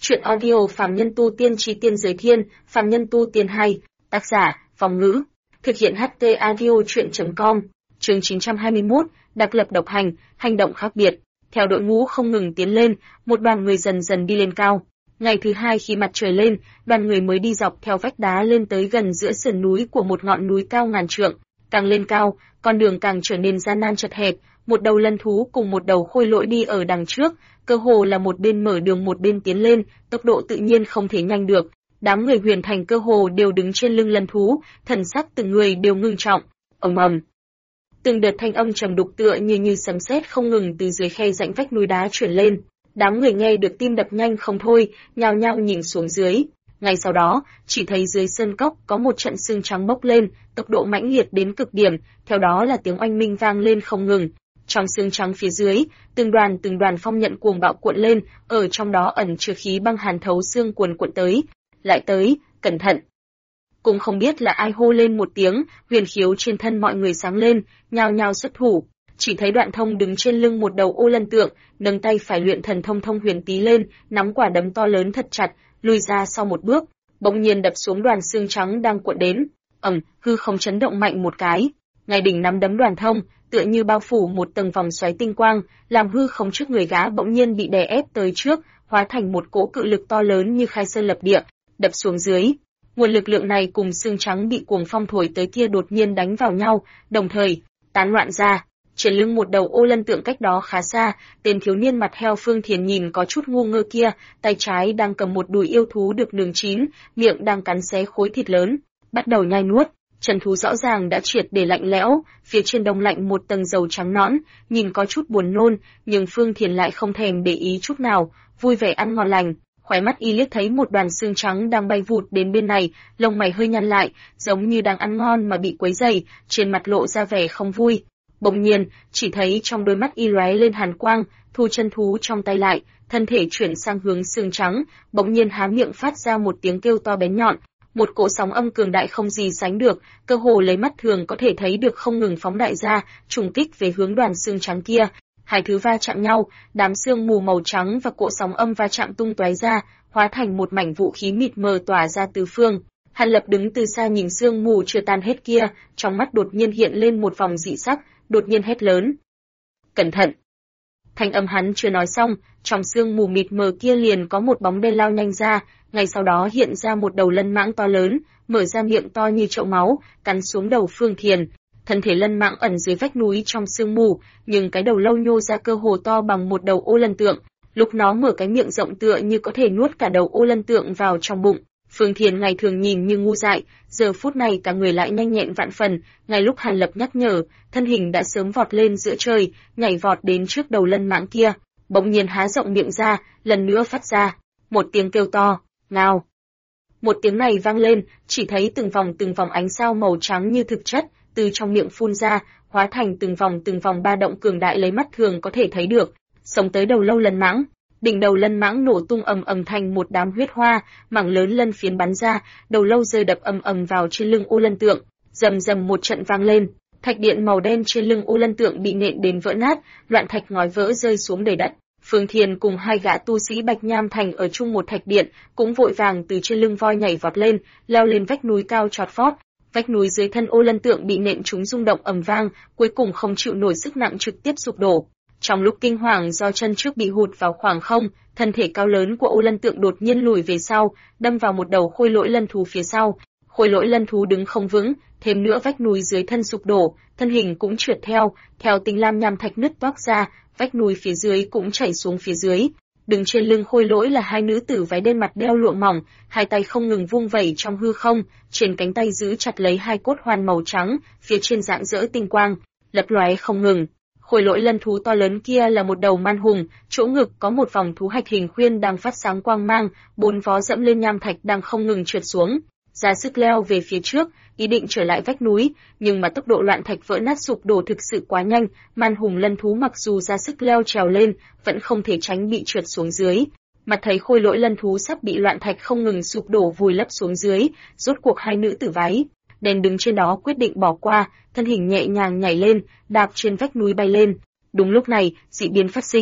Chuyện audio Phàm Nhân Tu Tiên Chí Tiên Giới Thiên, Phàm Nhân Tu Tiên 2, tác giả, Phong Ngữ, thực hiện HT audio chuyện.com, chương 921, đặc lập độc hành, hành động khác biệt. Theo đội ngũ không ngừng tiến lên, một đoàn người dần dần đi lên cao. Ngày thứ hai khi mặt trời lên, đoàn người mới đi dọc theo vách đá lên tới gần giữa sườn núi của một ngọn núi cao ngàn trượng. Càng lên cao, con đường càng trở nên gian nan chật hẹp, một đầu lân thú cùng một đầu khôi lỗi đi ở đằng trước, cơ hồ là một bên mở đường một bên tiến lên, tốc độ tự nhiên không thể nhanh được. Đám người Huyền Thành cơ hồ đều đứng trên lưng lân thú, thần sắc từng người đều ngưng trọng. Ầm ầm. Từng đợt thanh âm trầm đục tựa như sấm sét không ngừng từ dưới khe rãnh vách núi đá truyền lên. Đám người nghe được tim đập nhanh không thôi, nhao nhao nhìn xuống dưới. Ngay sau đó, chỉ thấy dưới sơn cốc có một trận sương trắng bốc lên, tốc độ mãnh liệt đến cực điểm, theo đó là tiếng oanh minh vang lên không ngừng. Trong sương trắng phía dưới, từng đoàn phong nhận cuồng bạo cuộn lên, ở trong đó ẩn chứa khí băng hàn thấu xương cuồn cuộn tới. Lại tới, cẩn thận. Cũng không biết là ai hô lên một tiếng, huyền khiếu trên thân mọi người sáng lên, nhao nhao xuất thủ. Chỉ thấy Đoạn Thông đứng trên lưng một đầu ô lân tượng, nâng tay phải luyện thần thông thông huyền tí lên, nắm quả đấm to lớn thật chặt, lùi ra sau một bước, bỗng nhiên đập xuống đoàn xương trắng đang cuộn đến. Hư không chấn động mạnh một cái. Ngay đỉnh nắm đấm Đoàn Thông, tựa như bao phủ một tầng vòng xoáy tinh quang, làm hư không trước người gã bỗng nhiên bị đè ép tới trước, hóa thành một cỗ cự lực to lớn như khai sơn lập địa, đập xuống dưới. Nguồn lực lượng này cùng xương trắng bị cuồng phong thổi tới kia đột nhiên đánh vào nhau, đồng thời tán loạn ra. Trên lưng một đầu ô lân tượng cách đó khá xa, tên thiếu niên mặt heo Phương Thiền nhìn có chút ngu ngơ kia, tay trái đang cầm một đùi yêu thú được nướng chín, miệng đang cắn xé khối thịt lớn, bắt đầu nhai nuốt. Chân thú rõ ràng đã triệt để lạnh lẽo, phía trên đông lạnh một tầng dầu trắng nõn, nhìn có chút buồn nôn, nhưng Phương Thiền lại không thèm để ý chút nào, vui vẻ ăn ngon lành. Khóe mắt y liếc thấy một đoàn xương trắng đang bay vụt đến bên này, lông mày hơi nhăn lại, giống như đang ăn ngon mà bị quấy rầy, trên mặt lộ ra vẻ không vui. Bỗng nhiên, chỉ thấy trong đôi mắt y lóe lên hàn quang, thu chân thú trong tay lại, thân thể chuyển sang hướng xương trắng, bỗng nhiên há miệng phát ra một tiếng kêu to bén nhọn, một cỗ sóng âm cường đại không gì sánh được, cơ hồ lấy mắt thường có thể thấy được không ngừng phóng đại ra, trùng kích về hướng đoàn xương trắng kia. Hai thứ va chạm nhau, đám sương mù màu trắng và cỗ sóng âm va chạm tung tóe ra, hóa thành một mảnh vũ khí mịt mờ tỏa ra tứ phương. Hàn Lập đứng từ xa nhìn sương mù chưa tan hết kia, trong mắt đột nhiên hiện lên một vòng dị sắc, đột nhiên hét lớn. Cẩn thận! Thanh âm hắn chưa nói xong, trong sương mù mịt mờ kia liền có một bóng đen lao nhanh ra, ngay sau đó hiện ra một đầu lân mãng to lớn, mở ra miệng to như chậu máu, cắn xuống đầu Phương Thiền. Thân thể lân mãng ẩn dưới vách núi trong sương mù, nhưng cái đầu lâu nhô ra cơ hồ to bằng một đầu ô lân tượng, lúc nó mở cái miệng rộng tựa như có thể nuốt cả đầu ô lân tượng vào trong bụng. Phương Thiền ngày thường nhìn như ngu dại, giờ phút này cả người lại nhanh nhẹn vạn phần, ngay lúc Hàn Lập nhắc nhở, thân hình đã sớm vọt lên giữa trời, nhảy vọt đến trước đầu lân mãng kia, bỗng nhiên há rộng miệng ra, lần nữa phát ra một tiếng kêu to, ngao. Một tiếng này vang lên, chỉ thấy từng vòng ánh sao màu trắng như thực chất từ trong miệng phun ra, hóa thành từng vòng ba động cường đại lấy mắt thường có thể thấy được, sống tới đầu lâu lân mãng. Đỉnh đầu lân mãng nổ tung ầm ầm thành một đám huyết hoa, mảng lớn lân phiến bắn ra, đầu lâu rơi đập ầm ầm vào trên lưng ô lân tượng, rầm rầm một trận vang lên, thạch điện màu đen trên lưng ô lân tượng bị nện đến vỡ nát, loạn thạch ngói vỡ rơi xuống đầy đất. Phương Thiền cùng hai gã tu sĩ Bạch Nham Thành ở chung một thạch điện, cũng vội vàng từ trên lưng voi nhảy vọt lên, leo lên vách núi cao chót vót. Vách núi dưới thân ô lân tượng bị nện trúng rung động ầm vang, cuối cùng không chịu nổi sức nặng trực tiếp sụp đổ. Trong lúc kinh hoàng do chân trước bị hụt vào khoảng không, thân thể cao lớn của ô lân tượng đột nhiên lùi về sau, đâm vào một đầu khôi lỗi lân thú phía sau. Khôi lỗi lân thú đứng không vững, thêm nữa vách núi dưới thân sụp đổ, thân hình cũng trượt theo tình lam nham thạch nứt toác ra, vách núi phía dưới cũng chảy xuống phía dưới. Đứng trên lưng khôi lỗi là hai nữ tử váy đen mặt đeo lụa mỏng, hai tay không ngừng vung vẩy trong hư không, trên cánh tay giữ chặt lấy hai cốt hoàn màu trắng, phía trên rạng rỡ tinh quang, lấp lóe không ngừng. Khôi lỗi lân thú to lớn kia là một đầu man hùng, chỗ ngực có một vòng thú hạch hình khuyên đang phát sáng quang mang, bốn vó dẫm lên nham thạch đang không ngừng trượt xuống, ra sức leo về phía trước, ý định trở lại vách núi, nhưng mà tốc độ loạn thạch vỡ nát sụp đổ thực sự quá nhanh, man hùng lân thú mặc dù ra sức leo trèo lên, vẫn không thể tránh bị trượt xuống dưới. Mặt thấy khôi lỗi lân thú sắp bị loạn thạch không ngừng sụp đổ vùi lấp xuống dưới, rốt cuộc hai nữ tử váy đen đứng trên đó quyết định bỏ qua, thân hình nhẹ nhàng nhảy lên, đạp trên vách núi bay lên. Đúng lúc này, dị biến phát sinh,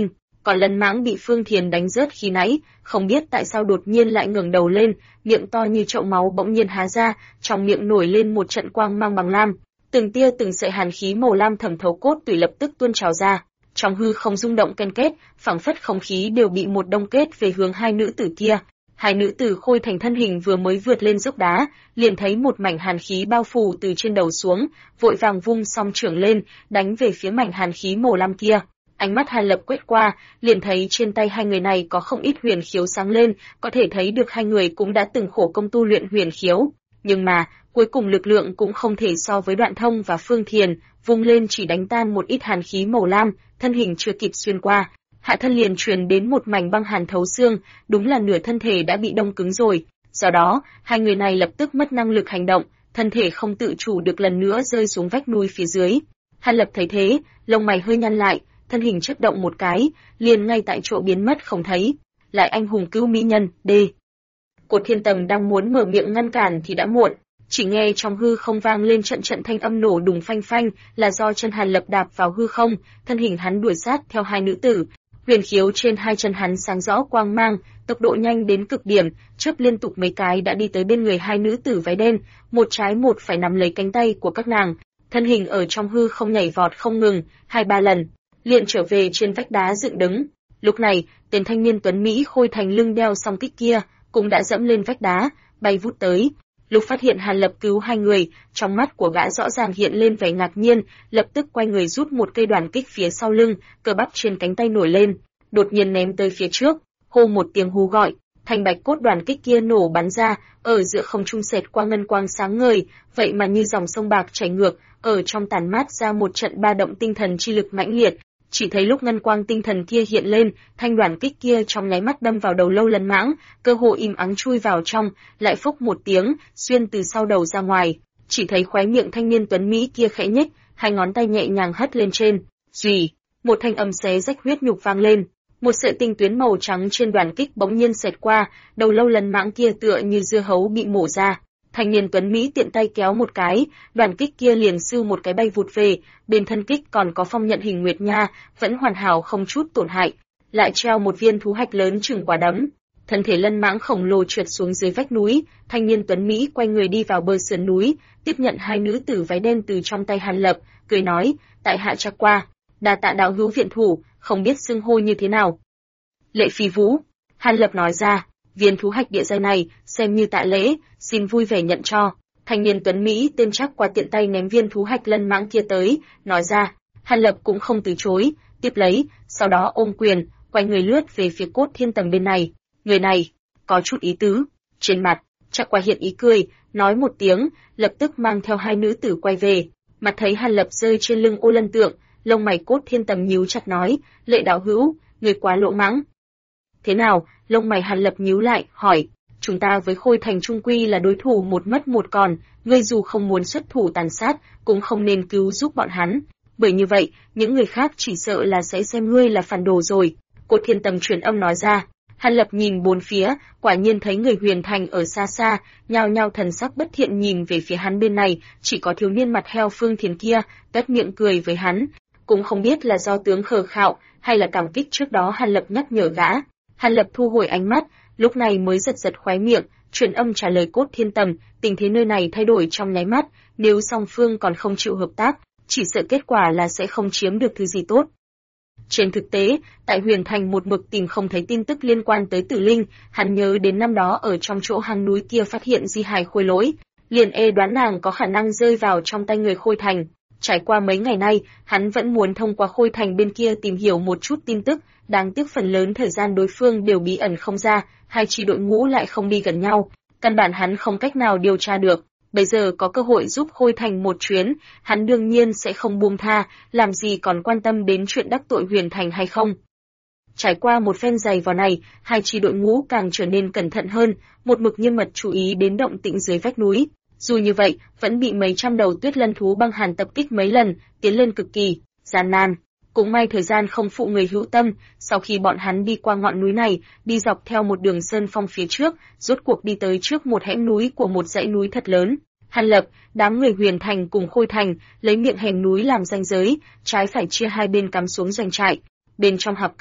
Còn Lân Mãng bị Phương Thiền đánh rớt khi nãy, không biết tại sao đột nhiên lại ngẩng đầu lên, miệng to như chậu máu bỗng nhiên há ra, trong miệng nổi lên một trận quang mang bằng lam, từng tia từng sợi hàn khí màu lam thẩm thấu cốt tủy lập tức tuôn trào ra. Trong hư không rung động ken kết, phảng phất không khí đều bị một đông kết về hướng hai nữ tử kia. Hai nữ tử Khôi Thành thân hình vừa mới vượt lên dốc đá, liền thấy một mảnh hàn khí bao phủ từ trên đầu xuống, vội vàng vung song trưởng lên, đánh về phía mảnh hàn khí màu lam kia. Ánh mắt Hàn Lập quét qua, liền thấy trên tay hai người này có không ít huyền khiếu sáng lên, có thể thấy được hai người cũng đã từng khổ công tu luyện huyền khiếu. Nhưng mà, cuối cùng lực lượng cũng không thể so với Đoạn Thông và Phương Thiền, vung lên chỉ đánh tan một ít hàn khí màu lam, thân hình chưa kịp xuyên qua, hạ thân liền truyền đến một mảnh băng hàn thấu xương, đúng là nửa thân thể đã bị đông cứng rồi. Do đó, hai người này lập tức mất năng lực hành động, thân thể không tự chủ được lần nữa rơi xuống vách núi phía dưới. Hàn Lập thấy thế, lông mày hơi nhăn lại, thân hình chớp động một cái, liền ngay tại chỗ biến mất không thấy. Lại anh hùng cứu mỹ nhân, đê. Cột Thiên Tầm đang muốn mở miệng ngăn cản thì đã muộn, chỉ nghe trong hư không vang lên trận trận thanh âm nổ đùng phanh phanh, là do chân Hàn Lập đạp vào hư không, thân hình hắn đuổi sát theo hai nữ tử. Huyền khiếu trên hai chân hắn sáng rõ quang mang, tốc độ nhanh đến cực điểm, chớp liên tục mấy cái đã đi tới bên người hai nữ tử váy đen, một trái một phải nắm lấy cánh tay của các nàng, thân hình ở trong hư không nhảy vọt không ngừng, 2-3 lần, liền trở về trên vách đá dựng đứng. Lúc này, tên thanh niên tuấn mỹ Khôi Thành lưng đeo song kích kia, cũng đã dẫm lên vách đá, bay vút tới. Lúc phát hiện Hàn Lập cứu hai người, trong mắt của gã rõ ràng hiện lên vẻ ngạc nhiên, lập tức quay người rút một cây đoàn kích phía sau lưng, cơ bắp trên cánh tay nổi lên, đột nhiên ném tới phía trước, hô một tiếng hú gọi, thanh bạch cốt đoàn kích kia nổ bắn ra, ở giữa không trung xẹt qua ngân quang sáng ngời, vậy mà như dòng sông bạc chảy ngược, ở trong tàn mát ra một trận ba động tinh thần chi lực mãnh liệt. Chỉ thấy lúc ngân quang tinh thần kia hiện lên, thanh đoàn kích kia trong nháy mắt đâm vào đầu Lâu Lân Mãng, cơ hồ im ắng chui vào trong, lại phốc một tiếng, xuyên từ sau đầu ra ngoài. Chỉ thấy khóe miệng thanh niên tuấn mỹ kia khẽ nhếch, hai ngón tay nhẹ nhàng hất lên trên. Rì, một thanh âm xé rách huyết nhục vang lên. Một sợi tinh tuyến màu trắng trên đoàn kích bỗng nhiên xẹt qua, đầu Lâu Lân Mãng kia tựa như dưa hấu bị mổ ra. Thanh niên tuấn mỹ tiện tay kéo một cái, đoàn kích kia liền sưu một cái bay vụt về, bên thân kích còn có phong nhận hình nguyệt nha, vẫn hoàn hảo không chút tổn hại, lại treo một viên thú hạch lớn chừng quả đấm. Thân thể Lân Mãng khổng lồ trượt xuống dưới vách núi, thanh niên tuấn mỹ quay người đi vào bờ sườn núi, tiếp nhận hai nữ tử váy đen từ trong tay Hàn Lập, cười nói: "Tại hạ tra qua, đa tạ đạo hữu viện thủ, không biết xưng hô như thế nào?" "Lệ Phi Vũ." Hàn Lập nói ra. "Viên thú hạch địa giai này, xem như tạ lễ, xin vui vẻ nhận cho." Thanh niên tuấn mỹ tên chắc qua tiện tay ném viên thú hạch Lân Mãng kia tới, nói ra. Hàn Lập cũng không từ chối, tiếp lấy, sau đó ôm quyền, quay người lướt về phía Cốt Thiên Tầng bên này. Người này, có chút ý tứ. Trên mặt, chắc qua hiện ý cười, nói một tiếng, lập tức mang theo hai nữ tử quay về. Mặt thấy Hàn Lập rơi trên lưng Ô Lân Tượng, lông mày Cốt Thiên Tầng nhíu chặt nói: "Lệ đạo hữu, người quá lỗ mãng." "Thế nào?" Lông mày Hàn Lập nhíu lại, hỏi. "Chúng ta với Khôi Thành trung quy là đối thủ một mất một còn, ngươi dù không muốn xuất thủ tàn sát, cũng không nên cứu giúp bọn hắn. Bởi như vậy, những người khác chỉ sợ là sẽ xem ngươi là phản đồ rồi." Cốt Thiên Tầng truyền âm nói ra. Hàn Lập nhìn bốn phía, quả nhiên thấy người Huyền Thành ở xa xa, nhao nhao thần sắc bất thiện nhìn về phía hắn bên này, chỉ có thiếu niên mặt heo Phương Thiền kia, cất miệng cười với hắn. Cũng không biết là do tướng khờ khạo, hay là cảm kích trước đó Hàn Lập nhắc nhở gã. Hàn Lập thu hồi ánh mắt, lúc này mới giật giật khóe miệng, truyền âm trả lời Cốt Thiên Tầm, tình thế nơi này thay đổi trong nháy mắt, nếu song phương còn không chịu hợp tác, chỉ sợ kết quả là sẽ không chiếm được thứ gì tốt. Trên thực tế, tại Huyền Thành một mực tìm không thấy tin tức liên quan tới Tử Linh, hắn nhớ đến năm đó ở trong chỗ hang núi kia phát hiện di hài Khôi Lỗi, liền đoán nàng có khả năng rơi vào trong tay người Khôi Thành. Trải qua mấy ngày nay, hắn vẫn muốn thông qua Khôi Thành bên kia tìm hiểu một chút tin tức, đáng tiếc phần lớn thời gian đối phương đều bí ẩn không ra, hai chi đội ngũ lại không đi gần nhau, căn bản hắn không cách nào điều tra được. Bây giờ có cơ hội giúp Khôi Thành một chuyến, hắn đương nhiên sẽ không buông tha, làm gì còn quan tâm đến chuyện đắc tội Huyền Thành hay không. Trải qua một phen giày vò này, hai chi đội ngũ càng trở nên cẩn thận hơn, một mực nghiêm mật chú ý đến động tĩnh dưới vách núi. Dù như vậy, vẫn bị mấy trăm đầu tuyết lân thú băng hàn tập kích mấy lần, tiến lên cực kỳ gian nan. Cũng may thời gian không phụ người hữu tâm, sau khi bọn hắn đi qua ngọn núi này, đi dọc theo một đường sơn phong phía trước, rốt cuộc đi tới trước một hẻm núi của một dãy núi thật lớn. Hàn Lập, đám người Huyền Thành cùng Khôi Thành, lấy miệng hẻm núi làm ranh giới, trái phải chia hai bên cắm xuống doanh trại. Bên trong hạp cốc,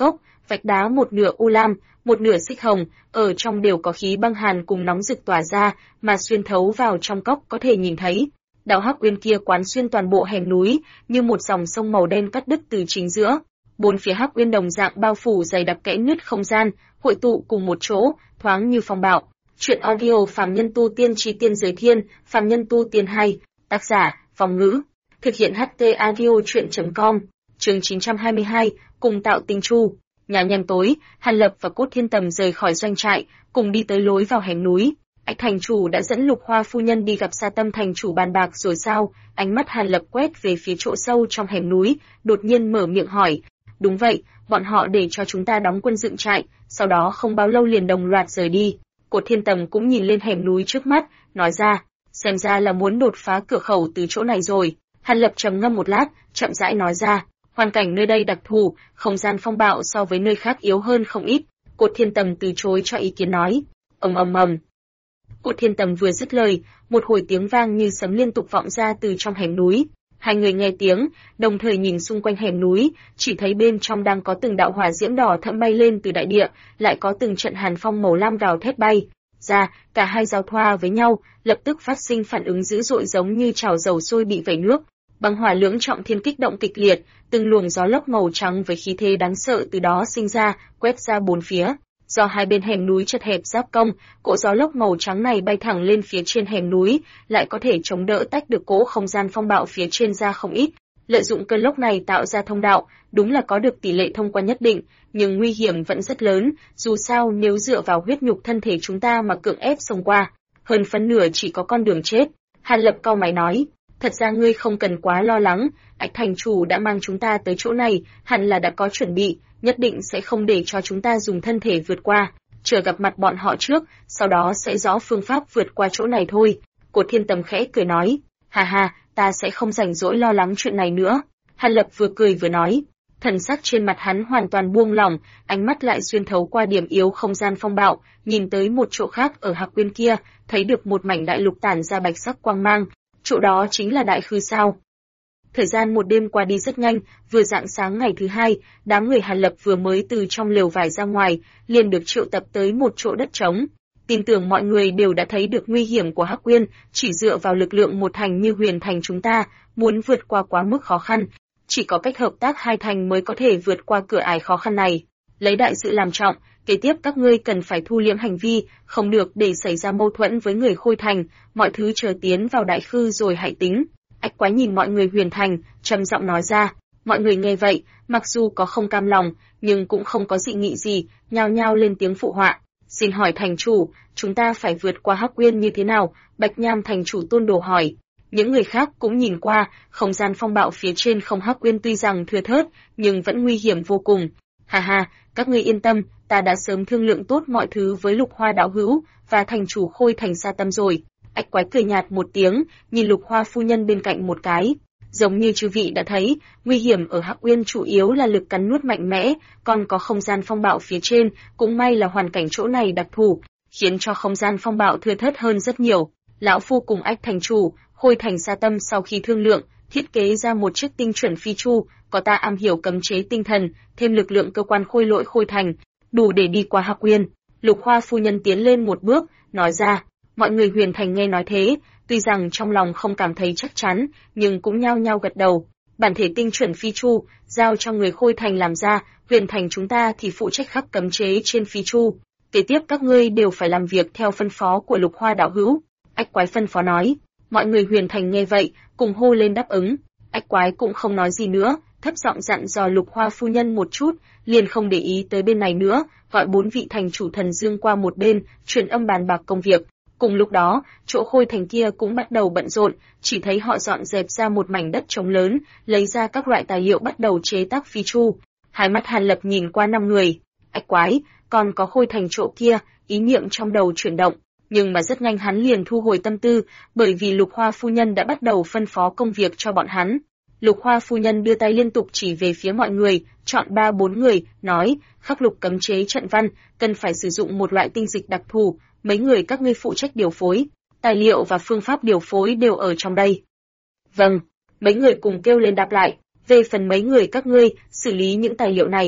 vách đá một nửa u lam, một nửa xích hồng, ở trong đều có khí băng hàn cùng nóng rực tỏa ra, mà xuyên thấu vào trong cốc có thể nhìn thấy. Đạo hắc uyên kia quán xuyên toàn bộ hẻm núi, như một dòng sông màu đen cắt đứt từ chính giữa. Bốn phía hắc uyên đồng dạng bao phủ dày đặc kẽ nứt không gian, hội tụ cùng một chỗ, thoáng như phong bạo. Truyện audio Phàm Nhân Tu Tiên Chi Tiên Giới Thiên, Phàm Nhân Tu Tiên 2, tác giả, Phong Ngữ. Thực hiện HT Audio Truyện.com, chương 922, cùng tạo tình chu. Nhà nhanh tối, Hàn Lập và Cốt Thiên Tầm rời khỏi doanh trại, cùng đi tới lối vào hẻm núi. Ách thành chủ đã dẫn Lục Hoa phu nhân đi gặp Sa Tâm thành chủ bàn bạc rồi sao? Ánh mắt Hàn Lập quét về phía chỗ sâu trong hẻm núi, đột nhiên mở miệng hỏi. Đúng vậy, bọn họ để cho chúng ta đóng quân dựng trại, sau đó không bao lâu liền đồng loạt rời đi. Cốt Thiên Tầm cũng nhìn lên hẻm núi trước mắt, nói ra, xem ra là muốn đột phá cửa khẩu từ chỗ này rồi. Hàn Lập trầm ngâm một lát, chậm rãi nói ra, hoàn cảnh nơi đây đặc thù, không gian phong bạo so với nơi khác yếu hơn không ít. Cốt Thiên Tầm từ chối cho ý kiến nói, ầm ầm ầm. Cốt Thiên Tầm vừa dứt lời, một hồi tiếng vang như sấm liên tục vọng ra từ trong hẻm núi. Hai người nghe tiếng, đồng thời nhìn xung quanh hẻm núi, chỉ thấy bên trong đang có từng đạo hỏa diễm đỏ thẫm bay lên từ đại địa, lại có từng trận hàn phong màu lam gào thét bay ra, cả hai giao thoa với nhau, lập tức phát sinh phản ứng dữ dội giống như chảo dầu sôi bị vẩy nước. Băng hỏa lưỡng trọng thiên kích động kịch liệt, từng luồng gió lốc màu trắng với khí thế đáng sợ từ đó sinh ra, quét ra bốn phía. Do hai bên hẻm núi chật hẹp giáp công, cỗ gió lốc màu trắng này bay thẳng lên phía trên hẻm núi, lại có thể chống đỡ tách được cỗ không gian phong bạo phía trên ra không ít. Lợi dụng cơn lốc này tạo ra thông đạo, đúng là có được tỷ lệ thông qua nhất định, nhưng nguy hiểm vẫn rất lớn, dù sao nếu dựa vào huyết nhục thân thể chúng ta mà cưỡng ép xông qua, hơn phân nửa chỉ có con đường chết. Hàn Lập cau mày nói, thật ra ngươi không cần quá lo lắng, Ách thành chủ đã mang chúng ta tới chỗ này, hẳn là đã có chuẩn bị, nhất định sẽ không để cho chúng ta dùng thân thể vượt qua, chờ gặp mặt bọn họ trước, sau đó sẽ rõ phương pháp vượt qua chỗ này thôi. Cốt Thiên Tầm khẽ cười nói, ha ha, ta sẽ không rảnh rỗi lo lắng chuyện này nữa. Hàn Lập vừa cười vừa nói, thần sắc trên mặt hắn hoàn toàn buông lỏng, ánh mắt lại xuyên thấu qua điểm yếu không gian phong bạo, nhìn tới một chỗ khác ở Hạc Uyên kia, thấy được một mảnh đại lục tản ra bạch sắc quang mang, chỗ đó chính là Đại Khư sao. Thời gian một đêm qua đi rất nhanh, vừa rạng sáng ngày thứ hai, đám người Hàn Lập vừa mới từ trong lều vải ra ngoài, liền được triệu tập tới một chỗ đất trống. Tin tưởng mọi người đều đã thấy được nguy hiểm của Hắc Uyên, chỉ dựa vào lực lượng một thành như Huyền Thành chúng ta, muốn vượt qua quá mức khó khăn. Chỉ có cách hợp tác hai thành mới có thể vượt qua cửa ải khó khăn này. Lấy đại sự làm trọng, kế tiếp các ngươi cần phải thu liễm hành vi, không được để xảy ra mâu thuẫn với người Khôi Thành, mọi thứ chờ tiến vào Đại Khư rồi hãy tính. Ách Quái nhìn mọi người Huyền Thành, trầm giọng nói ra. Mọi người nghe vậy, mặc dù có không cam lòng, nhưng cũng không có dị nghị gì, nhao nhao lên tiếng phụ họa. Xin hỏi thành chủ, chúng ta phải vượt qua Hắc Uyên như thế nào? Bạch Nham thành chủ Tôn Đồ hỏi. Những người khác cũng nhìn qua, không gian phong bạo phía trên không Hắc Uyên tuy rằng thưa thớt, nhưng vẫn nguy hiểm vô cùng. Ha ha, các ngươi yên tâm, ta đã sớm thương lượng tốt mọi thứ với Lục Hoa đạo hữu và thành chủ Khôi Thành Sa Tâm rồi. Ách Quái cười nhạt một tiếng, nhìn Lục Hoa phu nhân bên cạnh một cái. Giống như chư vị đã thấy, nguy hiểm ở Hắc Uyên chủ yếu là lực cắn nuốt mạnh mẽ, còn có không gian phong bạo phía trên, cũng may là hoàn cảnh chỗ này đặc thù, khiến cho không gian phong bạo thưa thớt hơn rất nhiều. Lão phu cùng Ách thành chủ, Khôi Thành Sa Tâm sau khi thương lượng, thiết kế ra một chiếc tinh chuẩn phi chu, có ta am hiểu cấm chế tinh thần, thêm lực lượng cơ quan khôi lỗi Khôi Thành, đủ để đi qua Hắc Uyên. Lục Hoa phu nhân tiến lên một bước, nói ra. Mọi người Huyền Thành nghe nói thế, tuy rằng trong lòng không cảm thấy chắc chắn, nhưng cũng nhao nhao gật đầu. Bản thể tinh chuẩn phi chu, giao cho người Khôi Thành làm ra, Huyền Thành chúng ta thì phụ trách khắc cấm chế trên phi chu. Kế tiếp các ngươi đều phải làm việc theo phân phó của Lục Hoa đạo hữu. Ách Quái phân phó nói. Mọi người Huyền Thành nghe vậy, cùng hô lên đáp ứng. Ách Quái cũng không nói gì nữa, thấp giọng dặn dò Lục Hoa phu nhân một chút, liền không để ý tới bên này nữa, gọi 4 vị thành chủ thần dương qua một bên, truyền âm bàn bạc công việc. Cùng lúc đó, chỗ Khôi Thành kia cũng bắt đầu bận rộn, chỉ thấy họ dọn dẹp ra một mảnh đất trống lớn, lấy ra các loại tài liệu bắt đầu chế tác phi chu. Hai mắt Hàn Lập nhìn qua 5 người. Ách Quái, còn có Khôi Thành chỗ kia, ý niệm trong đầu chuyển động. Nhưng mà rất nhanh hắn liền thu hồi tâm tư, bởi vì Lục Hoa phu nhân đã bắt đầu phân phó công việc cho bọn hắn. Lục Hoa phu nhân đưa tay liên tục chỉ về phía mọi người, chọn 3-4 người, nói, khắc lục cấm chế trận văn, cần phải sử dụng một loại tinh dịch đặc thù, mấy người các ngươi phụ trách điều phối, tài liệu và phương pháp điều phối đều ở trong đây. Vâng, mấy người cùng kêu lên đáp lại, về phần mấy người các ngươi, xử lý những tài liệu này.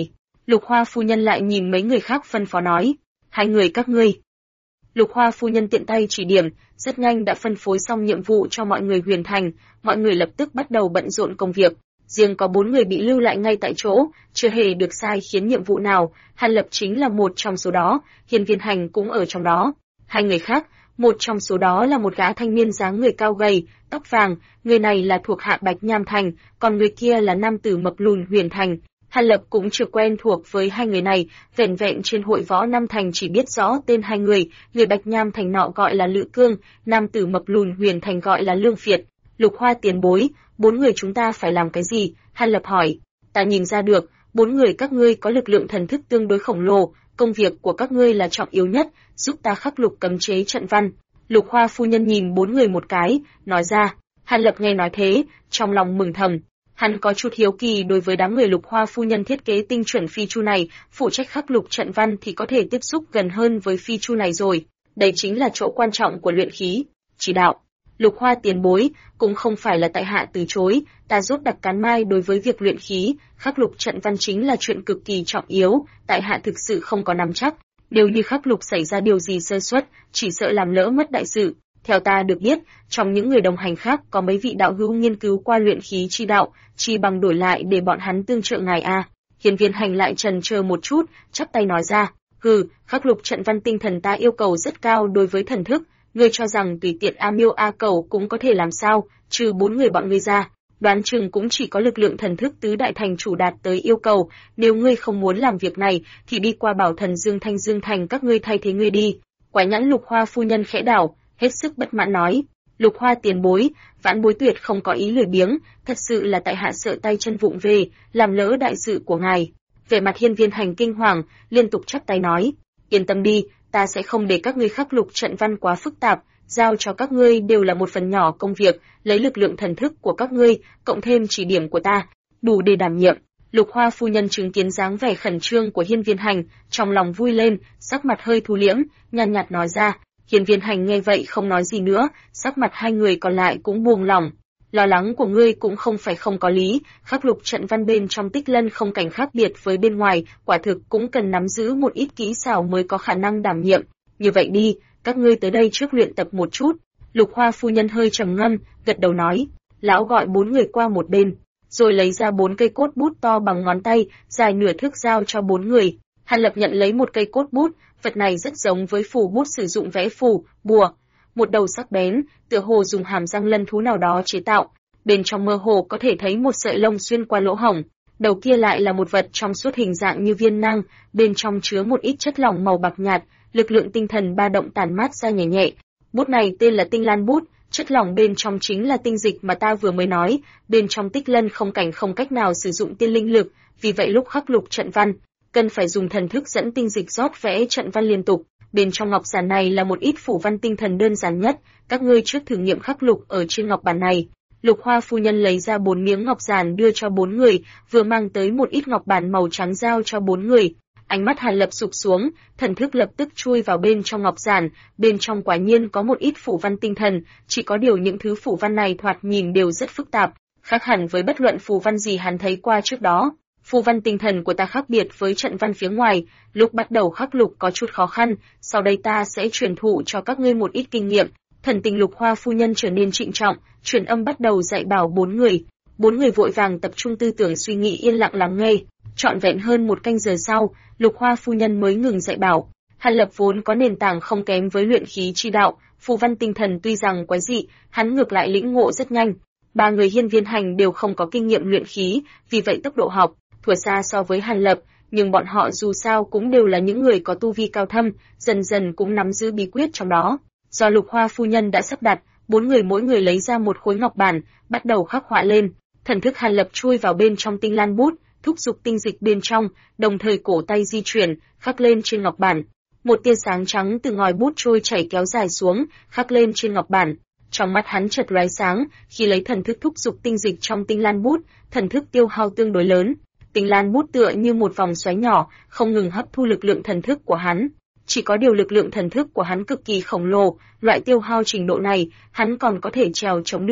Lục Hoa phu nhân lại nhìn mấy người khác phân phó nói, hai người các ngươi. Lục Hoa phu nhân tiện tay chỉ điểm, rất nhanh đã phân phối xong nhiệm vụ cho mọi người Huyền Thành, mọi người lập tức bắt đầu bận rộn công việc. Riêng có 4 người bị lưu lại ngay tại chỗ, chưa hề được sai khiến nhiệm vụ nào, Hàn Lập chính là một trong số đó, Hiên Viên Hành cũng ở trong đó. Hai người khác, một trong số đó là một gã thanh niên dáng người cao gầy, tóc vàng, người này là thuộc hạ Bạch Nham Thành, còn người kia là nam tử mập lùn Huyền Thành. Hàn Lập cũng chưa quen thuộc với hai người này, vẻn vẹn trên hội võ Nam Thành chỉ biết rõ tên hai người Bạch Nham Thành nọ gọi là Lữ Cương, nam tử mập lùn Huyền Thành gọi là Lương Phiệt. Lục Hoa tiền bối, 4 người chúng ta phải làm cái gì? Hàn Lập hỏi. Ta nhìn ra được, 4 người các ngươi có lực lượng thần thức tương đối khổng lồ, công việc của các ngươi là trọng yếu nhất, giúp ta khắc lục cấm chế trận văn. Lục Hoa phu nhân nhìn 4 người một cái, nói ra. Hàn Lập nghe nói thế, trong lòng mừng thầm. Hắn có chút hiếu kỳ đối với đám người Lục Hoa phu nhân thiết kế tinh chuẩn phi chu này, phụ trách khắc lục trận văn thì có thể tiếp xúc gần hơn với phi chu này rồi. Đây chính là chỗ quan trọng của luyện khí. Chỉ đạo. Lục Hoa tiền bối, cũng không phải là tại hạ từ chối, ta rốt đặc cán mai đối với việc luyện khí, khắc lục trận văn chính là chuyện cực kỳ trọng yếu, tại hạ thực sự không có nắm chắc, nếu như khắc lục xảy ra điều gì sơ suất, chỉ sợ làm lỡ mất đại sự. Theo ta được biết, trong những người đồng hành khác có mấy vị đạo hữu nghiên cứu qua luyện khí chi đạo, chi bằng đổi lại để bọn hắn tương trợ ngài a. Hiên Viên Hành lại chần chờ một chút, chắp tay nói ra, khắc lục trận văn tinh thần ta yêu cầu rất cao đối với thần thức, ngươi cho rằng tùy tiện A Miêu A Cầu cũng có thể làm sao, trừ 4 người bọn ngươi ra, đoán chừng cũng chỉ có lực lượng thần thức tứ đại thành chủ đạt tới yêu cầu, nếu ngươi không muốn làm việc này thì đi qua Bảo Thần Dương Thành các ngươi thay thế ngươi đi. Quái nhãn Lục Hoa phu nhân khẽ đảo, hết sức bất mãn nói, Lục Hoa tiền bối, vãn bối tuyệt không có ý lười biếng, thật sự là tại hạ sợ tay chân vụng về, làm lỡ đại sự của ngài. Vẻ mặt Hiên Viên Hành kinh hoàng, liên tục chắp tay nói, yên tâm đi, ta sẽ không để các ngươi khắc lục trận văn quá phức tạp, giao cho các ngươi đều là một phần nhỏ công việc, lấy lực lượng thần thức của các ngươi, cộng thêm chỉ điểm của ta, đủ để đảm nhiệm. Lục Hoa phu nhân chứng kiến dáng vẻ khẩn trương của Hiên Viên Hành, trong lòng vui lên, sắc mặt hơi thu liễm, nhàn nhạt nói ra. Hiên Viên Hành nghe vậy không nói gì nữa, sắc mặt hai người còn lại cũng buông lỏng. Lo lắng của ngươi cũng không phải không có lý, khắc lục trận văn bên trong Tích Lân không cảnh khác biệt với bên ngoài, quả thực cũng cần nắm giữ một ít kỹ xảo mới có khả năng đảm nhiệm. Như vậy đi, các ngươi tới đây trước luyện tập một chút. Lục Hoa phu nhân hơi trầm ngâm, gật đầu nói. Lão gọi 4 người qua một bên, rồi lấy ra 4 cây cốt bút to bằng ngón tay, dài nửa thước giao cho 4 người. Hàn Lập nhận lấy một cây cốt bút, vật này rất giống với phù bút sử dụng vẽ phù, bùa. Một đầu sắc bén, tựa hồ dùng hàm răng lân thú nào đó chế tạo, bên trong mơ hồ có thể thấy một sợi lông xuyên qua lỗ hổng. Đầu kia lại là một vật trong suốt hình dạng như viên nang, bên trong chứa một ít chất lỏng màu bạc nhạt, lực lượng tinh thần ba động tản mát ra nhẹ nhẹ. Bút này tên là Tinh Lan bút, chất lỏng bên trong chính là tinh dịch mà ta vừa mới nói, bên trong Tích Lân không cảnh không cách nào sử dụng tiên linh lực, vì vậy lúc khắc lục trận văn, cần phải dùng thần thức dẫn tinh dịch rót vẽ trận văn liên tục. Bên trong ngọc giản này là một ít phủ văn tinh thần đơn giản nhất, các ngươi trước thử nghiệm khắc lục ở trên ngọc bản này. Lục Hoa phu nhân lấy ra 4 miếng ngọc giản đưa cho 4 người, vừa mang tới một ít ngọc bản màu trắng giao cho 4 người. Ánh mắt Hàn Lập sụp xuống, thần thức lập tức chui vào bên trong ngọc giản, bên trong quả nhiên có một ít phủ văn tinh thần, chỉ có điều những thứ phủ văn này thoạt nhìn đều rất phức tạp, khác hẳn với bất luận phù văn gì hắn thấy qua trước đó. Phù văn tinh thần của ta khác biệt với trận văn phía ngoài, lúc bắt đầu khắc lục có chút khó khăn, sau đây ta sẽ truyền thụ cho các ngươi một ít kinh nghiệm. Thần tình Lục Hoa phu nhân trở nên trịnh trọng, truyền âm bắt đầu dạy bảo 4 người. 4 người vội vàng tập trung tư tưởng suy nghĩ yên lặng lắng nghe. Trọn vẹn hơn 1 canh giờ sau, Lục Hoa phu nhân mới ngừng dạy bảo. Hàn Lập vốn có nền tảng không kém với luyện khí chi đạo, phù văn tinh thần tuy rằng quái dị, hắn ngược lại lĩnh ngộ rất nhanh. 3 người Hiên Viên Hành đều không có kinh nghiệm luyện khí, vì vậy tốc độ học thua xa so với Hàn Lập, nhưng bọn họ dù sao cũng đều là những người có tu vi cao thâm, dần dần cũng nắm giữ bí quyết trong đó. Do Lục Hoa phu nhân đã sắp đặt, 4 người mỗi người lấy ra một khối ngọc bản, bắt đầu khắc họa lên. Thần thức Hàn Lập chui vào bên trong Tinh Lan bút, thúc giục tinh dịch bên trong, đồng thời cổ tay di chuyển, khắc lên trên ngọc bản. Một tia sáng trắng từ ngòi bút trôi chảy kéo dài xuống, khắc lên trên ngọc bản. Trong mắt hắn chợt lóe sáng, khi lấy thần thức thúc giục tinh dịch trong Tinh Lan bút, thần thức tiêu hao tương đối lớn. Tinh Lan bút tựa như một vòng xoáy nhỏ, không ngừng hấp thu lực lượng thần thức của hắn. Chỉ có điều lực lượng thần thức của hắn cực kỳ khổng lồ, loại tiêu hao trình độ này, hắn còn có thể trèo chống được.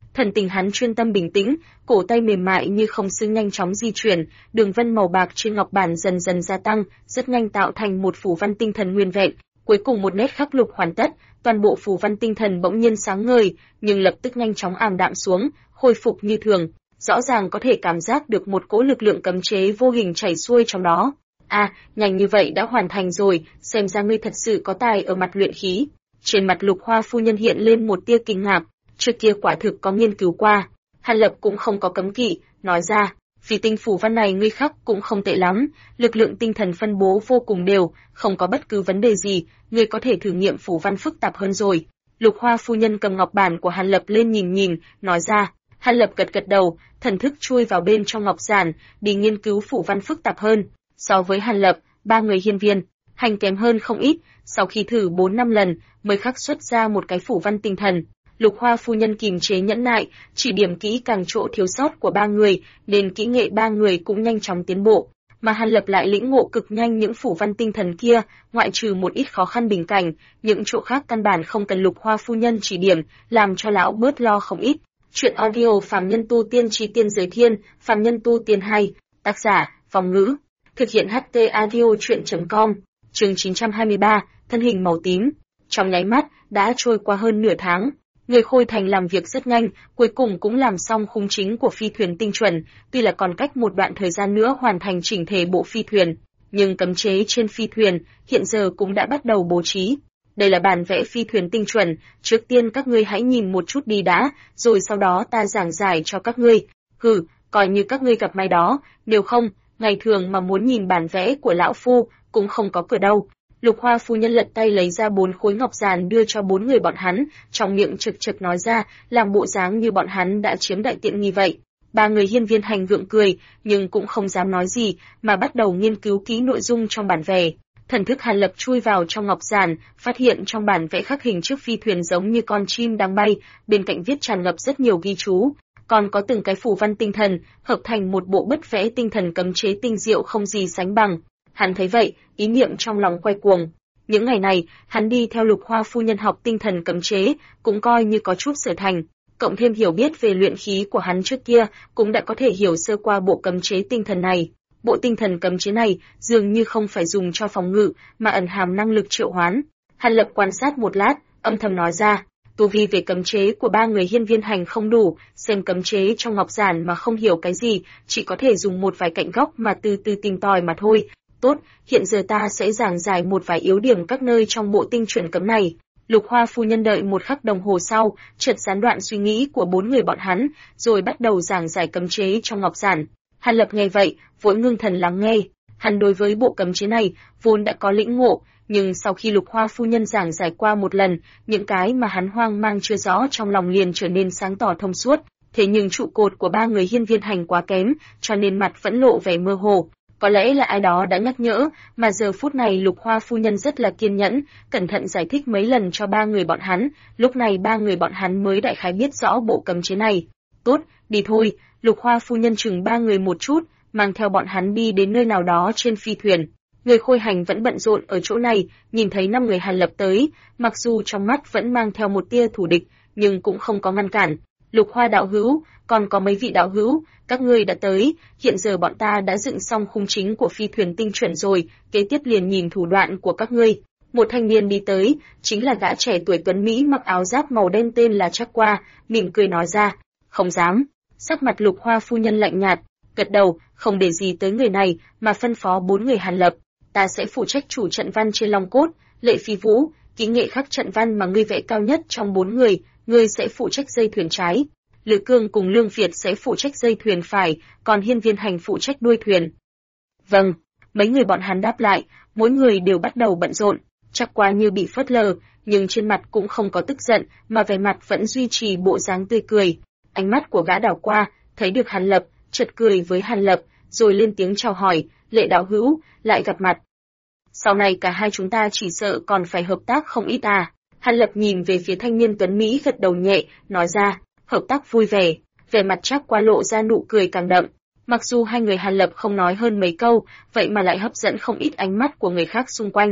Thần tình hắn chuyên tâm bình tĩnh, cổ tay mềm mại như không xương nhanh chóng di chuyển, đường vân màu bạc trên ngọc bản dần dần gia tăng, rất nhanh tạo thành một phù văn tinh thần nguyên vẹn. Cuối cùng một nét khắc lục hoàn tất, toàn bộ phù văn tinh thần bỗng nhiên sáng ngời, nhưng lập tức nhanh chóng ảm đạm xuống, khôi phục như thường. Rõ ràng có thể cảm giác được một cỗ lực lượng cấm chế vô hình chảy xuôi trong đó. Nhanh như vậy đã hoàn thành rồi, xem ra ngươi thật sự có tài ở mặt luyện khí. Trên mặt Lục Hoa phu nhân hiện lên một tia kinh ngạc, trước kia quả thực có nghiên cứu qua. Hàn Lập cũng không có cấm kỵ, nói ra, vì tinh phù văn này ngươi khắc cũng không tệ lắm, lực lượng tinh thần phân bố vô cùng đều, không có bất cứ vấn đề gì, ngươi có thể thử nghiệm phù văn phức tạp hơn rồi. Lục Hoa phu nhân cầm ngọc bản của Hàn Lập lên nhìn, nói ra. Hàn Lập gật đầu, thần thức chui vào bên trong ngọc giản, đi nghiên cứu phù văn phức tạp hơn. So với Hàn Lập, ba người hiên viên hành kém hơn không ít, sau khi thử 4-5 lần mới khắc xuất ra một cái phù văn tinh thần. Lục Hoa phu nhân kìm chế nhẫn nại, chỉ điểm kỹ càng chỗ thiếu sót của ba người, nên kỹ nghệ ba người cũng nhanh chóng tiến bộ. Mà Hàn Lập lại lĩnh ngộ cực nhanh những phù văn tinh thần kia, ngoại trừ một ít khó khăn bình cảnh, những chỗ khác căn bản không cần Lục Hoa phu nhân chỉ điểm, làm cho lão bớt lo không ít. Chuyện audio Phàm Nhân Tu Tiên Chi Tiên Giới Thiên, Phàm Nhân Tu Tiên 2, tác giả, Vong Ngữ, thực hiện HT Audio Chuyện.com, chương 923, thân hình màu tím. Trong nháy mắt, đã trôi qua hơn nửa tháng. Người Khôi Thành làm việc rất nhanh, cuối cùng cũng làm xong khung chính của phi thuyền tinh chuẩn, tuy là còn cách một đoạn thời gian nữa hoàn thành chỉnh thể bộ phi thuyền, nhưng cấm chế trên phi thuyền hiện giờ cũng đã bắt đầu bố trí. Đây là bản vẽ phi thuyền tinh chuẩn, trước tiên các ngươi hãy nhìn một chút đi đã, rồi sau đó ta giảng giải cho các ngươi. Coi như các ngươi gặp may đó, nếu không, ngày thường mà muốn nhìn bản vẽ của lão phu, cũng không có cửa đâu. Lục Hoa phu nhân lật tay lấy ra 4 khối ngọc giản đưa cho 4 người bọn hắn, trong miệng trực nói ra, làm bộ dáng như bọn hắn đã chiếm đại tiện nghi vậy. Ba người hiên viên hành gượng cười, nhưng cũng không dám nói gì, mà bắt đầu nghiên cứu kỹ nội dung trong bản vẽ. Thần thức Hàn Lập chui vào trong ngọc giản, phát hiện trong bản vẽ khắc hình chiếc phi thuyền giống như con chim đang bay, bên cạnh viết tràn ngập rất nhiều ghi chú, còn có từng cái phù văn tinh thần, hợp thành một bộ bức vẽ tinh thần cấm chế tinh diệu không gì sánh bằng. Hắn thấy vậy, ý niệm trong lòng quay cuồng. Những ngày này, hắn đi theo Lục Hoa phu nhân học tinh thần cấm chế, cũng coi như có chút sở thành. Cộng thêm hiểu biết về luyện khí của hắn trước kia, cũng đã có thể hiểu sơ qua bộ cấm chế tinh thần này. Bộ tinh thần cấm chế này dường như không phải dùng cho phòng ngự, mà ẩn hàm năng lực triệu hoán. Hàn Lập quan sát một lát, âm thầm nói ra, tu vi về cấm chế của ba người hiên viên hành không đủ, xem cấm chế trong ngọc giản mà không hiểu cái gì, chỉ có thể dùng một vài cạnh góc mà từ từ tìm tòi mà thôi. Tốt, hiện giờ ta sẽ giảng giải một vài yếu điểm các nơi trong bộ tinh chuẩn cấm này. Lục Hoa phu nhân đợi một khắc đồng hồ sau, chợt gián đoạn suy nghĩ của 4 người bọn hắn, rồi bắt đầu giảng giải cấm chế trong ngọc giản. Hàn Lập nghe vậy, vội ngưng thần lắng nghe. Hắn đối với bộ cấm chế này vốn đã có lĩnh ngộ, nhưng sau khi Lục Hoa phu nhân giảng giải qua một lần, những cái mà hắn hoang mang chưa rõ trong lòng liền trở nên sáng tỏ thông suốt. Thế nhưng trụ cột của ba người hiên viên hành quá kém, cho nên mặt vẫn lộ vẻ mơ hồ. Có lẽ là ai đó đã nhắc nhở, mà giờ phút này Lục Hoa phu nhân rất là kiên nhẫn, cẩn thận giải thích mấy lần cho ba người bọn hắn, lúc này ba người bọn hắn mới đại khái biết rõ bộ cấm chế này. Tốt, đi thôi. Lục Hoa phu nhân chừng ba người một chút, mang theo bọn hắn đi đến nơi nào đó trên phi thuyền. Người Khôi Hành vẫn bận rộn ở chỗ này, nhìn thấy 5 người Hàn Lập tới, mặc dù trong mắt vẫn mang theo một tia thù địch, nhưng cũng không có ngăn cản. Lục Hoa đạo hữu, còn có mấy vị đạo hữu, các ngươi đã tới, hiện giờ bọn ta đã dựng xong khung chính của phi thuyền tinh chuẩn rồi, kế tiếp liền nhìn thủ đoạn của các ngươi. Một thanh niên đi tới, chính là gã trẻ tuổi tuấn mỹ mặc áo giáp màu đen tên là Trác Qua, mỉm cười nói ra, không dám. Sắc mặt Lục Hoa phu nhân lạnh nhạt, gật đầu, không để gì tới người này, mà phân phó 4 người Hàn Lập, ta sẽ phụ trách chủ trận văn trên Long Cốt, Lệ Phi Vũ, kỹ nghệ khắc trận văn mà ngươi vẽ cao nhất trong 4 người, ngươi sẽ phụ trách dây thuyền trái. Lữ Cương cùng Lương Việt sẽ phụ trách dây thuyền phải, còn hiên viên hành phụ trách đuôi thuyền. Vâng, mấy người bọn hắn đáp lại, mỗi người đều bắt đầu bận rộn. Trác Qua như bị phớt lờ, nhưng trên mặt cũng không có tức giận, mà vẻ mặt vẫn duy trì bộ dáng tươi cười. Ánh mắt của gã đảo qua, thấy được Hàn Lập, chợt cười với Hàn Lập, rồi lên tiếng chào hỏi, Lệ đạo hữu, lại gặp mặt. Sau này cả hai chúng ta chỉ sợ còn phải hợp tác không ít à. Hàn Lập nhìn về phía thanh niên tuấn Mỹ gật đầu nhẹ, nói ra, hợp tác vui vẻ. Vẻ mặt Trác Qua lộ ra nụ cười càng đậm. Mặc dù hai người Hàn Lập không nói hơn mấy câu, vậy mà lại hấp dẫn không ít ánh mắt của người khác xung quanh.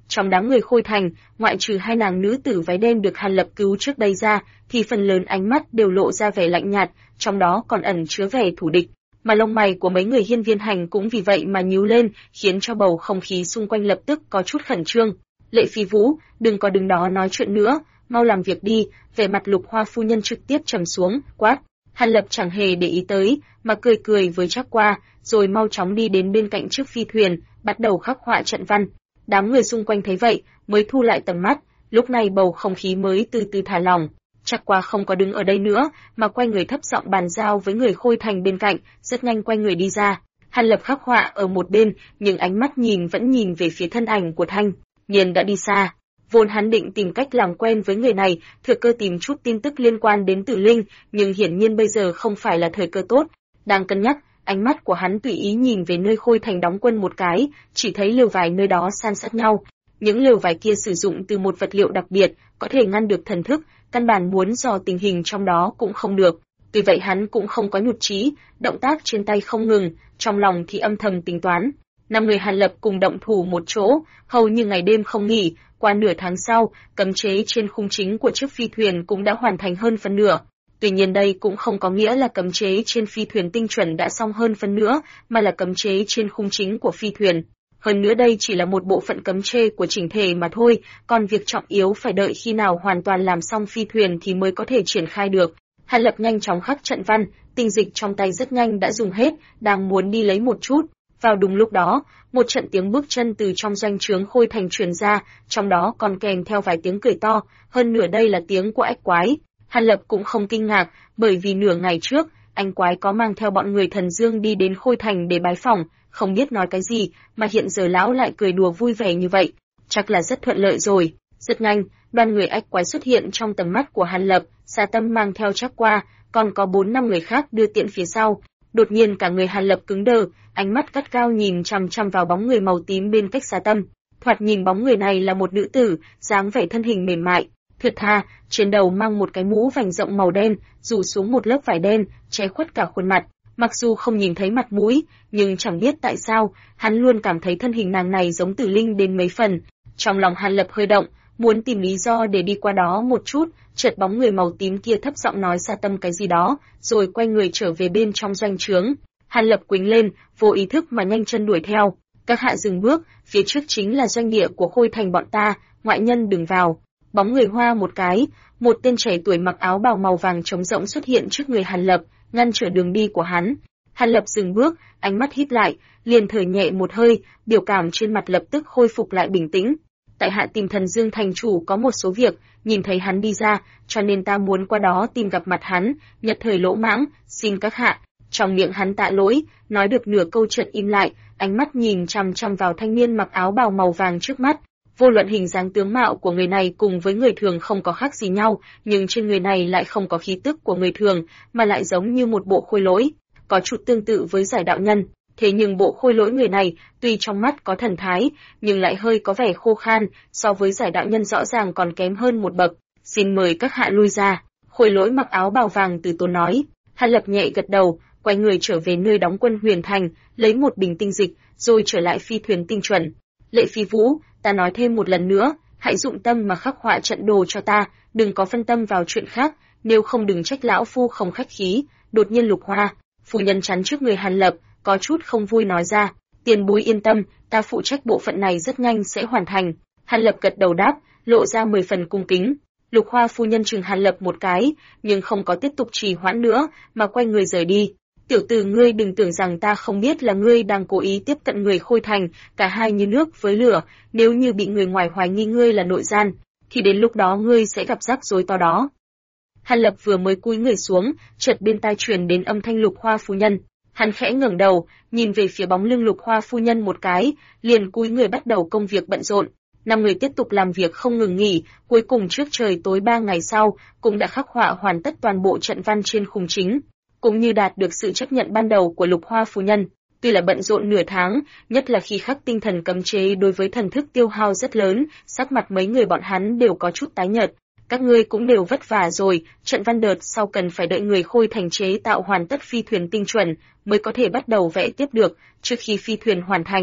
Trong đám người Khôi Thành, ngoại trừ hai nàng nữ tử váy đen được Hàn Lập cứu trước đây ra, thì phần lớn ánh mắt đều lộ ra vẻ lạnh nhạt, trong đó còn ẩn chứa vẻ thù địch. Mà lông mày của mấy người Hiên Viên Hành cũng vì vậy mà nhíu lên, khiến cho bầu không khí xung quanh lập tức có chút khẩn trương. Lệ Phi Vũ, đừng có đứng đó nói chuyện nữa, mau làm việc đi. Vẻ mặt Lục Hoa phu nhân trực tiếp trầm xuống, quát. Hàn Lập chẳng hề để ý tới, mà cười cười với Trác Qua, rồi mau chóng đi đến bên cạnh chiếc phi thuyền, bắt đầu khắc họa trận văn. Đám người xung quanh thấy vậy, mới thu lại tầm mắt, lúc này bầu không khí mới từ từ thả lỏng. Trác Qua không có đứng ở đây nữa, mà quay người thấp giọng bàn giao với người Khôi Thành bên cạnh, rất nhanh quay người đi ra. Hàn Lập khắc họa ở một bên, nhưng ánh mắt vẫn nhìn về phía thân ảnh của Thanh Nhiên đã đi xa. Vốn hắn định tìm cách làm quen với người này, thừa cơ tìm chút tin tức liên quan đến Tử Linh, nhưng hiển nhiên bây giờ không phải là thời cơ tốt. Đang cân nhắc, ánh mắt của hắn tùy ý nhìn về nơi Khôi Thành đóng quân một cái, chỉ thấy lều vải nơi đó san sát nhau. Những lều vải kia sử dụng từ một vật liệu đặc biệt, có thể ngăn được thần thức, căn bản muốn dò tình hình trong đó cũng không được. Tuy vậy hắn cũng không có nhụt chí, động tác trên tay không ngừng, trong lòng thì âm thầm tính toán. 5 người Hàn Lập cùng động thủ một chỗ, hầu như ngày đêm không nghỉ. Qua nửa tháng sau, cấm chế trên khung chính của chiếc phi thuyền cũng đã hoàn thành hơn phân nửa. Tuy nhiên đây cũng không có nghĩa là cấm chế trên phi thuyền tinh chuẩn đã xong hơn phân nửa, mà là cấm chế trên khung chính của phi thuyền. Hơn nữa đây chỉ là một bộ phận cấm chế của chỉnh thể mà thôi, còn việc trọng yếu phải đợi khi nào hoàn toàn làm xong phi thuyền thì mới có thể triển khai được. Hàn Lập nhanh chóng khắc trận văn, tinh dịch trong tay rất nhanh đã dùng hết, đang muốn đi lấy một chút. Vào đúng lúc đó, một trận tiếng bước chân từ trong doanh trướng Khôi Thành truyền ra, trong đó còn kèm theo vài tiếng cười to, hơn nửa đây là tiếng của Ách Quái. Hàn Lập cũng không kinh ngạc, bởi vì nửa ngày trước, anh Quái có mang theo bọn người Thần Dương đi đến Khôi Thành để bái phỏng, không biết nói cái gì, mà hiện giờ lão lại cười đùa vui vẻ như vậy, chắc là rất thuận lợi rồi. Rất nhanh, đoàn người Ách Quái xuất hiện trong tầm mắt của Hàn Lập, Sa Tâm mang theo Trác Qua, còn có 4-5 người khác đưa tiện phía sau. Đột nhiên cả người Hàn Lập cứng đờ, ánh mắt gắt gao nhìn chằm chằm vào bóng người màu tím bên cách Sa Tâm. Thoạt nhìn bóng người này là một nữ tử, dáng vẻ thân hình mềm mại, thướt tha, trên đầu mang một cái mũ vành rộng màu đen, rủ xuống một lớp vải đen, che khuất cả khuôn mặt. Mặc dù không nhìn thấy mặt mũi, nhưng chẳng biết tại sao, hắn luôn cảm thấy thân hình nàng này giống Tử Linh đến mấy phần. Trong lòng Hàn Lập hơi động, muốn tìm lý do để đi qua đó một chút, chợt bóng người màu tím kia thấp giọng nói Sa Tâm cái gì đó, rồi quay người trở về bên trong doanh trướng. Hàn Lập quĩnh lên, vô ý thức mà nhanh chân đuổi theo. Các hạ dừng bước, phía trước chính là doanh địa của Khôi Thành bọn ta, ngoại nhân đừng vào. Bóng người hoa một cái, một tên trẻ tuổi mặc áo bào màu vàng trống rỗng xuất hiện trước người Hàn Lập, ngăn trở đường đi của hắn. Hàn Lập dừng bước, ánh mắt híp lại, liền thở nhẹ một hơi, biểu cảm trên mặt lập tức khôi phục lại bình tĩnh. Tại hạ tìm Thần Dương thành chủ có một số việc, nhìn thấy hắn đi ra, cho nên ta muốn qua đó tìm gặp mặt hắn, nhất thời lỗ mãng, xin các hạ. Trong miệng hắn tạ lỗi, nói được nửa câu chợt im lại, ánh mắt nhìn chằm chằm vào thanh niên mặc áo bào màu vàng trước mắt. Vô luận hình dáng tướng mạo của người này cùng với người thường không có khác gì nhau, nhưng trên người này lại không có khí tức của người thường, mà lại giống như một bộ khôi lỗi, có chút tương tự với Giải đạo nhân. Thế nhưng bộ khôi lỗi người này, tuy trong mắt có thần thái, nhưng lại hơi có vẻ khô khan, so với Giải đạo nhân rõ ràng còn kém hơn một bậc. Xin mời các hạ lui ra. Khôi lỗi mặc áo bào vàng từ tốn nói. Hàn Lập nhẹ gật đầu, quay người trở về nơi đóng quân Huyền Thành, lấy một bình tinh dịch, rồi trở lại phi thuyền tinh chuẩn. Lệ Phi Vũ, ta nói thêm một lần nữa, hãy dụng tâm mà khắc họa trận đồ cho ta, đừng có phân tâm vào chuyện khác, nếu không đừng trách lão phu không khách khí. Đột nhiên Lục Hoa phu nhân chắn trước người Hàn Lập, có chút không vui nói ra, tiền bối yên tâm, ta phụ trách bộ phận này rất nhanh sẽ hoàn thành. Hàn Lập gật đầu đáp, lộ ra 10 phần cung kính. Lục Hoa phu nhân chừng Hàn Lập một cái, nhưng không có tiếp tục trì hoãn nữa, mà quay người rời đi. Tiểu tử ngươi đừng tưởng rằng ta không biết là ngươi đang cố ý tiếp cận người Khôi Thành, cả hai như nước với lửa, nếu như bị người ngoài hoài nghi ngươi là nội gian, thì đến lúc đó ngươi sẽ gặp rắc rối to đó. Hàn Lập vừa mới cúi người xuống, chợt bên tai truyền đến âm thanh Lục Hoa phu nhân. Hắn khẽ ngẩng đầu, nhìn về phía bóng lưng Lục Hoa phu nhân một cái, liền cúi người bắt đầu công việc bận rộn. 5 người tiếp tục làm việc không ngừng nghỉ, cuối cùng trước trời tối 3 ngày sau, cũng đã khắc họa hoàn tất toàn bộ trận văn trên khung chính, cũng như đạt được sự chấp nhận ban đầu của Lục Hoa phu nhân. Tuy là bận rộn nửa tháng, nhất là khi khắc tinh thần cấm chế đối với thần thức tiêu hao rất lớn, sắc mặt mấy người bọn hắn đều có chút tái nhợt. Các ngươi cũng đều vất vả rồi, trận văn đợt sau cần phải đợi người Khôi Thành chế tạo hoàn tất phi thuyền tinh chuẩn mới có thể bắt đầu vẽ tiếp được, trước khi phi thuyền hoàn thành,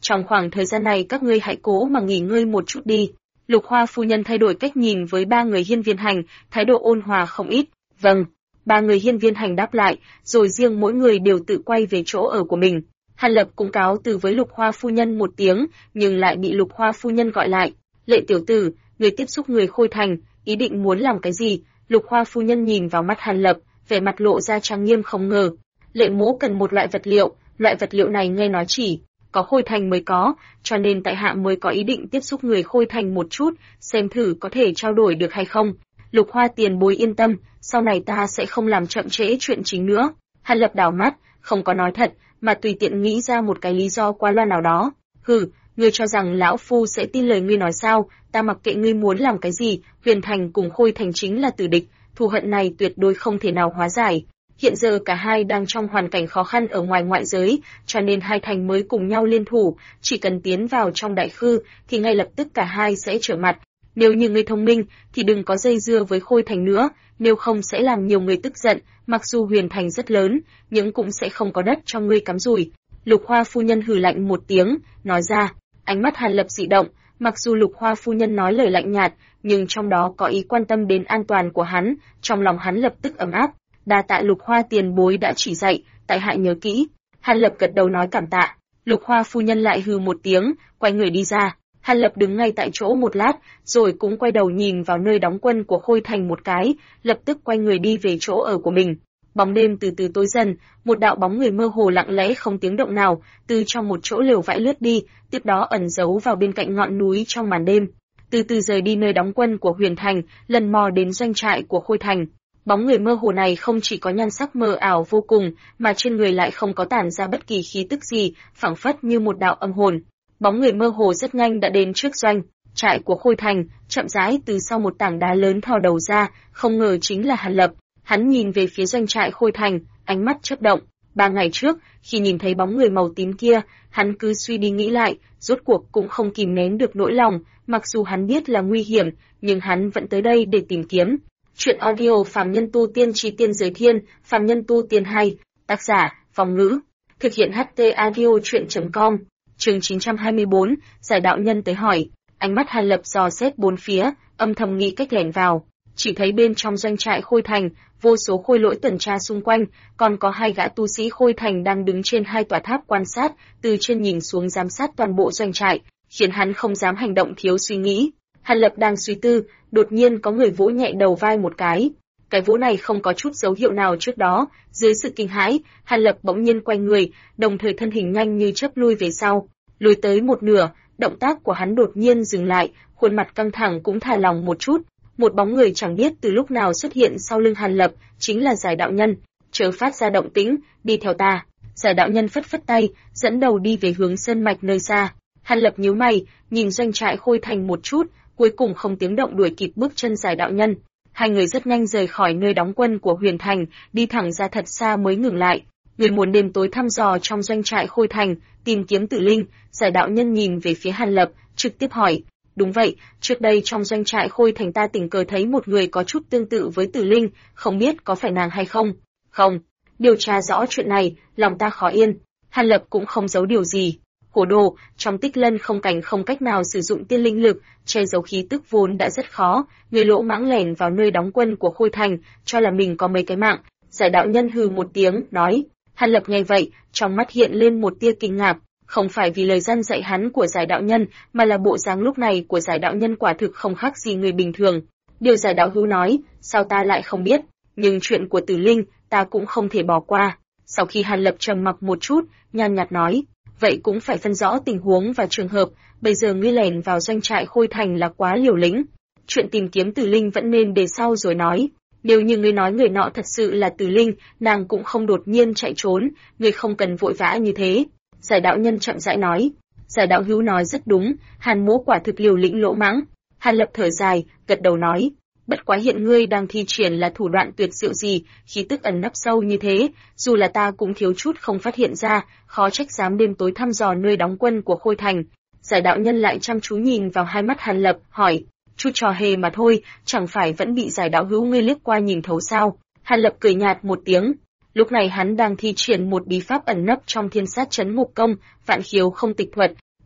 Trong khoảng thời gian này các ngươi hãy cố mà nghỉ ngơi một chút đi. Lục Hoa phu nhân thay đổi cách nhìn với ba người hiên viên hành, thái độ ôn hòa không ít. Vâng. Ba người hiên viên hành đáp lại, rồi riêng mỗi người đều tự quay về chỗ ở của mình. Hàn Lập cũng cáo từ với Lục Hoa phu nhân một tiếng, nhưng lại bị Lục Hoa phu nhân gọi lại. Lệ tiểu tử, người tiếp xúc người Khôi Thành, ý định muốn làm cái gì? Lục Hoa phu nhân nhìn vào mắt Hàn Lập, vẻ mặt lộ ra trang nghiêm không ngờ. Lệ mỗ cần một loại vật liệu này nghe nói chỉ có Khôi Thành mới có, cho nên tại hạ mới có ý định tiếp xúc người Khôi Thành một chút, xem thử có thể trao đổi được hay không. Lục Hoa tiền bối yên tâm, sau này ta sẽ không làm chậm trễ chuyện chính nữa. Hàn Lập đảo mắt, không có nói thật, mà tùy tiện nghĩ ra một cái lý do qua loa nào đó. Hừ, ngươi cho rằng lão phu sẽ tin lời ngươi nói sao? Ta mặc kệ ngươi muốn làm cái gì, Huyền Thành cùng Khôi Thành chính là tử địch, thù hận này tuyệt đối không thể nào hóa giải. Hiện giờ cả hai đang trong hoàn cảnh khó khăn ở ngoài ngoại giới, cho nên hai thành mới cùng nhau liên thủ, chỉ cần tiến vào trong đại khư thì ngay lập tức cả hai sẽ trở mặt. Nếu như ngươi thông minh thì đừng có dây dưa với Khôi Thành nữa, nếu không sẽ làm nhiều người tức giận, mặc dù Huyền Thành rất lớn, nhưng cũng sẽ không có đất cho ngươi cắm rủi. Lục Hoa phu nhân hừ lạnh một tiếng, nói ra. Ánh mắt Hàn Lập dị động, mặc dù Lục Hoa phu nhân nói lời lạnh nhạt, nhưng trong đó có ý quan tâm đến an toàn của hắn, trong lòng hắn lập tức ấm áp. Đa tạ Lục Hoa tiền bối đã chỉ dạy, tại hạ nhớ kỹ. Hàn Lập gật đầu nói cảm tạ. Lục Hoa phu nhân lại hừ một tiếng, quay người đi ra. Hàn Lập đứng ngay tại chỗ một lát, rồi cũng quay đầu nhìn vào nơi đóng quân của Khôi Thành một cái, lập tức quay người đi về chỗ ở của mình. Bóng đêm từ từ tối dần, một đạo bóng người mơ hồ lặng lẽ không tiếng động nào, từ trong một chỗ lều vải lướt đi, tiếp đó ẩn giấu vào bên cạnh ngọn núi trong màn đêm. Từ từ rời đi nơi đóng quân của Huyền Thành, lần mò đến doanh trại của Khôi Thành. Bóng người mơ hồ này không chỉ có nhan sắc mờ ảo vô cùng, mà trên người lại không có tản ra bất kỳ khí tức gì, phảng phất như một đạo âm hồn. Bóng người mơ hồ rất nhanh đã đến trước doanh trại của Khôi Thành, chậm rãi từ sau một tảng đá lớn thò đầu ra, không ngờ chính là Hàn Lập. Hắn nhìn về phía doanh trại Khôi Thành, ánh mắt chớp động. 3 ngày trước, khi nhìn thấy bóng người màu tím kia, hắn cứ suy đi nghĩ lại, rốt cuộc cũng không kìm nén được nỗi lòng, mặc dù hắn biết là nguy hiểm, nhưng hắn vẫn tới đây để tìm kiếm. Chuyện audio Phàm Nhân Tu Tiên Chi Tiên Giới Thiên, Phàm Nhân Tu Tiên 2, tác giả, Phong Ngữ, thực hiện HT audio chuyện.com, chương 924, giải đạo nhân tới hỏi, ánh mắt Hàn Lập dò xét bốn phía, âm thầm nghĩ cách lẻn vào, chỉ thấy bên trong doanh trại Khôi Thành, vô số khôi lỗi tuần tra xung quanh, còn có 2 gã tu sĩ Khôi Thành đang đứng trên 2 tòa tháp quan sát, từ trên nhìn xuống giám sát toàn bộ doanh trại, khiến hắn không dám hành động thiếu suy nghĩ. Hàn Lập đang suy tư, đột nhiên có người vỗ nhẹ đầu vai một cái. Cái vỗ này không có chút dấu hiệu nào trước đó, dưới sự kinh hãi, Hàn Lập bỗng nhiên quay người, đồng thời thân hình nhanh như chớp lui về sau, lùi tới một nửa, động tác của hắn đột nhiên dừng lại, khuôn mặt căng thẳng cũng thả lỏng một chút. Một bóng người chẳng biết từ lúc nào xuất hiện sau lưng Hàn Lập, chính là Giải đạo nhân. Chớ phát ra động tĩnh, đi theo ta. Giải đạo nhân phất phất tay, dẫn đầu đi về hướng sơn mạch nơi xa. Hàn Lập nhíu mày, nhìn doanh trại Khôi Thành một chút, cuối cùng không tiếng động đuổi kịp bước chân Giải đạo nhân. Hai người rất nhanh rời khỏi nơi đóng quân của Huyền Thành, đi thẳng ra thật xa mới ngừng lại. Người muốn đêm tối thăm dò trong doanh trại Khôi Thành, tìm kiếm Tử Linh. Giải đạo nhân nhìn về phía Hàn Lập, trực tiếp hỏi. Đúng vậy, trước đây trong doanh trại Khôi Thành ta tình cờ thấy một người có chút tương tự với Tử Linh, không biết có phải nàng hay không? Không, điều tra rõ chuyện này, lòng ta khó yên. Hàn Lập cũng không giấu điều gì. Hồ đồ, trong Tích Lân không cảnh không cách nào sử dụng tiên linh lực, che giấu khí tức vốn đã rất khó, người lỗ mãng lẻn vào nơi đóng quân của Khôi Thành, cho là mình có mấy cái mạng. Giải đạo nhân hừ một tiếng, nói. Hàn Lập nghe vậy, trong mắt hiện lên một tia kinh ngạc. Không phải vì lời gian dạy hắn của Giải đạo nhân, mà là bộ dáng lúc này của Giải đạo nhân quả thực không khác gì người bình thường. Điều Giải đạo hữu nói, sao ta lại không biết, nhưng chuyện của Tử Linh, ta cũng không thể bỏ qua. Sau khi Hàn Lập trầm mặc một chút, nhàn nhạt nói, vậy cũng phải phân rõ tình huống và trường hợp, bây giờ ngươi lẻn vào doanh trại Khôi Thành là quá liều lĩnh. Chuyện tìm kiếm Tử Linh vẫn nên để sau rồi nói. Nếu như ngươi nói người nọ thật sự là Tử Linh, nàng cũng không đột nhiên chạy trốn, ngươi không cần vội vã như thế. Giải đạo nhân chậm rãi nói. Giải đạo hữu nói rất đúng, Hàn mỗ quả thực liều lĩnh lỗ mãng. Hàn Lập thở dài, gật đầu nói. Bất quá hiện ngươi đang thi triển là thủ đoạn tuyệt diệu gì, khí tức ẩn nấp sâu như thế, dù là ta cũng thiếu chút không phát hiện ra, khó trách dám đêm tối thăm dò nơi đóng quân của Khôi Thành. Giải đạo nhân lại chăm chú nhìn vào hai mắt Hàn Lập, hỏi, chút trò hề mà thôi, chẳng phải vẫn bị giải đạo hữu ngươi liếc qua nhìn thấu sao? Hàn Lập cười nhạt một tiếng. Lúc này hắn đang thi triển một bí pháp ẩn nấp trong Thiên Sát Chấn Ngục Công, Vạn Khiếu Không Tịch Thuật,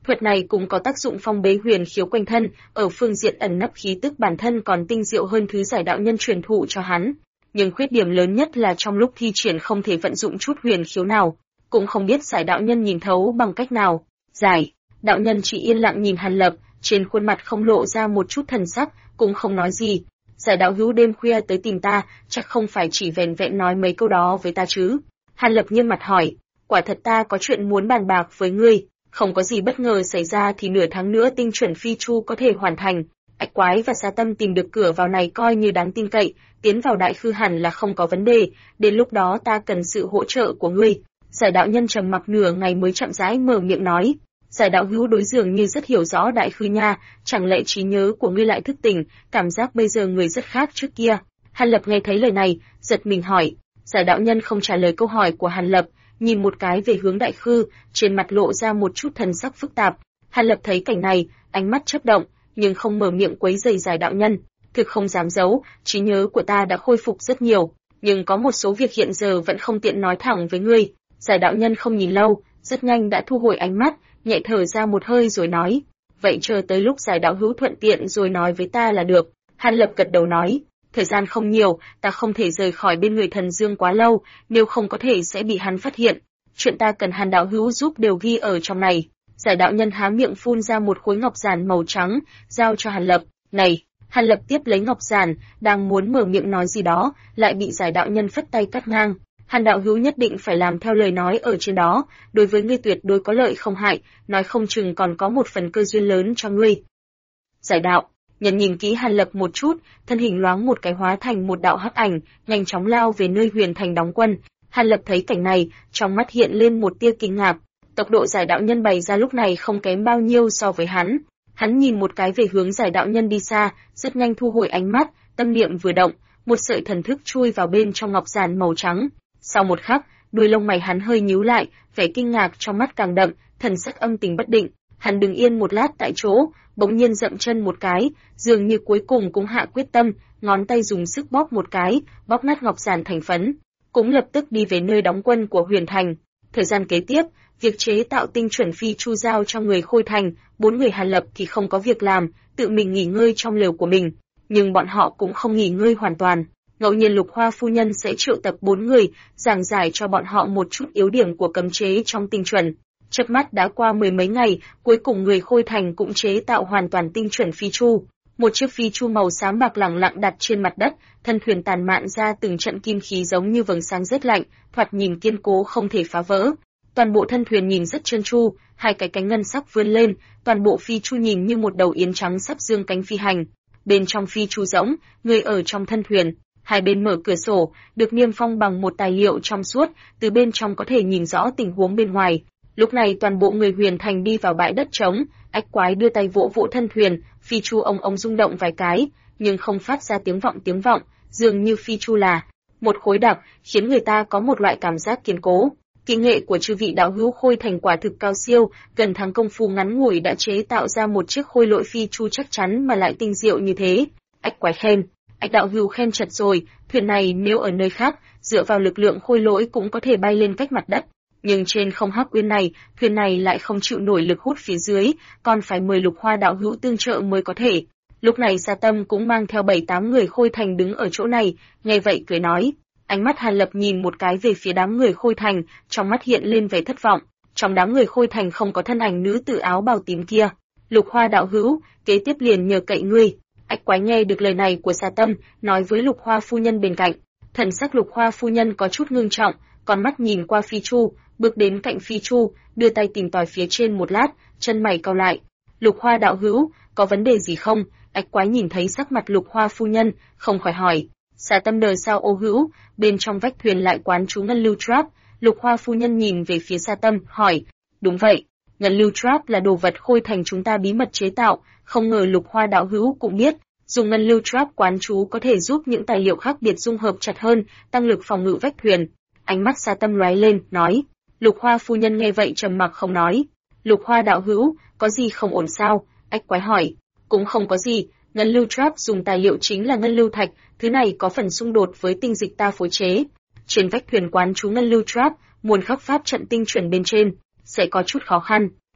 Thuật này cũng có tác dụng phong bế huyền khiếu quanh thân, ở phương diện ẩn nấp khí tức bản thân còn tinh diệu hơn thứ giải đạo nhân truyền thụ cho hắn. Nhưng khuyết điểm lớn nhất là trong lúc thi triển không thể vận dụng chút huyền khiếu nào, cũng không biết giải đạo nhân nhìn thấu bằng cách nào. Giải đạo nhân chỉ yên lặng nhìn Hàn Lập, trên khuôn mặt không lộ ra một chút thần sắc, cũng không nói gì. Giải đạo hữu đêm khuya tới tìm ta, chắc không phải chỉ vẻn vẹn nói mấy câu đó với ta chứ? Hàn Lập nghiêm mặt hỏi. Quả thật ta có chuyện muốn bàn bạc với ngươi, không có gì bất ngờ xảy ra thì nửa tháng nữa tinh chuẩn phi chu có thể hoàn thành. Ách Quái và Sa Tâm tìm được cửa vào này coi như đáng tin cậy, tiến vào đại khư hẳn là không có vấn đề, đến lúc đó ta cần sự hỗ trợ của ngươi. Giải đạo nhân trầm mặc nửa ngày mới chậm rãi mở miệng nói. Giải đạo hữu đối dường như rất hiểu rõ đại khư nha, chẳng lẽ trí nhớ của ngươi lại thức tỉnh, cảm giác bây giờ người rất khác trước kia. Hàn Lập nghe thấy lời này, giật mình hỏi. Giải đạo nhân không trả lời câu hỏi của Hàn Lập, nhìn một cái về hướng đại khư, trên mặt lộ ra một chút thần sắc phức tạp. Hàn Lập thấy cảnh này, ánh mắt chớp động, nhưng không mở miệng quấy rầy giải đạo nhân. Thực không dám giấu, trí nhớ của ta đã khôi phục rất nhiều, nhưng có một số việc hiện giờ vẫn không tiện nói thẳng với ngươi. Giải đạo nhân không nhìn lâu, rất nhanh đã thu hồi ánh mắt, nhẹ thở ra một hơi rồi nói. Vậy chờ tới lúc giải đạo hữu thuận tiện rồi nói với ta là được. Hàn Lập gật đầu nói. Thời gian không nhiều, ta không thể rời khỏi bên người thần Dương quá lâu, nếu không có thể sẽ bị hắn phát hiện. Chuyện ta cần Hàn đạo hữu giúp đều ghi ở trong này. Giải đạo nhân há miệng phun ra một khối ngọc giản màu trắng, giao cho Hàn Lập. Này! Hàn Lập tiếp lấy ngọc giản, đang muốn mở miệng nói gì đó, lại bị giải đạo nhân phất tay cắt ngang. Hàn đạo hữu nhất định phải làm theo lời nói ở trên đó, đối với ngươi tuyệt đối có lợi không hại, nói không chừng còn có một phần cơ duyên lớn cho ngươi. Giải đạo, nhận nhìn kỹ Hàn Lập một chút, thân hình loáng một cái hóa thành một đạo hắc ảnh, nhanh chóng lao về nơi Huyền Thành đóng quân. Hàn Lập thấy cảnh này, trong mắt hiện lên một tia kinh ngạc. Tốc độ giải đạo nhân bày ra lúc này không kém bao nhiêu so với hắn. Hắn nhìn một cái về hướng giải đạo nhân đi xa, rất nhanh thu hồi ánh mắt, tâm niệm vừa động, một sợi thần thức chui vào bên trong ngọc giản màu trắng. Sau một khắc, đuôi lông mày hắn hơi nhíu lại, vẻ kinh ngạc trong mắt càng đậm, thần sắc âm tình bất định. Hắn đứng yên một lát tại chỗ, bỗng nhiên dậm chân một cái, dường như cuối cùng cũng hạ quyết tâm, ngón tay dùng sức bóp một cái, bóp nát ngọc giản thành phấn, cũng lập tức đi về nơi đóng quân của Huyền Thành. Thời gian kế tiếp, việc chế tạo tinh chuẩn phi chu giao cho người Khôi Thành, 4 người Hàn Lập thì không có việc làm, tự mình nghỉ ngơi trong lều của mình, nhưng bọn họ cũng không nghỉ ngơi hoàn toàn. Ngẫu nhiên Lục Hoa phu nhân sẽ triệu tập 4 người, giảng giải cho bọn họ một chút yếu điểm của cấm chế trong tinh chuẩn. Chớp mắt đã qua mười mấy ngày, cuối cùng người Khôi Thành cũng chế tạo hoàn toàn tinh chuẩn phi chu. Một chiếc phi chu màu xám bạc lẳng lặng đặt trên mặt đất, thân thuyền tàn mạn ra từng trận kim khí giống như vầng sáng rất lạnh, thoạt nhìn kiên cố không thể phá vỡ. Toàn bộ thân thuyền nhìn rất trơn tru, hai cái cánh ngân sắc vươn lên, toàn bộ phi chu nhìn như một đầu yến trắng sắp dương cánh phi hành. Bên trong phi chu rỗng, người ở trong thân thuyền, hai bên mở cửa sổ, được niêm phong bằng một tài liệu trong suốt, từ bên trong có thể nhìn rõ tình huống bên ngoài. Lúc này toàn bộ người Huyền Thành đi vào bãi đất trống, Ách Quái đưa tay vỗ vỗ thân thuyền, phi chu ông rung động vài cái, nhưng không phát ra tiếng vọng, dường như phi chu là một khối đặc, khiến người ta có một loại cảm giác kiên cố. Kỹ nghệ của chư vị đạo hữu Khôi Thành quả thực cao siêu, gần tháng công phu ngắn ngủi đã chế tạo ra một chiếc khôi lỗi phi chu chắc chắn mà lại tinh diệu như thế. Ách Quái khen, Ách đạo hữu khen chật rồi, thuyền này nếu ở nơi khác, dựa vào lực lượng khôi lỗi cũng có thể bay lên cách mặt đất. Nhưng trên không Hắc Uyên này, thuyền này lại không chịu nổi lực hút phía dưới, còn phải mời Lục Hoa đạo hữu tương trợ mới có thể. Lúc này Sa Tâm cũng mang theo 7-8 người Khôi Thành đứng ở chỗ này, nghe vậy cười nói. Ánh mắt Hàn Lập nhìn một cái về phía đám người Khôi Thành, trong mắt hiện lên vẻ thất vọng. Trong đám người Khôi Thành không có thân ảnh nữ tử áo bào tím kia. Lục Hoa đạo hữu, kế tiếp liền nhờ cậy ngươi. Ách Quái nghe được lời này của Sa Tâm, nói với Lục Hoa phu nhân bên cạnh. Thần sắc Lục Hoa phu nhân có chút ngưng trọng, con mắt nhìn qua phi chu, bước đến cạnh phi chu, đưa tay tìm tòi phía trên một lát, chân mày cau lại. Lục Hoa đạo hữu, có vấn đề gì không? Ách Quái nhìn thấy sắc mặt Lục Hoa phu nhân, không khỏi hỏi. Sa Tâm đời sao ô hữu, bên trong vách thuyền lại quán chú ngân lưu trap. Lục Hoa phu nhân nhìn về phía Sa Tâm, hỏi. Đúng vậy, ngân lưu trap là đồ vật Khôi Thành chúng ta bí mật chế tạo, không ngờ Lục Hoa đạo hữu cũng biết. Dùng ngân lưu trap quán chú có thể giúp những tài liệu khác biệt dung hợp chặt hơn, tăng lực phòng ngự vách thuyền. Ánh mắt Sa Tâm lóe lên, nói. Lục Hoa phu nhân nghe vậy trầm mặc không nói. Lục Hoa đạo hữu, có gì không ổn sao? Ách Quái hỏi. Cũng không có gì, ngân lưu trap dùng tài liệu chính là ngân lưu thạch, thứ này có phần xung đột với tinh dịch ta phối chế. Trên vách thuyền quán chú ngân lưu trap, muốn khắc pháp trận tinh chuẩn bên trên, sẽ có chút khó khăn.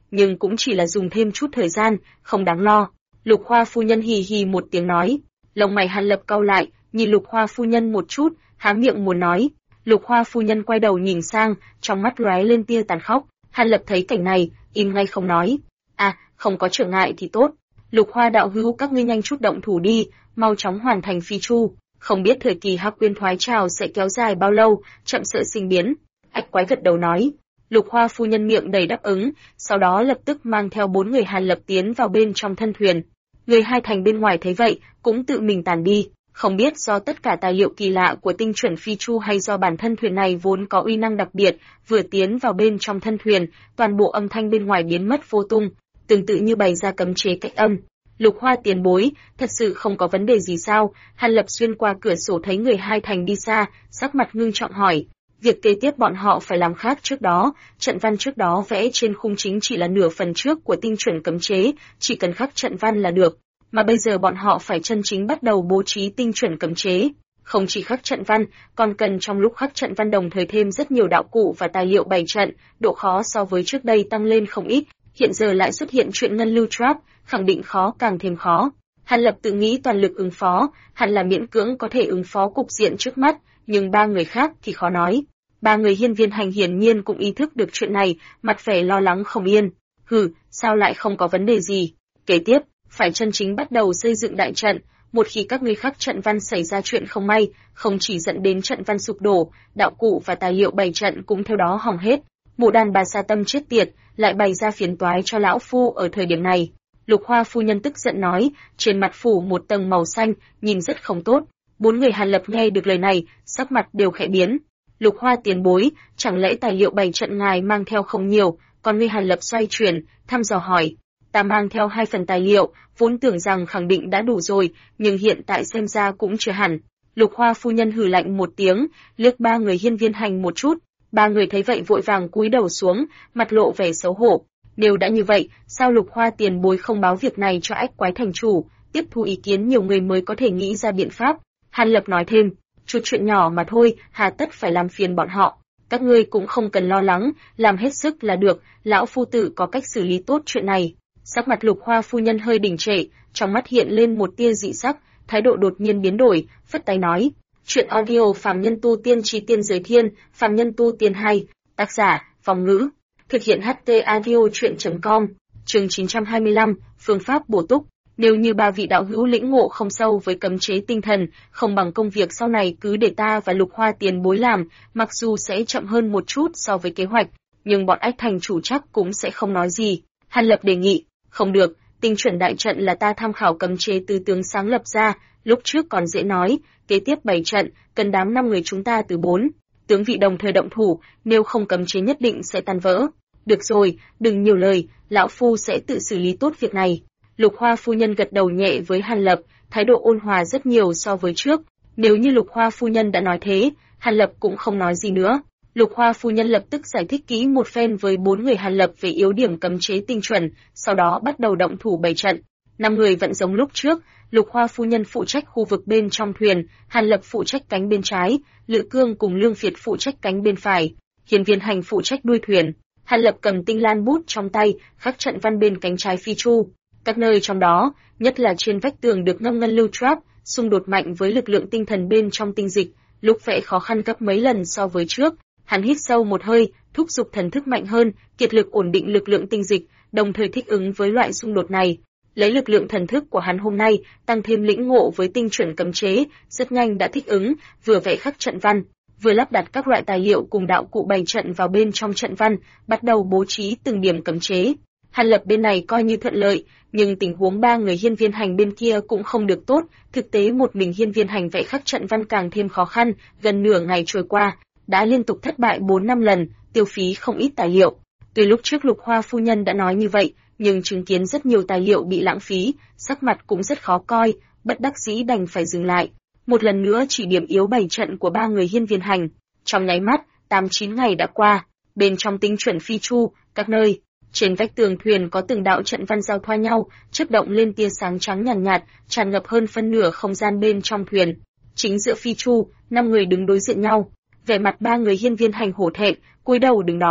nhưng cũng chỉ là dùng thêm chút thời gian, không đáng lo. Lục Hoa phu nhân hì hì một tiếng nói. Lông mày Hàn Lập cau lại, nhìn Lục Hoa phu nhân một chút, há miệng muốn nói. Lục Hoa phu nhân quay đầu nhìn sang, trong mắt lóe lên tia tàn khốc. Hàn Lập thấy cảnh này, im ngay không nói. À, không có trở ngại thì tốt. Lục Hoa đạo hữu, các ngươi nhanh chút động thủ đi, mau chóng hoàn thành phi chu. Không biết thời kỳ Hắc Uyên thoái trào sẽ kéo dài bao lâu, chậm sợ sinh biến. Ách Quái gật đầu nói. Lục Hoa phu nhân miệng đầy đáp ứng, sau đó lập tức mang theo 4 người Hàn Lập tiến vào bên trong thân thuyền. Người Hai Thành bên ngoài thấy vậy, cũng tự mình tản đi. Không biết do tất cả tài liệu kỳ lạ của tinh chuẩn phi chu hay do bản thân thuyền này vốn có uy năng đặc biệt, vừa tiến vào bên trong thân thuyền, toàn bộ âm thanh bên ngoài biến mất vô tung, tương tự như bày ra cấm chế cách âm. Lục Hoa tiền bối, thật sự không có vấn đề gì sao? Hàn Lập xuyên qua cửa sổ thấy người Hai Thành đi xa, sắc mặt ngưng trọng hỏi. Việc kế tiếp bọn họ phải làm khác trước đó, trận văn trước đó vẽ trên khung chính chỉ là nửa phần trước của tinh chuẩn cấm chế, chỉ cần khắc trận văn là được. Mà bây giờ bọn họ phải chân chính bắt đầu bố trí tinh chuẩn cấm chế. Không chỉ khắc trận văn, còn cần trong lúc khắc trận văn đồng thời thêm rất nhiều đạo cụ và tài liệu bày trận, độ khó so với trước đây tăng lên không ít, hiện giờ lại xuất hiện chuyện ngân lưu trap, khẳng định khó càng thêm khó. Hàn Lập tự nghĩ toàn lực ứng phó, hẳn là miễn cưỡng có thể ứng phó cục diện trước mắt, nhưng 3 người khác thì khó nói. 3 người Hiên Viên Hành hiển nhiên cũng ý thức được chuyện này, mặt vẻ lo lắng không yên. Sao lại không có vấn đề gì? Kế tiếp, phải chân chính bắt đầu xây dựng đại trận, một khi các ngươi khắc trận văn xảy ra chuyện không may, không chỉ dẫn đến trận văn sụp đổ, đạo cụ và tài liệu bày trận cũng theo đó hỏng hết. Mụ đàn bà sa tâm chết tiệt, lại bày ra phiền toái cho lão phu ở thời điểm này. Lục Hoa phu nhân tức giận nói, trên mặt phủ một tầng màu xanh, nhìn rất không tốt. 4 người Hàn Lập nghe được lời này, sắc mặt đều khẽ biến. Lục Hoa tiền bối, chẳng lẽ tài liệu bày trận ngài mang theo không nhiều? Còn người Hàn Lập xoay chuyển, thăm dò hỏi. Ta mang theo 2 phần tài liệu, vốn tưởng rằng khẳng định đã đủ rồi, nhưng hiện tại xem ra cũng chưa hẳn. Lục Hoa phu nhân hừ lạnh một tiếng, liếc 3 người Hiên Viên Hành một chút. 3 người thấy vậy vội vàng cúi đầu xuống, mặt lộ vẻ xấu hổ. Nếu đã như vậy, sao Lục Hoa tiền bối không báo việc này cho Ách Quái thành chủ, tiếp thu ý kiến nhiều người mới có thể nghĩ ra biện pháp. Hàn Lập nói thêm, chút chuyện nhỏ mà thôi, hà tất phải làm phiền bọn họ. Các ngươi cũng không cần lo lắng, làm hết sức là được, lão phu tử có cách xử lý tốt chuyện này. Sắc mặt Lục Hoa phu nhân hơi đình trệ, trong mắt hiện lên một tia dị sắc, thái độ đột nhiên biến đổi, phất tay nói. Chuyện audio Phàm Nhân Tu Tiên Chi Tiên Giới Thiên, Phàm Nhân Tu Tiên 2, tác giả, Phong Ngữ. Thực hiện HT Audio Chuyện.com, chương 925, phương pháp bổ túc. Nếu như 3 vị đạo hữu lĩnh ngộ không sâu với cấm chế tinh thần, không bằng công việc sau này cứ để ta và Lục Hoa tiền bối làm, mặc dù sẽ chậm hơn một chút so với kế hoạch, nhưng bọn Ách thành chủ chắc cũng sẽ không nói gì. Hàn Lập đề nghị, không được, tinh chuẩn đại trận là ta tham khảo cấm chế từ tướng sáng lập ra, lúc trước còn dễ nói, kế tiếp bày trận, cần đám 5 người chúng ta từ 4 tướng vị đồng thời động thủ, nếu không cấm chế nhất định sẽ tan vỡ. Được rồi, đừng nhiều lời, lão phu sẽ tự xử lý tốt việc này. Lục Hoa phu nhân gật đầu nhẹ với Hàn Lập, thái độ ôn hòa rất nhiều so với trước. Nếu như Lục Hoa phu nhân đã nói thế, Hàn Lập cũng không nói gì nữa. Lục Hoa phu nhân lập tức giải thích kỹ một phen với 4 người Hàn Lập về yếu điểm cấm chế tinh chuẩn, sau đó bắt đầu động thủ bày trận. 5 người vẫn giống lúc trước, Lục Hoa phu nhân phụ trách khu vực bên trong thuyền, Hàn Lập phụ trách cánh bên trái, Lữ Cương cùng Lương Việt phụ trách cánh bên phải, Hiên Viên Hành phụ trách đuôi thuyền. Hàn Lập cầm tinh lan bút trong tay, khắc trận văn bên cánh trái phi chu. Các nơi trong đó, nhất là trên vách tường được ngâm ngân lưu trap, xung đột mạnh với lực lượng tinh thần bên trong tinh dịch, lúc vẽ khó khăn gấp mấy lần so với trước. Hắn hít sâu một hơi, thúc giục thần thức mạnh hơn, kiệt lực ổn định lực lượng tinh dịch, đồng thời thích ứng với loại xung đột này. Lấy lực lượng thần thức của hắn hôm nay, tăng thêm lĩnh ngộ với tinh chuẩn cấm chế, rất nhanh đã thích ứng, vừa vẽ khắc trận văn, vừa lắp đặt các loại tài liệu cùng đạo cụ bày trận vào bên trong trận văn, bắt đầu bố trí từng điểm cấm chế. Hàn Lập bên này coi như thuận lợi, nhưng tình huống 3 người Hiên Viên Hành bên kia cũng không được tốt, thực tế một mình Hiên Viên Hành vẽ khắc trận văn càng thêm khó khăn, gần nửa ngày trôi qua, đã liên tục thất bại 4-5 lần, tiêu phí không ít tài liệu. Tuy lúc trước Lục Hoa phu nhân đã nói như vậy, nhưng chứng kiến rất nhiều tài liệu bị lãng phí, sắc mặt cũng rất khó coi, bất đắc dĩ đành phải dừng lại. Một lần nữa chỉ điểm yếu bày trận của 3 người Hiên Viên Hành. Trong nháy mắt, 8-9 ngày đã qua, bên trong tinh chuẩn phi chu, các nơi, trên vách tường thuyền có từng đạo trận văn giao thoa nhau, chớp động lên tia sáng trắng nhàn nhạt, tràn ngập hơn phân nửa không gian bên trong thuyền. Chính giữa phi chu, 5 người đứng đối diện nhau, vẻ mặt 3 người Hiên Viên Hành hổ thẹn, cúi đầu đứng đó.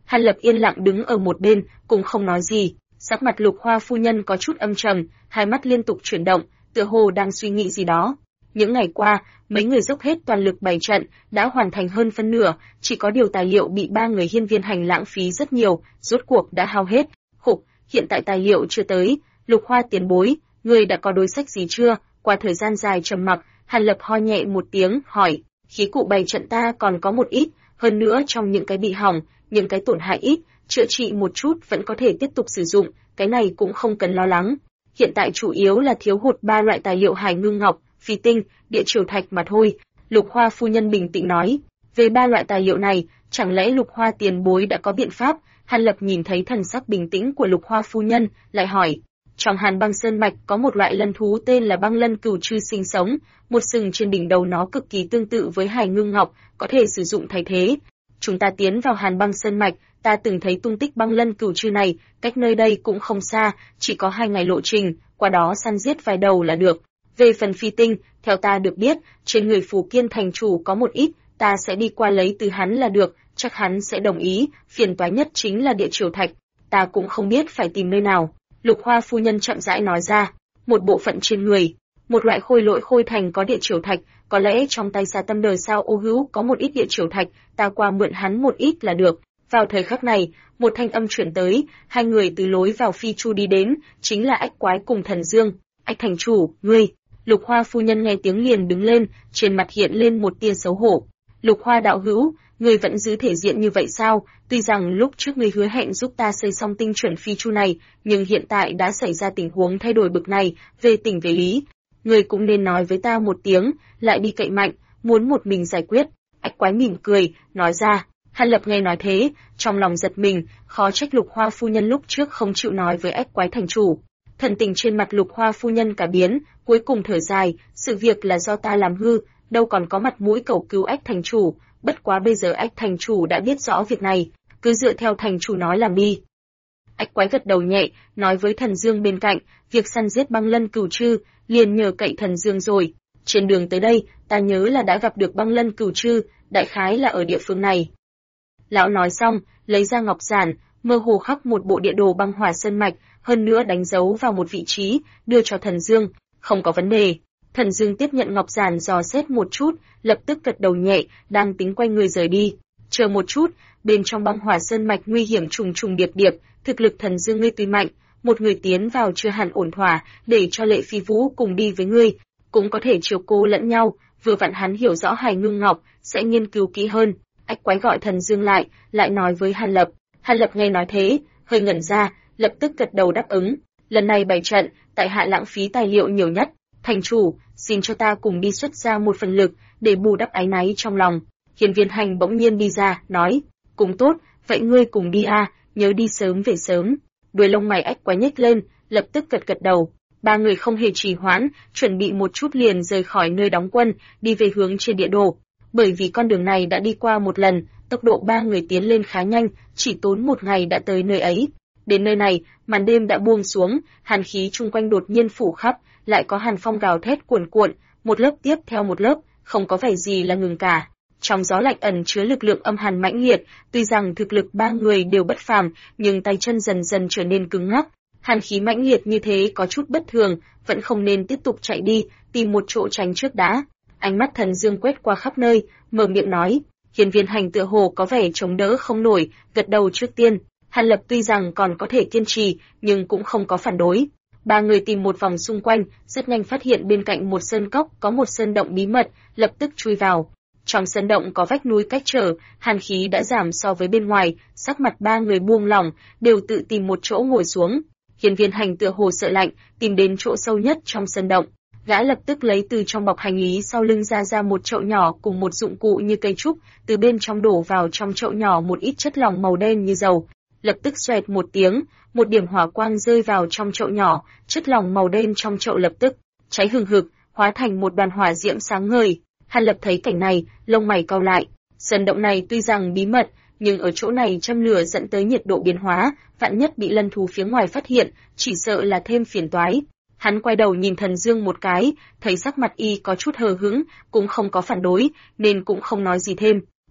Hàn Lập yên lặng đứng ở một bên, cũng không nói gì. Sắc mặt Lục Hoa phu nhân có chút âm trầm, hai mắt liên tục chuyển động, tựa hồ đang suy nghĩ gì đó. Những ngày qua, mấy người dốc hết toàn lực bày trận, đã hoàn thành hơn phân nửa, chỉ có điều tài liệu bị ba người Hiên Viên Hành lãng phí rất nhiều, rốt cuộc đã hao hết. Khục, hiện tại tài liệu chưa tới. Lục Hoa tiền bối, người đã có đối sách gì chưa? Qua thời gian dài trầm mặc, Hàn Lập ho nhẹ một tiếng, hỏi, khí cụ bày trận ta còn có một ít, hơn nữa trong những cái bị hỏng, những cái tổn hại ít, chữa trị một chút vẫn có thể tiếp tục sử dụng, cái này cũng không cần lo lắng. Hiện tại chủ yếu là thiếu hụt ba loại tài liệu hài ngư ngọc, phi tinh, địa triều thạch mà thôi. Lục Hoa phu nhân bình tĩnh nói, về ba loại tài liệu này, chẳng lẽ Lục Hoa tiền bối đã có biện pháp? Hàn Lập nhìn thấy thần sắc bình tĩnh của Lục Hoa phu nhân, lại hỏi, trong Hàn Băng Sơn mạch có một loại lân thú tên là băng lân cửu trư sinh sống, một sừng trên đỉnh đầu nó cực kỳ tương tự với hài ngư ngọc, có thể sử dụng thay thế. Chúng ta tiến vào Hàn Băng Sơn mạch, ta từng thấy tung tích băng lân cửu trư này, cách nơi đây cũng không xa, chỉ có 2 ngày lộ trình, qua đó săn giết vài đầu là được. Về phần phi tinh, theo ta được biết, trên người Phù Kiên thành chủ có một ít, ta sẽ đi qua lấy từ hắn là được, chắc hắn sẽ đồng ý, phiền toái nhất chính là địa triều thạch, ta cũng không biết phải tìm nơi nào. Lục Hoa phu nhân chậm rãi nói ra, một bộ phận trên người, một loại khôi lỗi khôi thành có địa triều thạch, có lẽ trong tay Xà Tâm đời sao Ô Hữu có một ít địa triều thạch, ta qua mượn hắn một ít là được. Vào thời khắc này, một thanh âm chuyển tới, hai người từ lối vào phi chu đi đến, chính là Ách Quái cùng Thần Dương. Ách thành chủ, ngươi. Lục Hoa phu nhân nghe tiếng liền đứng lên, trên mặt hiện lên một tia xấu hổ. Lục Hoa đạo hữu, ngươi vẫn giữ thể diện như vậy sao? Tuy rằng lúc trước ngươi hứa hẹn giúp ta xây xong tinh chuẩn phi chu này, nhưng hiện tại đã xảy ra tình huống thay đổi bực này, về tình về lý, ngươi cũng nên nói với ta một tiếng, lại đi cậy mạnh, muốn một mình giải quyết. Ách Quái mỉm cười, nói ra. Hàn Lập nghe nói thế, trong lòng giật mình, khó trách Lục Hoa phu nhân lúc trước không chịu nói với Ách Quái thành chủ. Thần tình trên mặt Lục Hoa phu nhân cả biến, cuối cùng thở dài, sự việc là do ta làm hư, đâu còn có mặt mũi cầu cứu Ách thành chủ, bất quá bây giờ Ách thành chủ đã biết rõ việc này, cứ dựa theo thành chủ nói làm đi. Ách Quái gật đầu nhẹ, nói với Thần Dương bên cạnh, việc săn giết băng lân cửu trư, liền nhờ cậy Thần Dương rồi. Trên đường tới đây, ta nhớ là đã gặp được băng lân cửu trư, đại khái là ở địa phương này. Lão nói xong, lấy ra ngọc giản, mơ hồ khắc một bộ địa đồ băng hỏa sơn mạch, hơn nữa đánh dấu vào một vị trí, đưa cho Thần Dương. Không có vấn đề. Thần Dương tiếp nhận ngọc giản dò xét một chút, lập tức gật đầu nhẹ, đang tính quay người rời đi. Chờ một chút, bên trong băng hỏa sơn mạch nguy hiểm trùng trùng điệp điệp, thực lực Thần Dương ngươi tuy mạnh, một người tiến vào chưa hẳn ổn thỏa, để cho Lệ Phi Vũ cùng đi với ngươi, cũng có thể chiều cố lẫn nhau. Vừa vặn hắn hiểu rõ hài ngư ngọc, sẽ nghiên cứu kỹ hơn. Ách Quái gọi Thần Dương lại nói với Hàn Lập. Hàn Lập nghe nói thế, hơi ngẩn ra, lập tức gật đầu đáp ứng. Lần này bày trận, tại hạ lãng phí tài liệu nhiều nhất. Thành chủ, xin cho ta cùng đi xuất ra một phần lực, để bù đắp áy náy trong lòng. Hiên Viên Hành bỗng nhiên đi ra, nói, cũng tốt, vậy ngươi cùng đi a, nhớ đi sớm về sớm. Đuôi lông mày Ách Quái nhếch lên, lập tức gật đầu. Ba người không hề trì hoãn, chuẩn bị một chút liền rời khỏi nơi đóng quân, đi về hướng trên địa đồ. Bởi vì con đường này đã đi qua một lần, tốc độ ba người tiến lên khá nhanh, chỉ tốn 1 ngày đã tới nơi ấy. Đến nơi này, màn đêm đã buông xuống, hàn khí chung quanh đột nhiên phủ khắp, lại có hàn phong gào thét cuồn cuộn, một lớp tiếp theo một lớp, không có vẻ gì là ngừng cả. Trong gió lạnh ẩn chứa lực lượng âm hàn mãnh liệt, tuy rằng thực lực ba người đều bất phàm, nhưng tay chân dần dần trở nên cứng ngắc. Hàn khí mãnh liệt như thế có chút bất thường, vẫn không nên tiếp tục chạy đi, tìm một chỗ tránh trước đã. Ánh mắt Thần Dương quét qua khắp nơi, mở miệng nói. Hiên Viên Hành tựa hồ có vẻ chống đỡ không nổi, gật đầu trước tiên. Hàn Lập tuy rằng còn có thể kiên trì, nhưng cũng không có phản đối. Ba người tìm một vòng xung quanh, rất nhanh phát hiện bên cạnh một sơn cốc có một sơn động bí mật, lập tức chui vào. Trong sơn động có vách núi cách trở, hàn khí đã giảm so với bên ngoài, sắc mặt ba người buông lỏng, đều tự tìm một chỗ ngồi xuống. Hiên Viên Hành tựa hồ sợ lạnh, tìm đến chỗ sâu nhất trong sơn động. Gã lập tức lấy từ trong bọc hành lý sau lưng ra một chậu nhỏ cùng một dụng cụ như cây trúc, từ bên trong đổ vào trong chậu nhỏ một ít chất lỏng màu đen như dầu. Lập tức xoẹt một tiếng, một điểm hỏa quang rơi vào trong chậu nhỏ, chất lỏng màu đen trong chậu lập tức cháy hừng hực, hóa thành một đoàn hỏa diễm sáng ngời. Hàn Lập thấy cảnh này, lông mày cau lại. Sơn động này tuy rằng bí mật, nhưng ở chỗ này châm lửa dẫn tới nhiệt độ biến hóa, vạn nhất bị lân thú phía ngoài phát hiện, chỉ sợ là thêm phiền toái. Hắn quay đầu nhìn Thần Dương một cái, thấy sắc mặt y có chút hờ hững, cũng không có phản đối, nên cũng không nói gì thêm.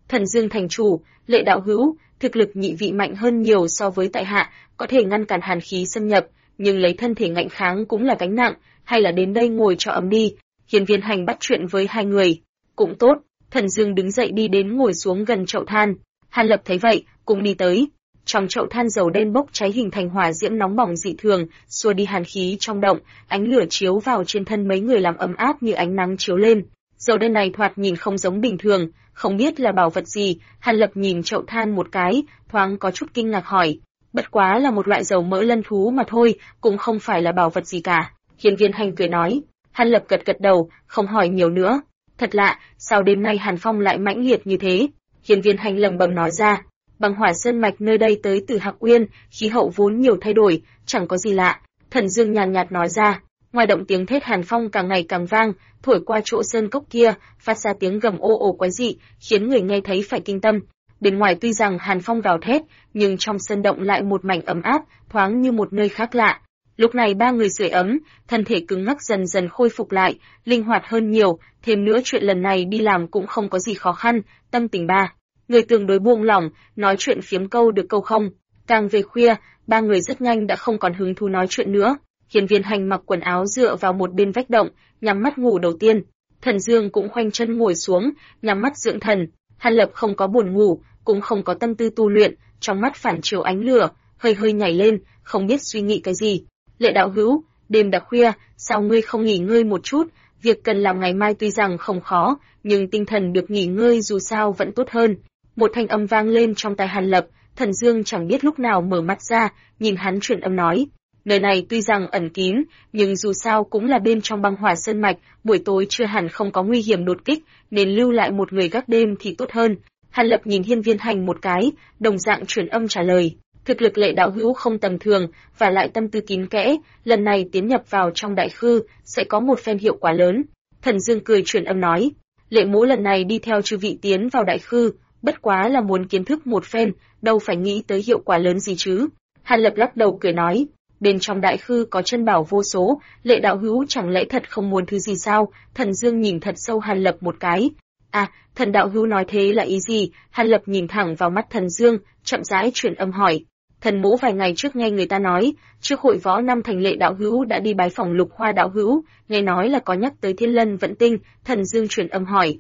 Thần Dương thành chủ, Lệ đạo hữu, thực lực nhị vị mạnh hơn nhiều so với tại hạ, có thể ngăn cản hàn khí xâm nhập, nhưng lấy thân thể ngạnh kháng cũng là gánh nặng, hay là đến đây ngồi cho ấm đi. Hiên Viên Hành bắt chuyện với hai người. Cũng tốt, Thần Dương đứng dậy đi đến ngồi xuống gần chậu than. Hàn Lập thấy vậy, cũng đi tới. Trong chậu than dầu đen bốc cháy hình thành hỏa diễm nóng bỏng dị thường, xua đi hàn khí trong động, ánh lửa chiếu vào trên thân mấy người làm ấm áp như ánh nắng chiếu lên. Dầu đen này thoạt nhìn không giống bình thường, không biết là bảo vật gì. Hàn Lập nhìn chậu than một cái, thoáng có chút kinh ngạc hỏi, bất quá là một loại dầu mỡ lân thú mà thôi, cũng không phải là bảo vật gì cả. Hiên Viên Hành cười nói. Hàn Lập gật gật đầu, không hỏi nhiều nữa. Thật lạ, sao đêm nay hàn phong lại mãnh liệt như thế? Hiên Viên Hành lẩm bẩm nói ra. Băng hỏa sơn mạch nơi đây tới từ Hạc Uyên, khí hậu vốn nhiều thay đổi, chẳng có gì lạ. Thần Dương nhàn nhạt nói ra. Ngoài động tiếng thét hàn phong càng ngày càng vang, thổi qua chỗ sơn cốc kia, phát ra tiếng gầm ồ ồ quái dị, khiến người nghe thấy phải kinh tâm. Bên ngoài tuy rằng hàn phong gào thét, nhưng trong sơn động lại một mảnh ấm áp, thoáng như một nơi khác lạ. Lúc này ba người sưởi ấm, thân thể cứng ngắc dần dần khôi phục lại, linh hoạt hơn nhiều, thêm nữa chuyện lần này đi làm cũng không có gì khó khăn, tâm tình ba người tương đối buông lỏng, nói chuyện phiếm câu được câu không. Càng về khuya, ba người rất nhanh đã không còn hứng thú nói chuyện nữa. Hiên Viên Hành mặc quần áo dựa vào một bên vách động, nhắm mắt ngủ đầu tiên. Thần Dương cũng khoanh chân ngồi xuống, nhắm mắt dưỡng thần. Hàn Lập không có buồn ngủ, cũng không có tâm tư tu luyện, trong mắt phản chiếu ánh lửa, hơi hơi nhảy lên, không biết suy nghĩ cái gì. Lệ đạo hữu, đêm đã khuya, sao ngươi không nghỉ ngơi một chút? Việc cần làm ngày mai tuy rằng không khó, nhưng tinh thần được nghỉ ngơi dù sao vẫn tốt hơn. Một thanh âm vang lên trong tai Hàn Lập, Thần Dương chẳng biết lúc nào mở mắt ra, nhìn hắn truyền âm nói. Nơi này tuy rằng ẩn kín, nhưng dù sao cũng là bên trong băng hỏa sơn mạch, buổi tối chưa hẳn không có nguy hiểm đột kích, nên lưu lại một người gác đêm thì tốt hơn. Hàn Lập nhìn Hiên Viên Hành một cái, đồng dạng truyền âm trả lời. Thực lực Lệ đạo hữu không tầm thường, và lại tâm tư kín kẽ, lần này tiến nhập vào trong đại khư, sẽ có một phen hiệu quả lớn. Thần Dương cười truyền âm nói, Lệ mỗ lần này đi theo chư vị tiến vào đại khư, bất quá là muốn kiến thức một phen, đâu phải nghĩ tới hiệu quả lớn gì chứ. Hàn Lập lắc đầu cười nói, bên trong đại khư có chân bảo vô số, Lệ đạo hữu chẳng lẽ thật không muốn thứ gì sao? Thần Dương nhìn thật sâu Hàn Lập một cái. À, thần đạo hữu nói thế là ý gì? Hàn Lập nhìn thẳng vào mắt Thần Dương, chậm rãi truyền âm hỏi. Thần mỗ vài ngày trước nghe người ta nói, trước hội võ năm thành Lệ đạo hữu đã đi bái phỏng Lục Hoa đạo hữu, nghe nói là có nhắc tới Thiên Lân Vận Tinh. Thần Dương truyền âm hỏi.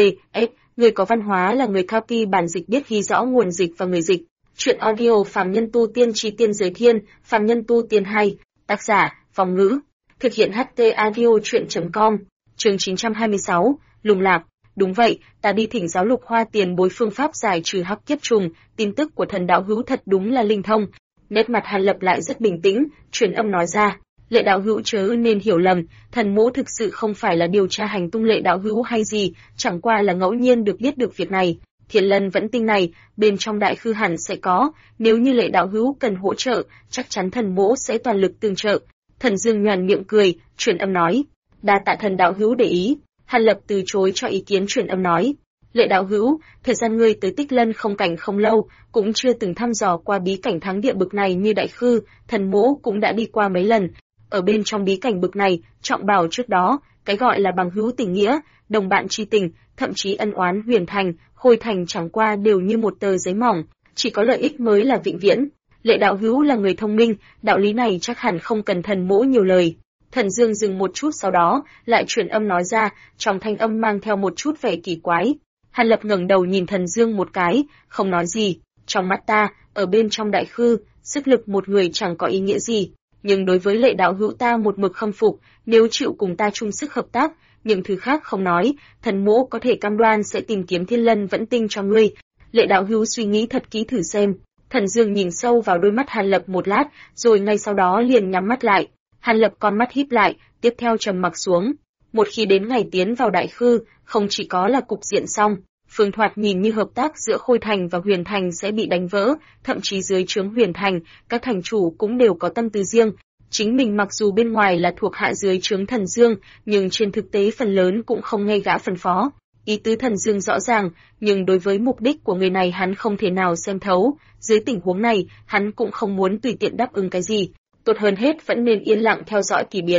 Người có văn hóa là người copy bản dịch biết ghi rõ nguồn dịch và người dịch. Chuyện audio Phàm Nhân Tu Tiên Chí Tiên Giới Thiên, Phàm Nhân Tu Tiên 2, tác giả, Phong Ngữ. Thực hiện HT Audio Chuyện.com, chương 926, Lùng Lạc. Đúng vậy, ta đi thỉnh giáo Lục Hoa tiền bối phương pháp giải trừ hắc kiếp trùng, tin tức của thần đạo hữu thật đúng là linh thông. Nét mặt Hàn Lập lại rất bình tĩnh, truyền âm nói ra. Lệ đạo hữu chớ nên hiểu lầm, thần mỗ thực sự không phải là điều tra hành tung Lệ đạo hữu hay gì, chẳng qua là ngẫu nhiên được biết được việc này. Thiên Lân Vẫn Tinh này, bên trong đại khư hẳn sẽ có, nếu như Lệ đạo hữu cần hỗ trợ, chắc chắn thần mỗ sẽ toàn lực tương trợ. Thần Dương nhoẻn miệng cười, truyền âm nói, đa tạ thần đạo hữu để ý. Hàn Lập từ chối cho ý kiến, truyền âm nói, Lệ đạo hữu, thời gian ngươi tới Tích Lân không cảnh không lâu, cũng chưa từng thăm dò qua bí cảnh thắng địa bực này như đại khư, thần mỗ cũng đã đi qua mấy lần. Ở bên trong bí cảnh bực này, trọng bảo trước đó, cái gọi là bằng hữu tình nghĩa, đồng bạn tri tình, thậm chí ân oán huyền thành, khôi thành chẳng qua đều như một tờ giấy mỏng, chỉ có lợi ích mới là vĩnh viễn. Lệ đạo hữu là người thông minh, đạo lý này chắc hẳn không cần thần mỗ nhiều lời. Thần Dương dừng một chút sau đó, lại truyền âm nói ra, trong thanh âm mang theo một chút vẻ kỳ quái. Hàn Lập ngẩng đầu nhìn Thần Dương một cái, không nói gì. Trong mắt ta, ở bên trong đại khư, sức lực một người chẳng có ý nghĩa gì, nhưng đối với Lệ đạo hữu ta một mực khâm phục, nếu chịu cùng ta chung sức hợp tác, những thứ khác không nói, thần mỗ có thể cam đoan sẽ tìm kiếm Thiên Lân Vẫn Tinh cho ngươi. Lệ đạo hữu suy nghĩ thật kỹ thử xem. Thần Dương nhìn sâu vào đôi mắt Hàn Lập một lát, rồi ngay sau đó liền nhắm mắt lại. Hàn Lập con mắt híp lại, tiếp theo trầm mặc xuống. Một khi đến ngày tiến vào đại khư, không chỉ có là cục diện xong, phương thoạt nhìn như hợp tác giữa Khôi Thành và Huyền Thành sẽ bị đánh vỡ, thậm chí dưới trướng Huyền Thành, các thành chủ cũng đều có tâm tư riêng. Chính mình mặc dù bên ngoài là thuộc hạ dưới trướng Thần Dương, nhưng trên thực tế phần lớn cũng không nghe gã phân phó. Ý tứ Thần Dương rõ ràng, nhưng đối với mục đích của người này hắn không thể nào xem thấu. Dưới tình huống này, hắn cũng không muốn tùy tiện đáp ứng cái gì. Tốt hơn hết vẫn nên yên lặng theo dõi kỳ biến.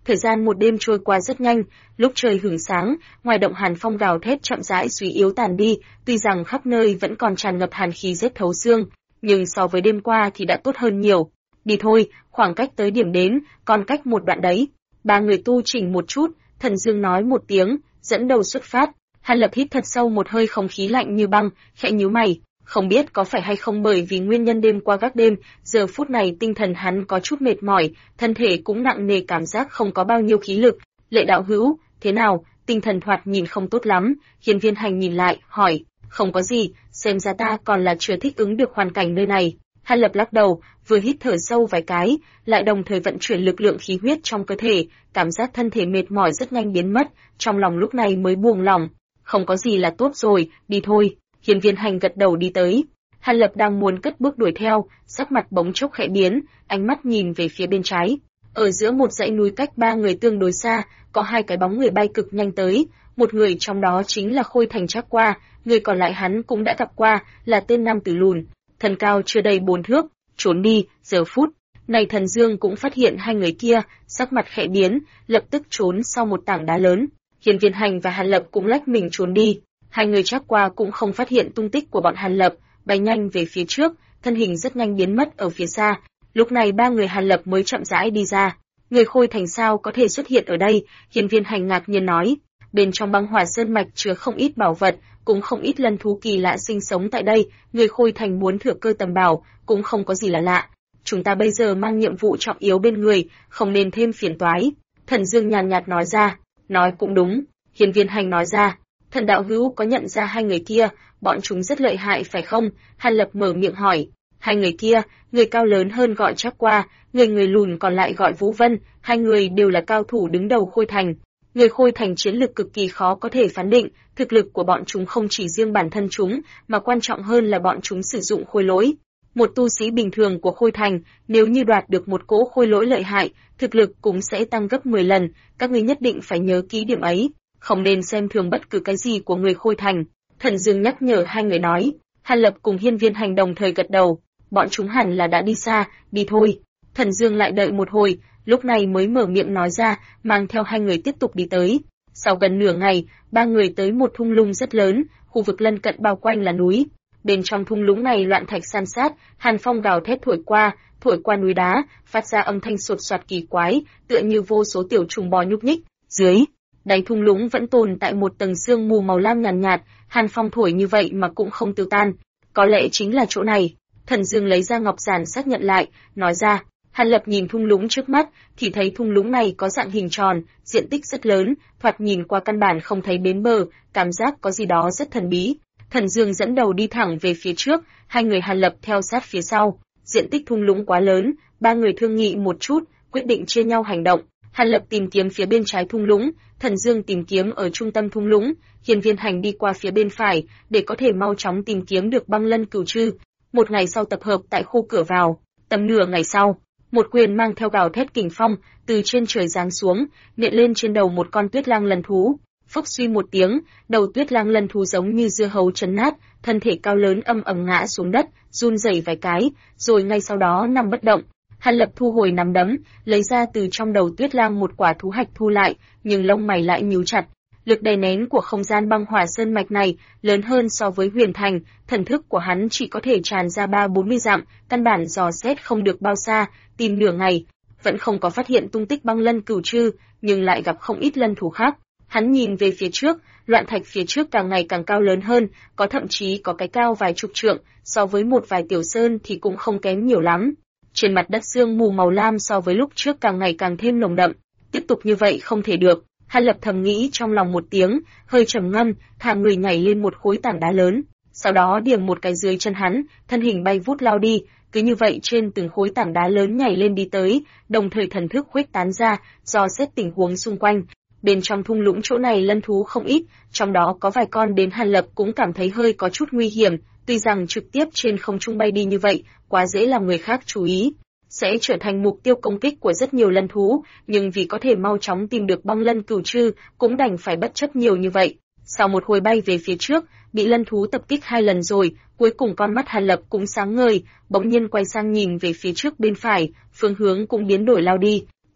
Thời gian một đêm trôi qua rất nhanh, lúc trời hửng sáng, ngoài động hàn phong gào thét chậm rãi suy yếu tàn đi, tuy rằng khắp nơi vẫn còn tràn ngập hàn khí rét thấu xương, nhưng so với đêm qua thì đã tốt hơn nhiều. Đi thôi, khoảng cách tới điểm đến, còn cách một đoạn đấy. Ba người tu chỉnh một chút, Thần Dương nói một tiếng, dẫn đầu xuất phát. Hàn Lập hít thật sâu một hơi không khí lạnh như băng, khẽ nhíu mày. Không biết có phải hay không bởi vì nguyên nhân đêm qua gác đêm, giờ phút này tinh thần hắn có chút mệt mỏi, thân thể cũng nặng nề cảm giác không có bao nhiêu khí lực. Lệ đạo hữu, thế nào, tinh thần thoạt nhìn không tốt lắm, Hiên Viên Hành nhìn lại, hỏi, không có gì, xem ra ta còn là chưa thích ứng được hoàn cảnh nơi này. Hàn Lập lắc đầu, vừa hít thở sâu vài cái, lại đồng thời vận chuyển lực lượng khí huyết trong cơ thể, cảm giác thân thể mệt mỏi rất nhanh biến mất, trong lòng lúc này mới buông lỏng. Không có gì là tốt rồi, đi thôi. Hiên Viên Hành gật đầu đi tới. Hàn Lập đang muốn cất bước đuổi theo, sắc mặt bỗng chốc khẽ biến, ánh mắt nhìn về phía bên trái. Ở giữa một dãy núi cách ba người tương đối xa, có hai cái bóng người bay cực nhanh tới, một người trong đó chính là Khôi Thành Trác Qua, người còn lại hắn cũng đã gặp qua, là tên nam tử lùn, thân cao chưa đầy 4 thước, trốn đi. Giờ phút này Thần Dương cũng phát hiện hai người kia, sắc mặt khẽ biến, lập tức trốn sau một tảng đá lớn. Hiên Viên Hành và Hàn Lập cũng lách mình trốn đi. Hai người Trác Qua cũng không phát hiện tung tích của bọn Hàn Lập, bay nhanh về phía trước, thân hình rất nhanh biến mất ở phía xa. Lúc này ba người Hàn Lập mới chậm rãi đi ra. Người Khôi Thành sao có thể xuất hiện ở đây? Hiên Viên Hành ngạc nhiên nói. Bên trong băng hỏa sơn mạch chứa không ít bảo vật, cũng không ít lân thú kỳ lạ sinh sống tại đây. Người Khôi Thành muốn thừa cơ tầm bảo, cũng không có gì là lạ. Chúng ta bây giờ mang nhiệm vụ trọng yếu bên người, không nên thêm phiền toái. Thần Dương nhàn nhạt nói ra. Nói cũng đúng. Hiên Viên Hành nói ra. Thần đạo hữu có nhận ra hai người kia, bọn chúng rất lợi hại phải không? Hàn Lập mở miệng hỏi. Hai người kia, người cao lớn hơn gọi Trác Qua, người lùn còn lại gọi Vũ Vân, hai người đều là cao thủ đứng đầu Khôi Thành. Người Khôi Thành chiến lực cực kỳ khó có thể phán định, thực lực của bọn chúng không chỉ riêng bản thân chúng, mà quan trọng hơn là bọn chúng sử dụng khôi lỗi. Một tu sĩ bình thường của Khôi Thành, nếu như đoạt được một cỗ khôi lỗi lợi hại, thực lực cũng sẽ tăng gấp 10 lần, các ngươi nhất định phải nhớ kỹ điểm ấy, không nên xem thường bất cứ cái gì của người Khôi Thành. Thần Dương nhắc nhở hai người nói. Hàn Lập cùng Hiên Viên Hành đồng thời gật đầu, bọn chúng hẳn là đã đi xa, đi thôi. Thần Dương lại đợi một hồi, lúc này mới mở miệng nói ra, mang theo hai người tiếp tục đi tới. Sau gần nửa ngày, ba người tới một thung lũng rất lớn, khu vực lân cận bao quanh là núi. Bên trong thung lũng này loạn thạch san sát, hàn phong gào thét thổi qua núi đá, phát ra âm thanh sột soạt kỳ quái, tựa như vô số tiểu trùng bò nhúc nhích. Dưới đáy thung lũng vẫn tồn tại một tầng sương mù màu lam nhàn nhạt, hàn phong thổi như vậy mà cũng không tiêu tan. Có lẽ chính là chỗ này. Thần Dương lấy ra ngọc giản xác nhận lại, nói ra. Hàn Lập nhìn thung lũng trước mắt, thì thấy thung lũng này có dạng hình tròn, diện tích rất lớn, thoạt nhìn qua căn bản không thấy bến bờ, cảm giác có gì đó rất thần bí. Thần Dương dẫn đầu đi thẳng về phía trước, hai người Hàn Lập theo sát phía sau. Diện tích thung lũng quá lớn, ba người thương nghị một chút, quyết định chia nhau hành động. Hàn Lập tìm kiếm phía bên trái thung lũng, Thần Dương tìm kiếm ở trung tâm thung lũng, Hiên Viên Hành đi qua phía bên phải, để có thể mau chóng tìm kiếm được băng lân cửu trư. Một ngày sau tập hợp tại khu cửa vào, tầm nửa ngày sau, một quyền mang theo gào thét kình phong từ trên trời giáng xuống, nện lên trên đầu một con tuyết lang lân thú. Phốc suy một tiếng, đầu tuyết lang lân thú giống như dưa hấu chấn nát, thân thể cao lớn ầm ầm ngã xuống đất, run rẩy vài cái, rồi ngay sau đó nằm bất động. Hàn Lập thu hồi nắm đấm, lấy ra từ trong đầu tuyết lang một quả thú hạch thu lại, nhưng lông mày lại nhíu chặt. Lực đè nén của không gian băng hỏa sơn mạch này lớn hơn so với Huyền Thành, thần thức của hắn chỉ có thể tràn ra 30-40 dặm, căn bản dò xét không được bao xa, tìm nửa ngày, vẫn không có phát hiện tung tích băng lân cửu trư, nhưng lại gặp không ít lân thú khác. Hắn nhìn về phía trước, loạn thạch phía trước càng ngày càng cao lớn hơn, có thậm chí có cái cao vài chục trượng, so với một vài tiểu sơn thì cũng không kém nhiều lắm. Trên mặt đất sương mù màu lam so với lúc trước càng ngày càng thêm nồng đậm, tiếp tục như vậy không thể được. Hàn Lập thầm nghĩ trong lòng một tiếng, hơi trầm ngâm, thả người nhảy lên một khối tảng đá lớn, sau đó điểm một cái dưới chân hắn, thân hình bay vút lao đi, cứ như vậy trên từng khối tảng đá lớn nhảy lên đi tới, đồng thời thần thức khuếch tán ra, dò xét tình huống xung quanh. Bên trong thung lũng chỗ này lân thú không ít, trong đó có vài con đến Hàn Lập cũng cảm thấy hơi có chút nguy hiểm, tuy rằng trực tiếp trên không trung bay đi như vậy, quá dễ làm người khác chú ý, sẽ trở thành mục tiêu công kích của rất nhiều lân thú, nhưng vì có thể mau chóng tìm được băng lân cửu trư, cũng đành phải bất chấp nhiều như vậy. Sau một hồi bay về phía trước, bị lân thú tập kích 2 lần rồi, cuối cùng con mắt Hàn Lập cũng sáng ngời, bỗng nhiên quay sang nhìn về phía trước bên phải, phương hướng cũng biến đổi lao đi.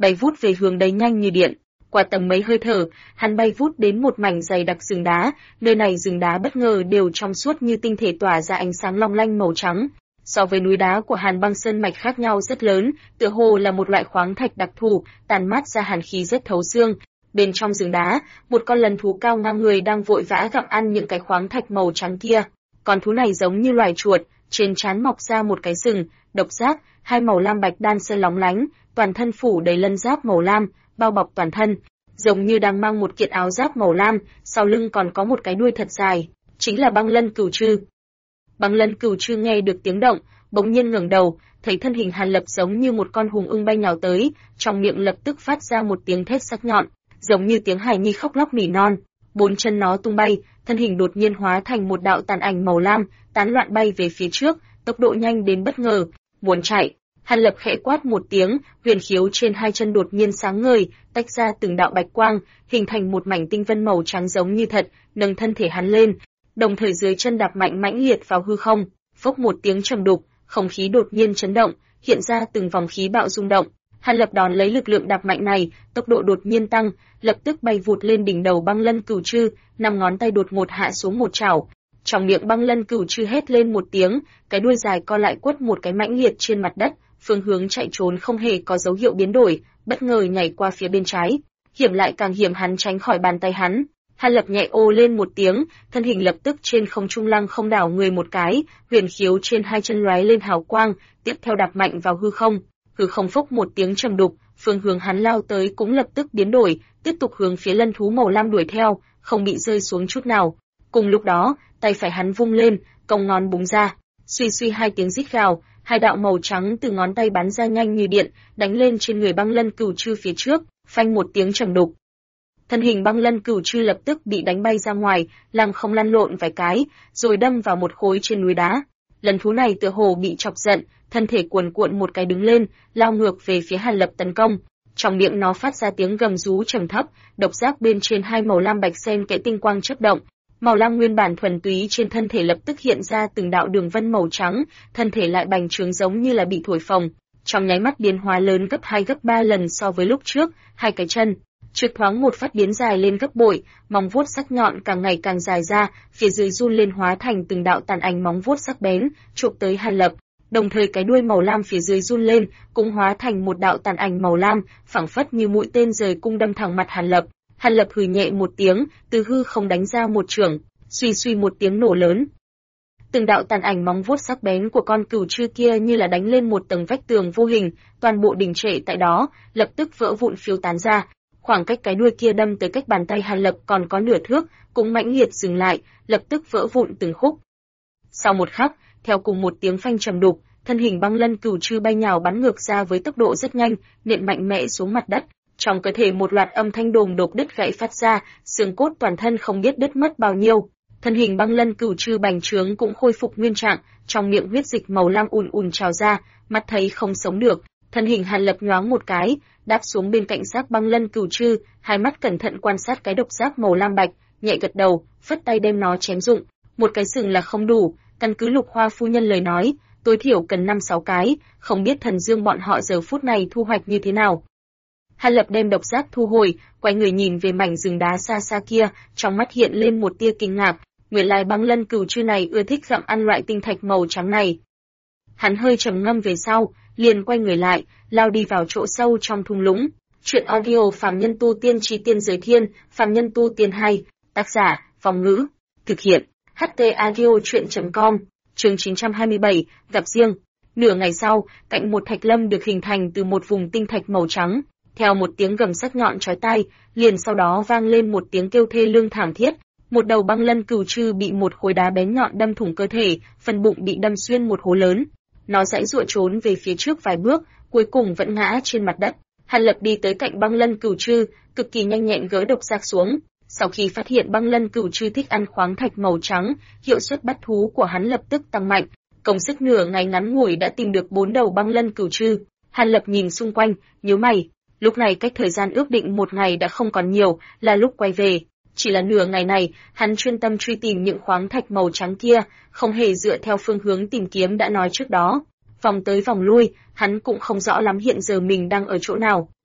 bay vút về hướng đấy nhanh như điện. Qua tầm mấy hơi thở, hắn bay vút đến một mảnh dày đặc rừng đá, nơi này rừng đá bất ngờ đều trong suốt như tinh thể tỏa ra ánh sáng long lanh màu trắng. So với núi đá của Hàn Băng Sơn mạch khác nhau rất lớn, tựa hồ là một loại khoáng thạch đặc thù, tàn mát ra hàn khí rất thấu xương. Bên trong rừng đá, một con lân thú cao ngang người đang vội vã gặm ăn những cái khoáng thạch màu trắng kia. Con thú này giống như loài chuột, trên trán mọc ra một cái sừng, độc giác, hai màu lam bạch đan xen lóng lánh, toàn thân phủ đầy lân giáp màu lam, bao bọc toàn thân, giống như đang mang một kiện áo giáp màu lam, sau lưng còn có một cái đuôi thật dài, chính là băng lân cửu trư. Băng lân cửu trư nghe được tiếng động, bỗng nhiên ngẩng đầu, thấy thân hình Hàn Lập giống như một con hùng ưng bay nhào tới, trong miệng lập tức phát ra một tiếng thét sắc nhọn, giống như tiếng hài nhi khóc lóc nỉ non. Bốn chân nó tung bay, thân hình đột nhiên hóa thành một đạo tàn ảnh màu lam, tán loạn bay về phía trước, tốc độ nhanh đến bất ngờ. Muốn chạy, Hàn Lập khẽ quát một tiếng, huyền khiếu trên hai chân đột nhiên sáng ngời, tách ra từng đạo bạch quang, hình thành một mảnh tinh vân màu trắng giống như thật, nâng thân thể hắn lên, đồng thời dưới chân đạp mạnh mãnh liệt vào hư không, phốc một tiếng trầm đục, không khí đột nhiên chấn động, hiện ra từng vòng khí bạo rung động. Hàn Lập đón lấy lực lượng đạp mạnh này, tốc độ đột nhiên tăng, lập tức bay vụt lên đỉnh đầu băng lân cửu trư, năm ngón tay đột ngột hạ xuống một chảo. Trong miệng băng lân cửu trư hét lên một tiếng, cái đuôi dài co lại quất một cái mãnh liệt trên mặt đất, phương hướng chạy trốn không hề có dấu hiệu biến đổi, bất ngờ nhảy qua phía bên trái. Hiểm lại càng hiểm, hắn tránh khỏi bàn tay hắn. Hàn Lập nhẹ ô lên một tiếng, thân hình lập tức trên không trung lăng không đảo người một cái, huyền khiếu trên hai chân lóe lên hào quang, tiếp theo đạp mạnh vào hư không. Hư không phốc một tiếng trầm đục, phương hướng hắn lao tới cũng lập tức biến đổi, tiếp tục hướng phía lân thú màu lam đuổi theo, không bị rơi xuống chút nào. Cùng lúc đó, tay phải hắn vung lên, cong ngón búng ra, suy suy hai tiếng rít gào, hai đạo màu trắng từ ngón tay bắn ra nhanh như điện, đánh lên trên người băng lân cửu trư phía trước, phanh một tiếng trầm đục. Thân hình băng lân cửu trư lập tức bị đánh bay ra ngoài, lăng không lăn lộn vài cái, rồi đâm vào một khối trên núi đá. Lần thú này tựa hồ bị chọc giận, thân thể cuồn cuộn một cái đứng lên, lao ngược về phía Hàn Lập tấn công. Trong miệng nó phát ra tiếng gầm rú trầm thấp, độc giác bên trên hai màu lam bạch xen kẽ tinh quang chớp động. Màu lam nguyên bản thuần túy trên thân thể lập tức hiện ra từng đạo đường vân màu trắng, thân thể lại bành trướng giống như là bị thổi phồng, trong nháy mắt biến hóa lớn gấp 2 gấp 3 lần so với lúc trước, hai cái chân trượt thoáng một phát biến dài lên gấp bội, móng vuốt sắc nhọn càng ngày càng dài ra, phía dưới run lên hóa thành từng đạo tàn ảnh móng vuốt sắc bén, chụp tới Hàn Lập. Đồng thời cái đuôi màu lam phía dưới run lên, cũng hóa thành một đạo tàn ảnh màu lam, phảng phất như mũi tên rời cung đâm thẳng mặt Hàn Lập. Hàn Lập hừ nhẹ một tiếng, từ hư không đánh ra một chưởng, suy suy một tiếng nổ lớn. Từng đạo tàn ảnh móng vuốt sắc bén của con cửu trư kia như là đánh lên một tầng vách tường vô hình, toàn bộ đình trệ tại đó, lập tức vỡ vụn phiêu tán ra. Khoảng cách cái đuôi kia đâm tới cách bàn tay Hàn Lập còn có nửa thước, cũng mãnh liệt dừng lại, lập tức vỡ vụn từng khúc. Sau một khắc, theo cùng một tiếng phanh trầm đục, thân hình băng lân cửu trư bay nhào bắn ngược ra với tốc độ rất nhanh, nện mạnh mẽ xuống mặt đất. Trong cơ thể một loạt âm thanh đùng đột đứt gãy phát ra, xương cốt toàn thân không biết đứt mất bao nhiêu. Thân hình băng lân cửu trư bành trướng cũng khôi phục nguyên trạng, trong miệng huyết dịch màu lam ùn ùn trào ra, mắt thấy không sống được. Thân hình Hàn Lập nhoáng một cái, đáp xuống bên cạnh xác băng lân cửu trư, hai mắt cẩn thận quan sát cái độc giác màu lam bạch, nhẹ gật đầu, phất tay đem nó chém dụng. Một cái sừng là không đủ, căn cứ Lục Hoa phu nhân lời nói, tối thiểu cần 5-6 cái, không biết Thần Dương bọn họ giờ phút này thu hoạch như thế nào. Hàn Lập đem độc giác thu hồi, quay người nhìn về mảnh rừng đá xa xa kia, trong mắt hiện lên một tia kinh ngạc, nguyên lai băng lân cửu trư này ưa thích gặm ăn loại tinh thạch màu trắng này. Hắn hơi trầm ngâm về sau, liền quay người lại, lao đi vào chỗ sâu trong thung lũng. Chuyện audio Phàm Nhân Tu Tiên Chí Tiên Giới Thiên, Phàm Nhân Tu Tiên 2, tác giả, Phong Ngữ, thực hiện, httaudio.com, chương 927, gặp riêng. Nửa ngày sau, cạnh một thạch lâm được hình thành từ một vùng tinh thạch màu trắng, theo một tiếng gầm sắc nhọn chói tai, liền sau đó vang lên một tiếng kêu thê lương thảm thiết. Một đầu băng lân cửu trư bị một khối đá bén nhọn đâm thủng cơ thể, phần bụng bị đâm xuyên một hố lớn. Nó giãy giụa trốn về phía trước vài bước, cuối cùng vẫn ngã trên mặt đất. Hàn Lập đi tới cạnh băng lân cửu trư, cực kỳ nhanh nhẹn gỡ độc giác xuống. Sau khi phát hiện băng lân cửu trư thích ăn khoáng thạch màu trắng, hiệu suất bắt thú của hắn lập tức tăng mạnh. Công sức nửa ngày ngắn ngủi đã tìm được 4 đầu băng lân cửu trư. Hàn Lập nhìn xung quanh, nhíu mày. Lúc này cách thời gian ước định 1 ngày đã không còn nhiều, là lúc quay về. Chỉ là nửa ngày này, hắn chuyên tâm truy tìm những khoáng thạch màu trắng kia, không hề dựa theo phương hướng tìm kiếm đã nói trước đó. Vòng tới vòng lui, hắn cũng không rõ lắm hiện giờ mình đang ở chỗ nào.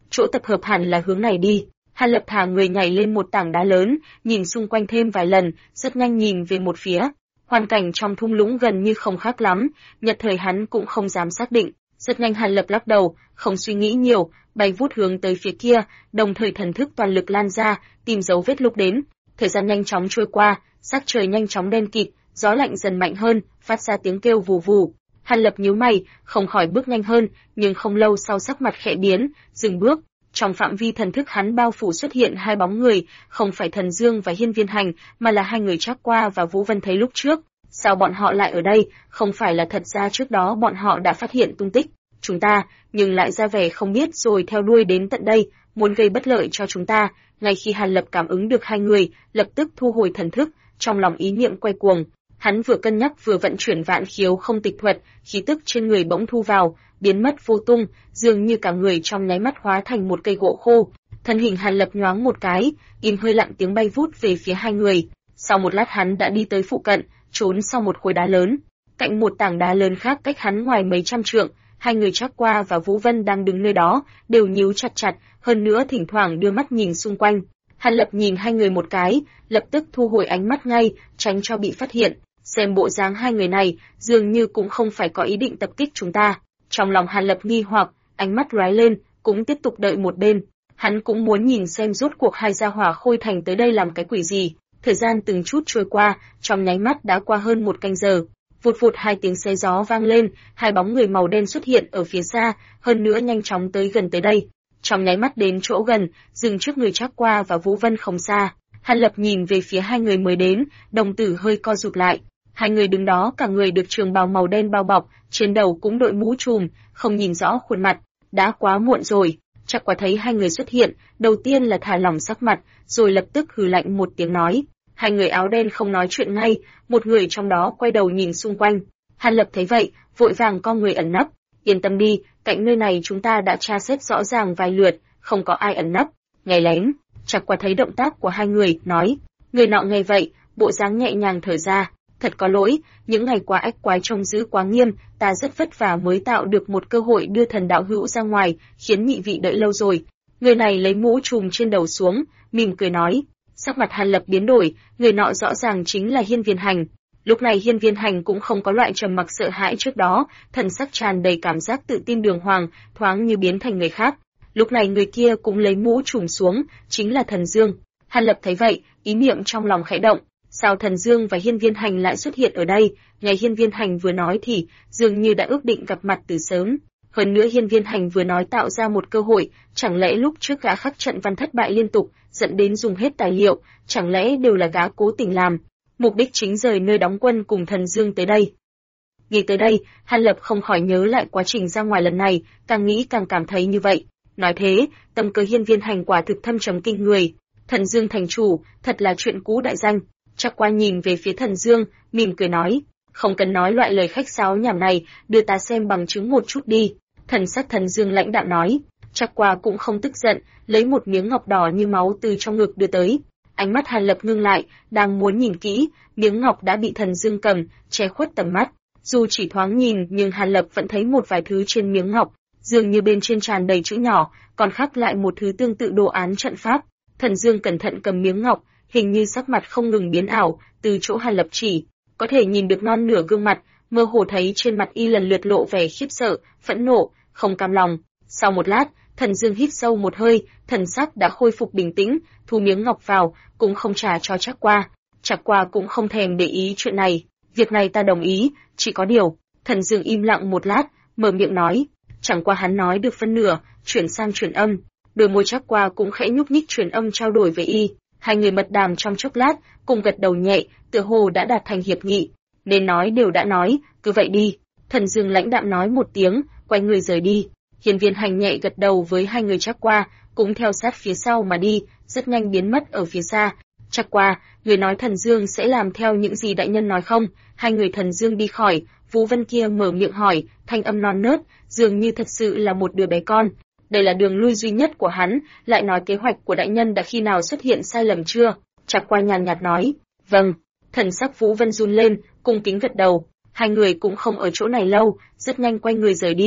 chỗ tập hợp hẳn là hướng này đi. Hàn Lập thả người nhảy lên một tảng đá lớn, nhìn xung quanh thêm vài lần, rất nhanh nhìn về một phía. Hoàn cảnh trong thung lũng gần như không khác lắm, nhất thời hắn cũng không dám xác định. Rất nhanh Hàn Lập lắc đầu, không suy nghĩ nhiều, bay vút hướng tới phía kia, đồng thời thần thức toàn lực lan ra, tìm dấu vết lúc đến. Thời gian nhanh chóng trôi qua, sắc trời nhanh chóng đen kịt, gió lạnh dần mạnh hơn, phát ra tiếng kêu vù vù. Hàn Lập nhíu mày, không khỏi bước nhanh hơn, nhưng không lâu sau sắc mặt khẽ biến, dừng bước. Trong phạm vi thần thức hắn bao phủ xuất hiện hai bóng người, không phải Thần Dương và Hiên Viên Hành, mà là hai người Trác Qua và Vũ Vân thấy lúc trước. Sao bọn họ lại ở đây? Không phải là thật ra trước đó bọn họ đã phát hiện tung tích chúng ta, nhưng lại ra vẻ không biết rồi theo đuôi đến tận đây, muốn gây bất lợi cho chúng ta. Ngay khi Hàn Lập cảm ứng được hai người, lập tức thu hồi thần thức, trong lòng ý niệm quay cuồng. Hắn vừa cân nhắc vừa vận chuyển vạn khiếu không tịch thuật, khí tức trên người bỗng thu vào, biến mất vô tung, dường như cả người trong nháy mắt hóa thành một cây gỗ khô. Thân hình Hàn Lập nhoáng một cái, im hơi lặng tiếng bay vút về phía hai người. Sau một lát hắn đã đi tới phụ cận, trốn sau một khối đá lớn. Cạnh một tảng đá lớn khác cách hắn ngoài mấy trăm trượng, hai người Trác Qua và Vũ Vân đang đứng nơi đó, đều nhíu chặt chặt, hơn nữa thỉnh thoảng đưa mắt nhìn xung quanh. Hàn Lập nhìn hai người một cái, lập tức thu hồi ánh mắt ngay, tránh cho bị phát hiện. Xem bộ dáng hai người này, dường như cũng không phải có ý định tập kích chúng ta. Trong lòng Hàn Lập nghi hoặc, ánh mắt lóe lên, cũng tiếp tục đợi một bên. Hắn cũng muốn nhìn xem rốt cuộc hai gia hỏa Khôi Thành tới đây làm cái quỷ gì. Thời gian từng chút trôi qua, trong nháy mắt đã qua hơn một canh giờ. Vụt vụt hai tiếng xé gió vang lên, hai bóng người màu đen xuất hiện ở phía xa, hơn nữa nhanh chóng tới gần tới đây. Trong nháy mắt đến chỗ gần, dừng trước người Trác Qua và Vũ Vân không xa. Hàn Lập nhìn về phía hai người mới đến, đồng tử hơi co rụt lại. Hai người đứng đó cả người được trường bào màu đen bao bọc, trên đầu cũng đội mũ trùm, không nhìn rõ khuôn mặt. Đã quá muộn rồi. Trác Qua thấy hai người xuất hiện, đầu tiên là thả lỏng sắc mặt, rồi lập tức hừ lạnh một tiếng nói. Hai người áo đen không nói chuyện ngay, một người trong đó quay đầu nhìn xung quanh. Hàn Lập thấy vậy, vội vàng co người ẩn nấp. Yên tâm đi, cạnh nơi này chúng ta đã tra xét rõ ràng vài lượt, không có ai ẩn nấp. Nghe lén. Trác Qua thấy động tác của hai người, nói. Người nọ nghe vậy, bộ dáng nhẹ nhàng thở ra. Thật có lỗi, những ngày qua ách quái trông giữ quá nghiêm, ta rất vất vả mới tạo được một cơ hội đưa thần đạo hữu ra ngoài, khiến nhị vị đợi lâu rồi. Người này lấy mũ trùm trên đầu xuống, mỉm cười nói. Sắc mặt Hàn Lập biến đổi, người nọ rõ ràng chính là Hiên Viên Hành. Lúc này Hiên Viên Hành cũng không có loại trầm mặc sợ hãi trước đó, thần sắc tràn đầy cảm giác tự tin đường hoàng, thoáng như biến thành người khác. Lúc này người kia cũng lấy mũ trùm xuống, chính là Thần Dương. Hàn Lập thấy vậy, ý niệm trong lòng khẽ động. Sao Thần Dương và Hiên Viên Hành lại xuất hiện ở đây? Nghe Hiên Viên Hành vừa nói thì dường như đã ước định gặp mặt từ sớm. Hơn nữa Hiên Viên Hành vừa nói tạo ra một cơ hội, chẳng lẽ lúc trước gã khắc trận văn thất bại liên tục, dẫn đến dùng hết tài liệu, chẳng lẽ đều là gã cố tình làm? Mục đích chính rời nơi đóng quân cùng Thần Dương tới đây. Nghĩ tới đây, Hàn Lập không khỏi nhớ lại quá trình ra ngoài lần này, càng nghĩ càng cảm thấy như vậy. Nói thế, tâm cơ Hiên Viên Hành quả thực thâm trầm kinh người. Thần Dương thành chủ, thật là chuyện cũ đại danh. Trác Qua nhìn về phía Thần Dương, mỉm cười nói, không cần nói loại lời khách sáo nhảm này, đưa ta xem bằng chứng một chút đi. Thần sắc Thần Dương lãnh đạm nói. Trác Qua cũng không tức giận, lấy một miếng ngọc đỏ như máu từ trong ngực đưa tới. Ánh mắt Hàn Lập ngưng lại, đang muốn nhìn kỹ, miếng ngọc đã bị Thần Dương cầm, che khuất tầm mắt. Dù chỉ thoáng nhìn nhưng Hàn Lập vẫn thấy một vài thứ trên miếng ngọc, dường như bên trên tràn đầy chữ nhỏ, còn khắc lại một thứ tương tự đồ án trận pháp. Thần Dương cẩn thận cầm miếng ngọc, hình như sắc mặt không ngừng biến ảo, từ chỗ Hàn Lập chỉ, có thể nhìn được non nửa gương mặt, mơ hồ thấy trên mặt y lần lượt lộ vẻ khiếp sợ, phẫn nộ, không cam lòng. Sau một lát, Thần Dương hít sâu một hơi, thần sắc đã khôi phục bình tĩnh, thu miếng ngọc vào, cũng không trả cho Trác Qua. Trác Qua cũng không thèm để ý chuyện này. Việc này ta đồng ý, chỉ có điều. Thần Dương im lặng một lát, mở miệng nói. Chẳng qua hắn nói được phân nửa, chuyển sang truyền âm. Đôi môi Trác Qua cũng khẽ nhúc nhích truyền âm trao đổi với y. Hai người mật đàm trong chốc lát, cùng gật đầu nhẹ, tựa hồ đã đạt thành hiệp nghị. Nên nói đều đã nói, cứ vậy đi. Thần Dương lãnh đạm nói một tiếng, quay người rời đi. Hiên Viên Hành nhẹ gật đầu với hai người Trác Qua, cũng theo sát phía sau mà đi, rất nhanh biến mất ở phía xa. Trác Qua, người nói Thần Dương sẽ làm theo những gì đại nhân nói không? Hai người Thần Dương đi khỏi, Vũ Vân kia mở miệng hỏi, thanh âm non nớt, dường như thật sự là một đứa bé con. Đây là đường lui duy nhất của hắn, lại nói kế hoạch của đại nhân đã khi nào xuất hiện sai lầm chưa? Trác Qua nhàn nhạt nói, vâng. Thần sắc Vũ Vân run lên, cung kính gật đầu. Hai người cũng không ở chỗ này lâu, rất nhanh quay người rời đi.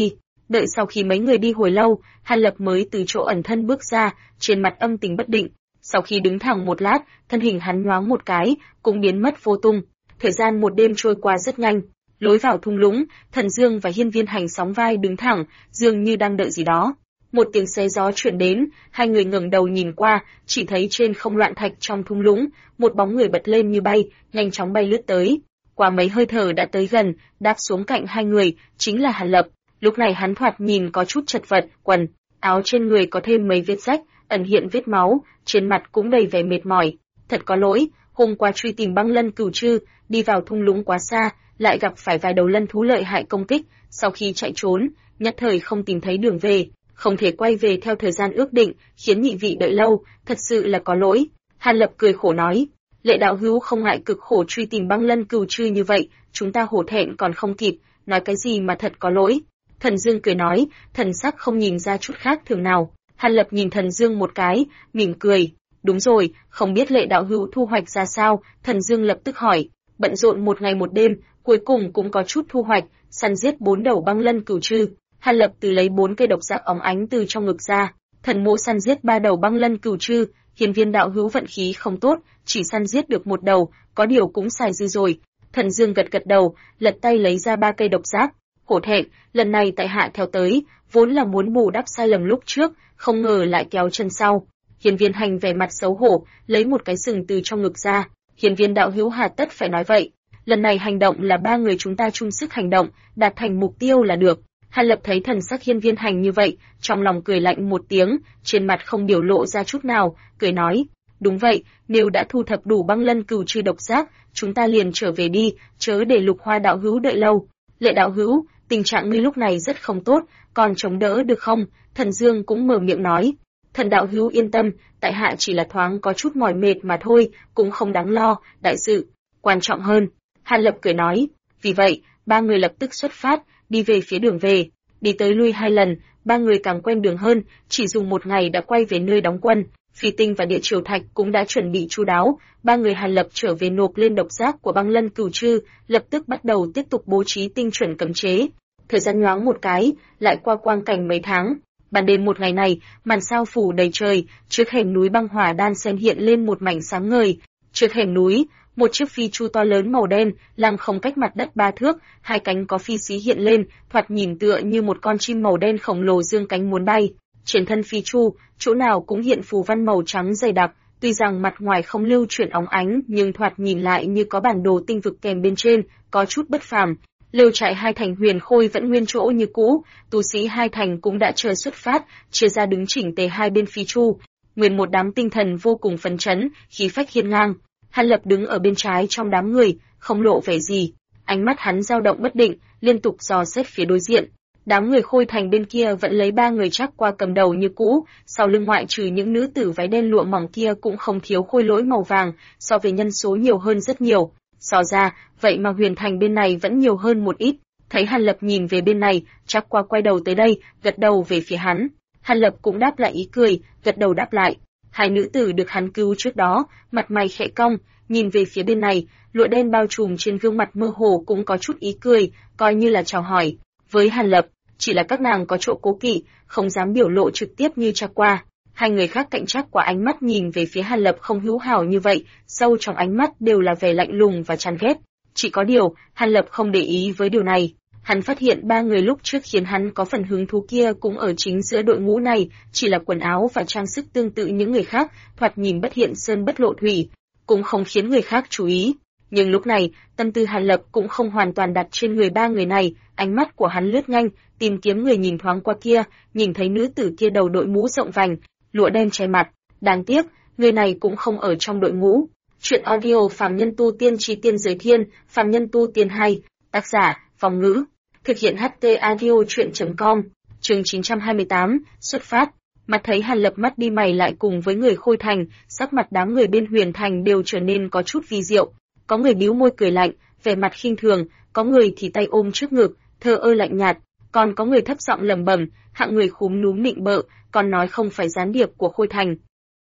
Đợi sau khi mấy người đi hồi lâu, Hàn Lập mới từ chỗ ẩn thân bước ra, trên mặt âm tình bất định. Sau khi đứng thẳng một lát, thân hình hắn nhoáng một cái, cũng biến mất vô tung. Thời gian một đêm trôi qua rất nhanh. Lối vào thung lũng, Thần Dương và Hiên Viên Hành sóng vai đứng thẳng, dường như đang đợi gì đó. Một tiếng xé gió truyền đến, hai người ngẩng đầu nhìn qua, chỉ thấy trên không loạn thạch trong thung lũng, một bóng người bật lên như bay, nhanh chóng bay lướt tới. Qua mấy hơi thở đã tới gần, đáp xuống cạnh hai người, chính là Hàn Lập. Lúc này hắn thoạt nhìn có chút chật vật, quần áo trên người có thêm mấy vết rách, ẩn hiện vết máu, trên mặt cũng đầy vẻ mệt mỏi. Thật có lỗi, hôm qua truy tìm băng lân cửu trư, đi vào thung lũng quá xa, lại gặp phải vài đầu lân thú lợi hại công kích, sau khi chạy trốn, nhất thời không tìm thấy đường về, không thể quay về theo thời gian ước định, khiến nhị vị đợi lâu, thật sự là có lỗi. Hàn Lập cười khổ nói, Lệ đạo hữu không ngại cực khổ truy tìm băng lân cửu trư như vậy, chúng ta hổ thẹn còn không kịp, nói cái gì mà thật có lỗi. Thần Dương cười nói, thần sắc không nhìn ra chút khác thường nào. Hàn Lập nhìn Thần Dương một cái, mỉm cười. Đúng rồi, không biết Lệ đạo hữu thu hoạch ra sao? Thần Dương lập tức hỏi. Bận rộn một ngày một đêm, cuối cùng cũng có chút thu hoạch, săn giết 4 đầu băng lân cửu trư. Hàn Lập từ lấy 4 cây độc giác óng ánh từ trong ngực ra. Thần mỗ săn giết 3 đầu băng lân cửu trư. Hiên Viên đạo hữu vận khí không tốt, chỉ săn giết được 1 đầu, có điều cũng xài dư rồi. Thần Dương gật gật đầu, lật tay lấy ra 3 cây độc giác. Hổ thẹn, lần này tại hạ theo tới, vốn là muốn bù đắp sai lầm lúc trước, không ngờ lại kéo chân sau. Hiên Viên Hành vẻ mặt xấu hổ, lấy một cái sừng từ trong ngực ra. Hiên Viên đạo hữu hà tất phải nói vậy. Lần này hành động là 3 người chúng ta chung sức hành động, đạt thành mục tiêu là được. Hàn Lập thấy thần sắc Hiên Viên Hành như vậy, trong lòng cười lạnh một tiếng, trên mặt không biểu lộ ra chút nào, cười nói: đúng vậy, nếu đã thu thập đủ băng lân cửu trư độc giác, chúng ta liền trở về đi, chớ để Lục Hoa đạo hữu đợi lâu. Lệ đạo hữu, tình trạng ngươi lúc này rất không tốt, còn chống đỡ được không? Thần Dương cũng mở miệng nói. Thần đạo hữu yên tâm, tại hạ chỉ là thoáng có chút mỏi mệt mà thôi, cũng không đáng lo, đại sự quan trọng hơn. Hàn Lập cười nói. Vì vậy, 3 người lập tức xuất phát, đi về phía đường về. Đi tới lui 2 lần, 3 người càng quen đường hơn, chỉ dùng 1 ngày đã quay về nơi đóng quân. Phi tinh và địa triều thạch cũng đã chuẩn bị chu đáo, 3 người Hàn Lập trở về nộp lên độc giác của băng lân cửu trư, lập tức bắt đầu tiếp tục bố trí tinh chuẩn cấm chế. Thời gian nhoáng một cái, lại qua quang cảnh mấy tháng. Ban đêm một ngày này, màn sao phủ đầy trời, trước hẻm núi băng hỏa đan xen hiện lên một mảnh sáng ngời. Trước hẻm núi, một chiếc phi chu to lớn màu đen, lăng không cách mặt đất 3 thước, 2 cánh có phi xí hiện lên, thoạt nhìn tựa như một con chim màu đen khổng lồ dương cánh muốn bay. Trên thân phi chu, chỗ nào cũng hiện phù văn màu trắng dày đặc, tuy rằng mặt ngoài không lưu chuyển óng ánh, nhưng thoạt nhìn lại như có bản đồ tinh vực kèm bên trên, có chút bất phàm. Lều trại Hai Thành Huyền Khôi vẫn nguyên chỗ như cũ, tu sĩ Hai Thành cũng đã chờ xuất phát, chia ra đứng chỉnh tề hai bên phi chu. Nguyên một đám tinh thần vô cùng phấn chấn, khí phách hiên ngang. Hàn Lập đứng ở bên trái trong đám người, không lộ vẻ gì, ánh mắt hắn dao động bất định, liên tục dò xét phía đối diện. Đám người Khôi Thành bên kia vẫn lấy 3 người chắc qua cầm đầu như cũ, sau lưng ngoại trừ những nữ tử váy đen lụa mỏng kia cũng không thiếu khôi lỗi màu vàng, so về nhân số nhiều hơn rất nhiều. So ra, vậy mà Huyền Thành bên này vẫn nhiều hơn một ít. Thấy Hàn Lập nhìn về bên này, chắc qua quay đầu tới đây, gật đầu về phía hắn. Hàn Lập cũng đáp lại ý cười, gật đầu đáp lại. Hai nữ tử được hắn cứu trước đó, mặt mày khẽ cong, nhìn về phía bên này, lụa đen bao trùm trên gương mặt mơ hồ cũng có chút ý cười, coi như là chào hỏi. Với Hàn Lập, chỉ là các nàng có chỗ cố kỵ, không dám biểu lộ trực tiếp như chắc qua. Hai người khác cạnh chắc qua ánh mắt nhìn về phía Hàn Lập không hữu hảo như vậy, sâu trong ánh mắt đều là vẻ lạnh lùng và chán ghét. Chỉ có điều, Hàn Lập không để ý với điều này. Hắn phát hiện 3 người lúc trước khiến hắn có phần hứng thú kia cũng ở chính giữa đội ngũ này, chỉ là quần áo và trang sức tương tự những người khác, thoạt nhìn bất hiện sơn bất lộ thủy, cũng không khiến người khác chú ý. Nhưng lúc này, tâm tư Hàn Lập cũng không hoàn toàn đặt trên người 3 người này, ánh mắt của hắn lướt nhanh, tìm kiếm người nhìn thoáng qua kia, nhìn thấy nữ tử kia đầu đội mũ rộng vành, lụa đen che mặt. Đáng tiếc, người này cũng không ở trong đội ngũ. Chuyện audio Phàm Nhân Tu Tiên Chí Tiên Giới Thiên, Phàm Nhân Tu Tiên 2, tác giả, Phong Ngữ. Thực hiện HT audio chuyện.com, chương 928, xuất phát. Mặt thấy Hàn Lập mắt đi mày lại cùng với người Khôi Thành, sắc mặt đám người bên Huyền Thành đều trở nên có chút vi diệu. Có người bĩu môi cười lạnh, vẻ mặt khinh thường, có người thì tay ôm trước ngực, thờ ơ lạnh nhạt, còn có người thấp giọng lẩm bẩm, hạng người khúm núm nịnh bợ, còn nói không phải gián điệp của Khôi Thành.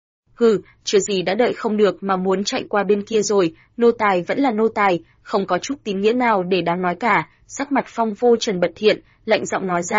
Hừ, chưa gì đã đợi không được mà muốn chạy qua bên kia rồi, nô tài vẫn là nô tài, không có chút tín nghĩa nào để đáng nói cả. Sắc mặt Phong Vô Trần bật thiện, lạnh giọng nói ra,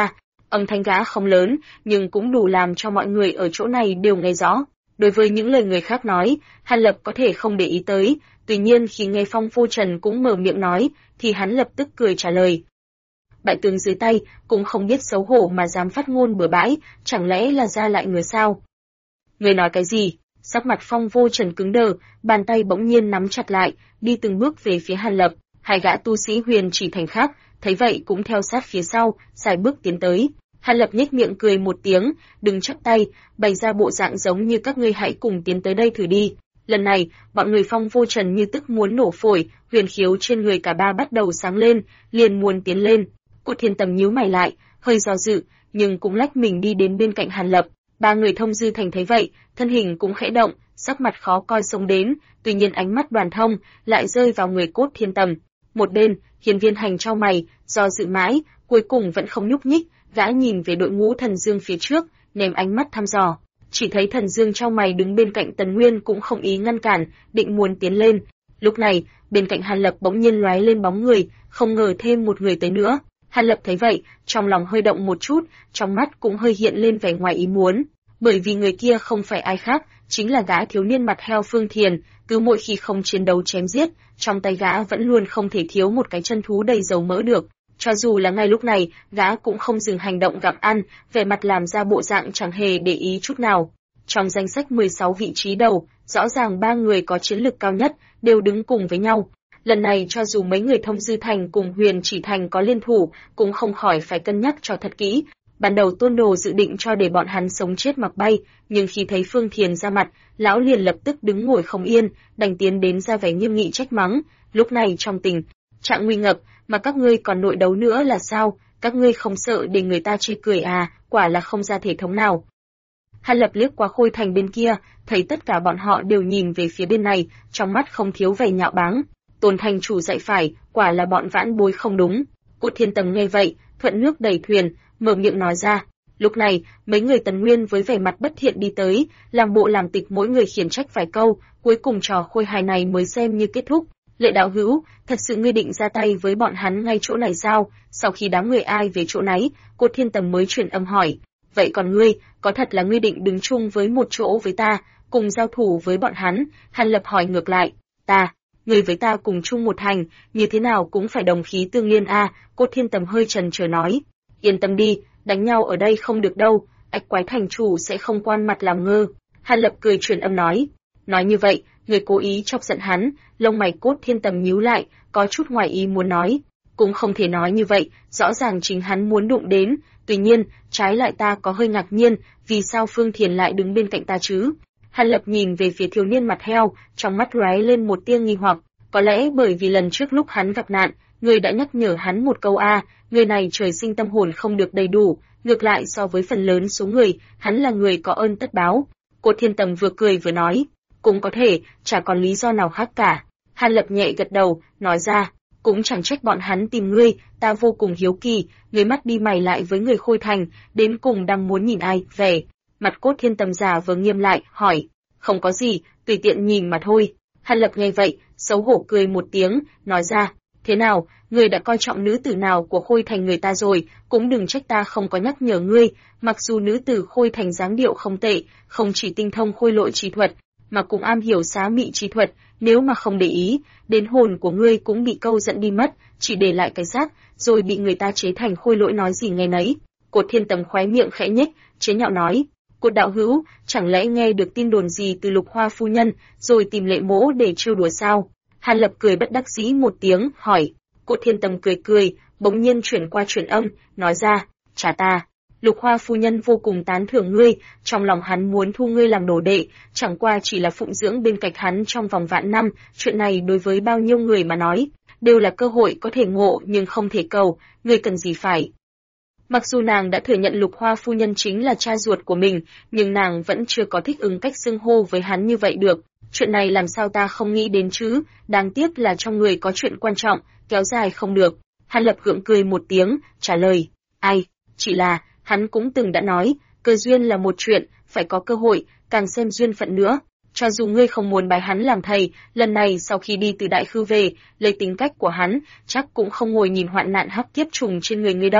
Âm thanh gã không lớn, nhưng cũng đủ làm cho mọi người ở chỗ này đều nghe rõ. Đối với những lời người khác nói, Hàn Lập có thể không để ý tới, tuy nhiên khi nghe Phong Vô Trần cũng mở miệng nói, thì hắn lập tức cười trả lời. Bại tướng dưới tay, cũng không biết xấu hổ mà dám phát ngôn bừa bãi, chẳng lẽ là ra lại ngừa sao? Người nói cái gì? Sắc mặt Phong Vô Trần cứng đờ, bàn tay bỗng nhiên nắm chặt lại, đi từng bước về phía Hàn Lập. Hai gã tu sĩ Huyền Chỉ Thành khác, thấy vậy cũng theo sát phía sau, xài bước tiến tới. Hàn Lập nhếch miệng cười một tiếng, đừng chắp tay, bày ra bộ dạng giống như các ngươi hãy cùng tiến tới đây thử đi. Lần này, bọn người Phong Vô Trần như tức muốn nổ phổi, huyền khiếu trên người cả ba bắt đầu sáng lên, liền muốn tiến lên. Cốt Thiên Tầm nhíu mày lại, hơi do dự, nhưng cũng lách mình đi đến bên cạnh Hàn Lập. Ba người Thông Dư Thành thấy vậy, thân hình cũng khẽ động, sắc mặt khó coi xông đến, tuy nhiên ánh mắt Đoàn Thông lại rơi vào người Cốt Thiên Tầm. Một bên, Hiên Viên Hành chau mày, do dự mãi, cuối cùng vẫn không nhúc nhích, gã nhìn về đội ngũ Thần Dương phía trước, ném ánh mắt thăm dò. Chỉ thấy Thần Dương chau mày đứng bên cạnh Tần Nguyên cũng không ý ngăn cản, định muốn tiến lên. Lúc này, bên cạnh Hàn Lập bỗng nhiên lóe lên bóng người, không ngờ thêm một người tới nữa. Hàn Lập thấy vậy, trong lòng hơi động một chút, trong mắt cũng hơi hiện lên vẻ ngoài ý muốn, bởi vì người kia không phải ai khác, chính là gã thiếu niên mặt heo Phương Thiền, cứ mỗi khi không chiến đấu chém giết, trong tay gã vẫn luôn không thể thiếu một cái chân thú đầy dầu mỡ được. Cho dù là ngay lúc này, gã cũng không dừng hành động gặm ăn, vẻ mặt làm ra bộ dạng chẳng hề để ý chút nào. Trong danh sách 16 vị trí đầu, rõ ràng ba người có chiến lực cao nhất, đều đứng cùng với nhau. Lần này cho dù mấy người Thông Dư Thành cùng Huyền Chỉ Thành có liên thủ, cũng không khỏi phải cân nhắc cho thật kỹ. Ban đầu Tôn Đồ dự định cho để bọn hắn sống chết mặc bay, nhưng khi thấy Phương Thiền ra mặt, lão liền lập tức đứng ngồi không yên, đành tiến đến ra vẻ nghiêm nghị trách mắng. Lúc này trong tình trạng nguy ngập, mà các ngươi còn nội đấu nữa là sao? Các ngươi không sợ để người ta chê cười à? Quả là không ra thể thống nào. Hàn Lập liếc qua Khôi Thành bên kia, thấy tất cả bọn họ đều nhìn về phía bên này, trong mắt không thiếu vẻ nhạo báng. Tôn thành chủ dạy phải, quả là bọn vãn bối không đúng. Cốt Thiên Tầm nghe vậy, thuận nước đẩy thuyền, mở miệng nói ra. Lúc này, mấy người Tần Nguyên với vẻ mặt bất thiện đi tới, làm bộ làm tịch mỗi người khiển trách vài câu, cuối cùng trò khôi hài này mới xem như kết thúc. Lệ đạo hữu, thật sự ngươi định ra tay với bọn hắn ngay chỗ này sao? Sau khi đám người ai về chỗ nấy, Cốt Thiên Tầm mới chuyển âm hỏi. Vậy còn ngươi, có thật là ngươi định đứng chung với một chỗ với ta, cùng giao thủ với bọn hắn? Hàn Lập hỏi ngược lại. Ngươi với ta cùng chung một hành, như thế nào cũng phải đồng khí tương liên a. Cốt Thiên Tầm hơi chần chờ nói. Yên tâm đi, đánh nhau ở đây không được đâu, Ách Quái thành chủ sẽ không quan mặt làm ngơ. Hàn Lập cười truyền âm nói. Nói như vậy, người cố ý chọc giận hắn, lông mày Cốt Thiên Tầm nhíu lại, có chút ngoài ý muốn nói. Cũng không thể nói như vậy, rõ ràng chính hắn muốn đụng đến, tuy nhiên, trái lại ta có hơi ngạc nhiên, vì sao Phương Thiền lại đứng bên cạnh ta chứ? Hàn Lập nhìn về phía thiếu niên mặt heo, trong mắt lóe lên một tia nghi hoặc, có lẽ bởi vì lần trước lúc hắn gặp nạn, người đã nhắc nhở hắn một câu người này trời sinh tâm hồn không được đầy đủ, ngược lại so với phần lớn số người, hắn là người có ơn tất báo. Cốt Thiên Tầm vừa cười vừa nói, cũng có thể, chả còn lý do nào khác cả. Hàn Lập nhẹ gật đầu, nói ra, cũng chẳng trách bọn hắn tìm ngươi, ta vô cùng hiếu kỳ, ngươi mắt đi mày lại với người Khôi Thành, đến cùng đang muốn nhìn ai, về. Mặt Cốt Thiên Tầm già vừa nghiêm lại, hỏi, không có gì, tùy tiện nhìn mà thôi. Hàn Lập nghe vậy, xấu hổ cười một tiếng, nói ra, thế nào, ngươi đã coi trọng nữ tử nào của Khôi Thành người ta rồi, cũng đừng trách ta không có nhắc nhở ngươi, mặc dù nữ tử Khôi Thành dáng điệu không tệ, không chỉ tinh thông khôi lỗi trí thuật, mà cũng am hiểu xá mị trí thuật, nếu mà không để ý, đến hồn của ngươi cũng bị câu dẫn đi mất, chỉ để lại cái xác, rồi bị người ta chế thành khôi lỗi nói gì nghe nấy. Cốt Thiên Tầm khóe miệng khẽ nhếch, chế nhạo nói, Cốt đạo hữu, chẳng lẽ nghe được tin đồn gì từ Lục Hoa phu nhân, rồi tìm Lệ Mỗ để trêu đùa sao? Hàn Lập cười bất đắc dĩ một tiếng, hỏi. Cốt Thiên Tầm cười, bỗng nhiên chuyển qua truyền âm, nói ra, chả ta. Lục Hoa phu nhân vô cùng tán thưởng ngươi, trong lòng hắn muốn thu ngươi làm đồ đệ, chẳng qua chỉ là phụng dưỡng bên cạnh hắn trong vòng vạn năm, chuyện này đối với bao nhiêu người mà nói, đều là cơ hội có thể ngộ nhưng không thể cầu, ngươi cần gì phải. Mặc dù nàng đã thừa nhận Lục Hoa phu nhân chính là cha ruột của mình, nhưng nàng vẫn chưa có thích ứng cách xưng hô với hắn như vậy được. Chuyện này làm sao ta không nghĩ đến chứ, đáng tiếc là trong người có chuyện quan trọng, kéo dài không được. Hàn Lập gượng cười một tiếng, trả lời, ai, chỉ là, hắn cũng từng đã nói, cơ duyên là một chuyện, phải có cơ hội, càng xem duyên phận nữa. Cho dù ngươi không muốn bái hắn làm thầy, lần này sau khi đi từ Đại Khư về, lấy tính cách của hắn, chắc cũng không ngồi nhìn hoạn nạn hắc kiếp trùng trên người ngươi đâu.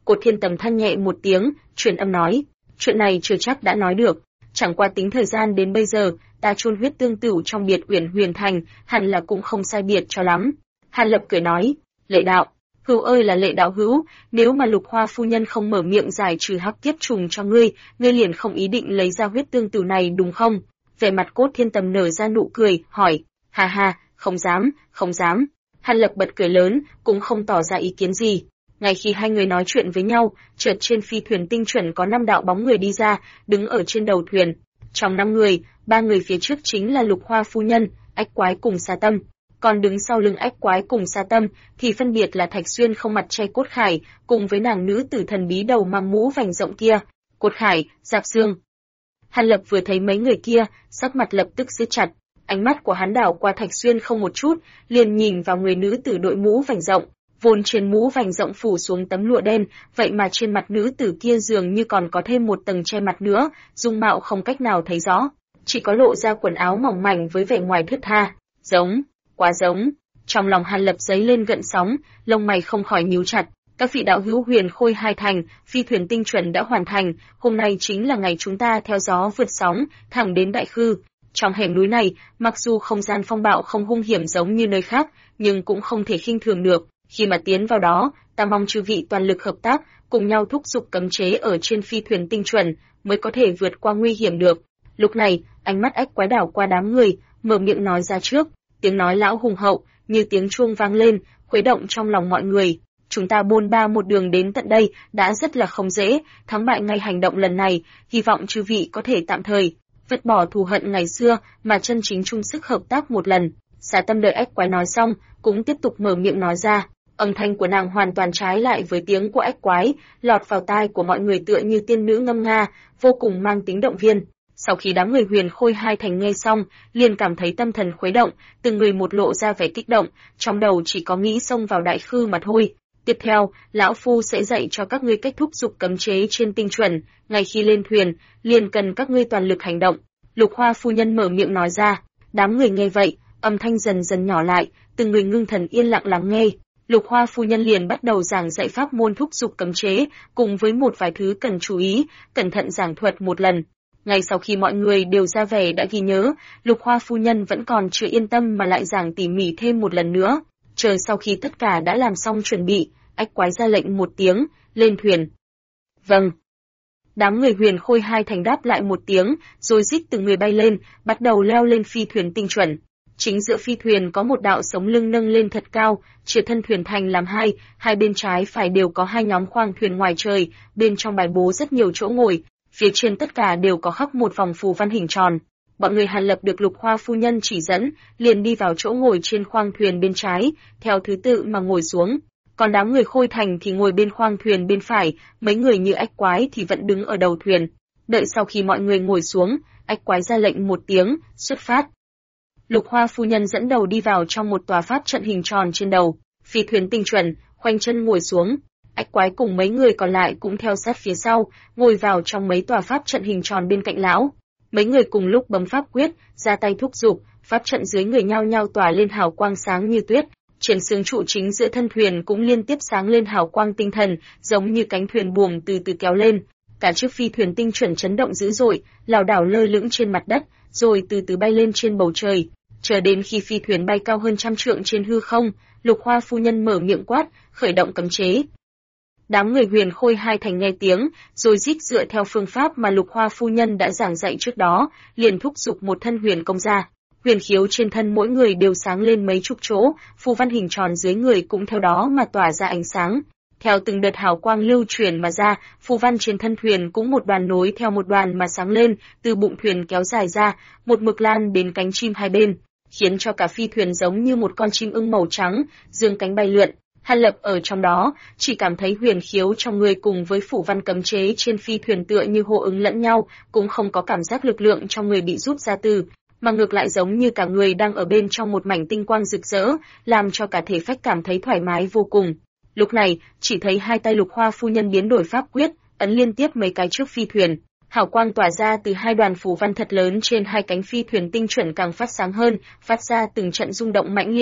Cột Thiên Tầm than nhẹ một tiếng, truyền âm nói, chuyện này chưa chắc đã nói được, chẳng qua tính thời gian đến bây giờ, ta chôn huyết tương tửu trong biệt uyển huyền thành, hẳn là cũng không sai biệt cho lắm. Hàn Lập cười nói, Lệ đạo, hữu ơi là Lệ đạo hữu, nếu mà Lục Hoa phu nhân không mở miệng giải trừ hắc kiếp trùng cho ngươi liền không ý định lấy ra huyết tương tửu này đúng không? Vẻ mặt Cốt Thiên Tầm nở ra nụ cười, hỏi, ha ha, không dám, không dám. Hàn Lập bật cười lớn, cũng không tỏ ra ý kiến gì. Ngay khi hai người nói chuyện với nhau, chợt trên phi thuyền tinh chuẩn có 5 đạo bóng người đi ra, đứng ở trên đầu thuyền. Trong 5 người, 3 người phía trước chính là Lục Hoa phu nhân, Ách Quái cùng Sa Tâm. Còn đứng sau lưng Ách Quái cùng Sa Tâm thì phân biệt là Thạch Xuyên không mặt che Cốt Khải, cùng với nàng nữ tử thần bí đầu mang mũ vành rộng kia, Cốt Khải, Giáp Dương. Hàn Lập vừa thấy mấy người kia, sắc mặt lập tức siết chặt, ánh mắt của hắn đảo qua Thạch Xuyên không một chút, liền nhìn vào người nữ tử đội mũ vành rộng. Vốn trên mũ vành rộng phủ xuống tấm lụa đen, vậy mà trên mặt nữ tử kia dường như còn có thêm một tầng che mặt nữa, dung mạo không cách nào thấy rõ, chỉ có lộ ra quần áo mỏng mảnh với vẻ ngoài thướt tha, giống, quá giống. Trong lòng Hàn Lập dấy lên gợn sóng, lông mày không khỏi nhíu chặt. Các vị đạo hữu Huyền Khôi hai thành, phi thuyền tinh chuẩn đã hoàn thành, hôm nay chính là ngày chúng ta theo gió vượt sóng, thẳng đến Đại Khư. Trong hẻm núi này, mặc dù không gian phong bạo không hung hiểm giống như nơi khác, nhưng cũng không thể khinh thường được. Khi mà tiến vào đó, ta mong chư vị toàn lực hợp tác, cùng nhau thúc giục cấm chế ở trên phi thuyền tinh chuẩn, mới có thể vượt qua nguy hiểm được. Lúc này, ánh mắt Ách Quái đảo qua đám người, mở miệng nói ra trước, tiếng nói lão hùng hậu, như tiếng chuông vang lên, khuấy động trong lòng mọi người. Chúng ta bôn ba một đường đến tận đây, đã rất là không dễ, thắng bại ngay hành động lần này, hy vọng chư vị có thể tạm thời vứt bỏ thù hận ngày xưa, mà chân chính chung sức hợp tác một lần. Xà Tâm đợi Ách Quái nói xong, cũng tiếp tục mở miệng nói ra. Âm thanh của nàng hoàn toàn trái lại với tiếng của Ách Quái, lọt vào tai của mọi người tựa như tiên nữ ngâm nga, vô cùng mang tính động viên. Sau khi đám người Huyền Khôi hai thành nghe xong, liền cảm thấy tâm thần khuấy động, từng người một lộ ra vẻ kích động, trong đầu chỉ có nghĩ xông vào Đại Khư mà thôi. Tiếp theo, lão phu sẽ dạy cho các ngươi cách thúc giục cấm chế trên tinh chuẩn, ngay khi lên thuyền, liền cần các ngươi toàn lực hành động. Lục Hoa phu nhân mở miệng nói ra. Đám người nghe vậy, âm thanh dần dần nhỏ lại, từng người ngưng thần yên lặng lắng nghe. Lục Hoa phu nhân liền bắt đầu giảng dạy pháp môn thúc giục cấm chế, cùng với một vài thứ cần chú ý, cẩn thận giảng thuật một lần. Ngay sau khi mọi người đều ra vẻ đã ghi nhớ, Lục Hoa phu nhân vẫn còn chưa yên tâm mà lại giảng tỉ mỉ thêm một lần nữa. Chờ sau khi tất cả đã làm xong chuẩn bị, Ách Quái ra lệnh một tiếng, lên thuyền. Vâng. Đám người Huyền Khôi hai thành đáp lại một tiếng, rồi rít từng người bay lên, bắt đầu leo lên phi thuyền tinh chuẩn. Chính giữa phi thuyền có một đạo sống lưng nâng lên thật cao, chia thân thuyền thành làm hai bên trái phải đều có hai nhóm khoang thuyền ngoài trời, bên trong bài bố rất nhiều chỗ ngồi, phía trên tất cả đều có khắc một vòng phù văn hình tròn. Bọn người Hàn Lập được Lục Hoa phu nhân chỉ dẫn, liền đi vào chỗ ngồi trên khoang thuyền bên trái, theo thứ tự mà ngồi xuống. Còn đám người Khôi thành thì ngồi bên khoang thuyền bên phải, mấy người như Ách Quái thì vẫn đứng ở đầu thuyền. Đợi sau khi mọi người ngồi xuống, Ách Quái ra lệnh một tiếng, xuất phát. Lục Hoa phu nhân dẫn đầu đi vào trong một tòa pháp trận hình tròn trên đầu, phi thuyền tinh chuẩn, khoanh chân ngồi xuống. Ách Quái cùng mấy người còn lại cũng theo sát phía sau, ngồi vào trong mấy tòa pháp trận hình tròn bên cạnh lão. Mấy người cùng lúc bấm pháp quyết, ra tay thúc giục, pháp trận dưới người nhao nhao tỏa lên hào quang sáng như tuyết. Trên xương trụ chính giữa thân thuyền cũng liên tiếp sáng lên hào quang tinh thần, giống như cánh thuyền buồm từ từ kéo lên. Cả chiếc phi thuyền tinh chuẩn chấn động dữ dội, lảo đảo lơ lửng trên mặt đất, rồi từ từ bay lên trên bầu trời. Chờ đến khi phi thuyền bay cao hơn 100 trượng trên hư không, Lục Hoa phu nhân mở miệng quát, khởi động cấm chế. Đám người Huyền Khôi hai thành nghe tiếng, rồi rít dựa theo phương pháp mà Lục Hoa phu nhân đã giảng dạy trước đó, liền thúc giục một thân huyền công ra. Huyền khiếu trên thân mỗi người đều sáng lên mấy chục chỗ, phù văn hình tròn dưới người cũng theo đó mà tỏa ra ánh sáng. Theo từng đợt hào quang lưu chuyển mà ra, phù văn trên thân thuyền cũng một đoàn nối theo một đoàn mà sáng lên, từ bụng thuyền kéo dài ra, một mực lan đến cánh chim hai bên, khiến cho cả phi thuyền giống như một con chim ưng màu trắng, dương cánh bay lượn. Hàn Lập ở trong đó, chỉ cảm thấy huyền khiếu trong người cùng với phủ văn cấm chế trên phi thuyền tựa như hô ứng lẫn nhau, cũng không có cảm giác lực lượng trong người bị rút ra từ, mà ngược lại giống như cả người đang ở bên trong một mảnh tinh quang rực rỡ, làm cho cả thể phách cảm thấy thoải mái vô cùng. Lúc này, chỉ thấy hai tay Lục Hoa phu nhân biến đổi pháp quyết, ấn liên tiếp mấy cái trước phi thuyền. Hào quang tỏa ra từ hai đoàn phù văn thật lớn trên hai cánh phi thuyền tinh chuẩn càng phát sáng hơn, phát ra từng trận rung động mãnh liệt.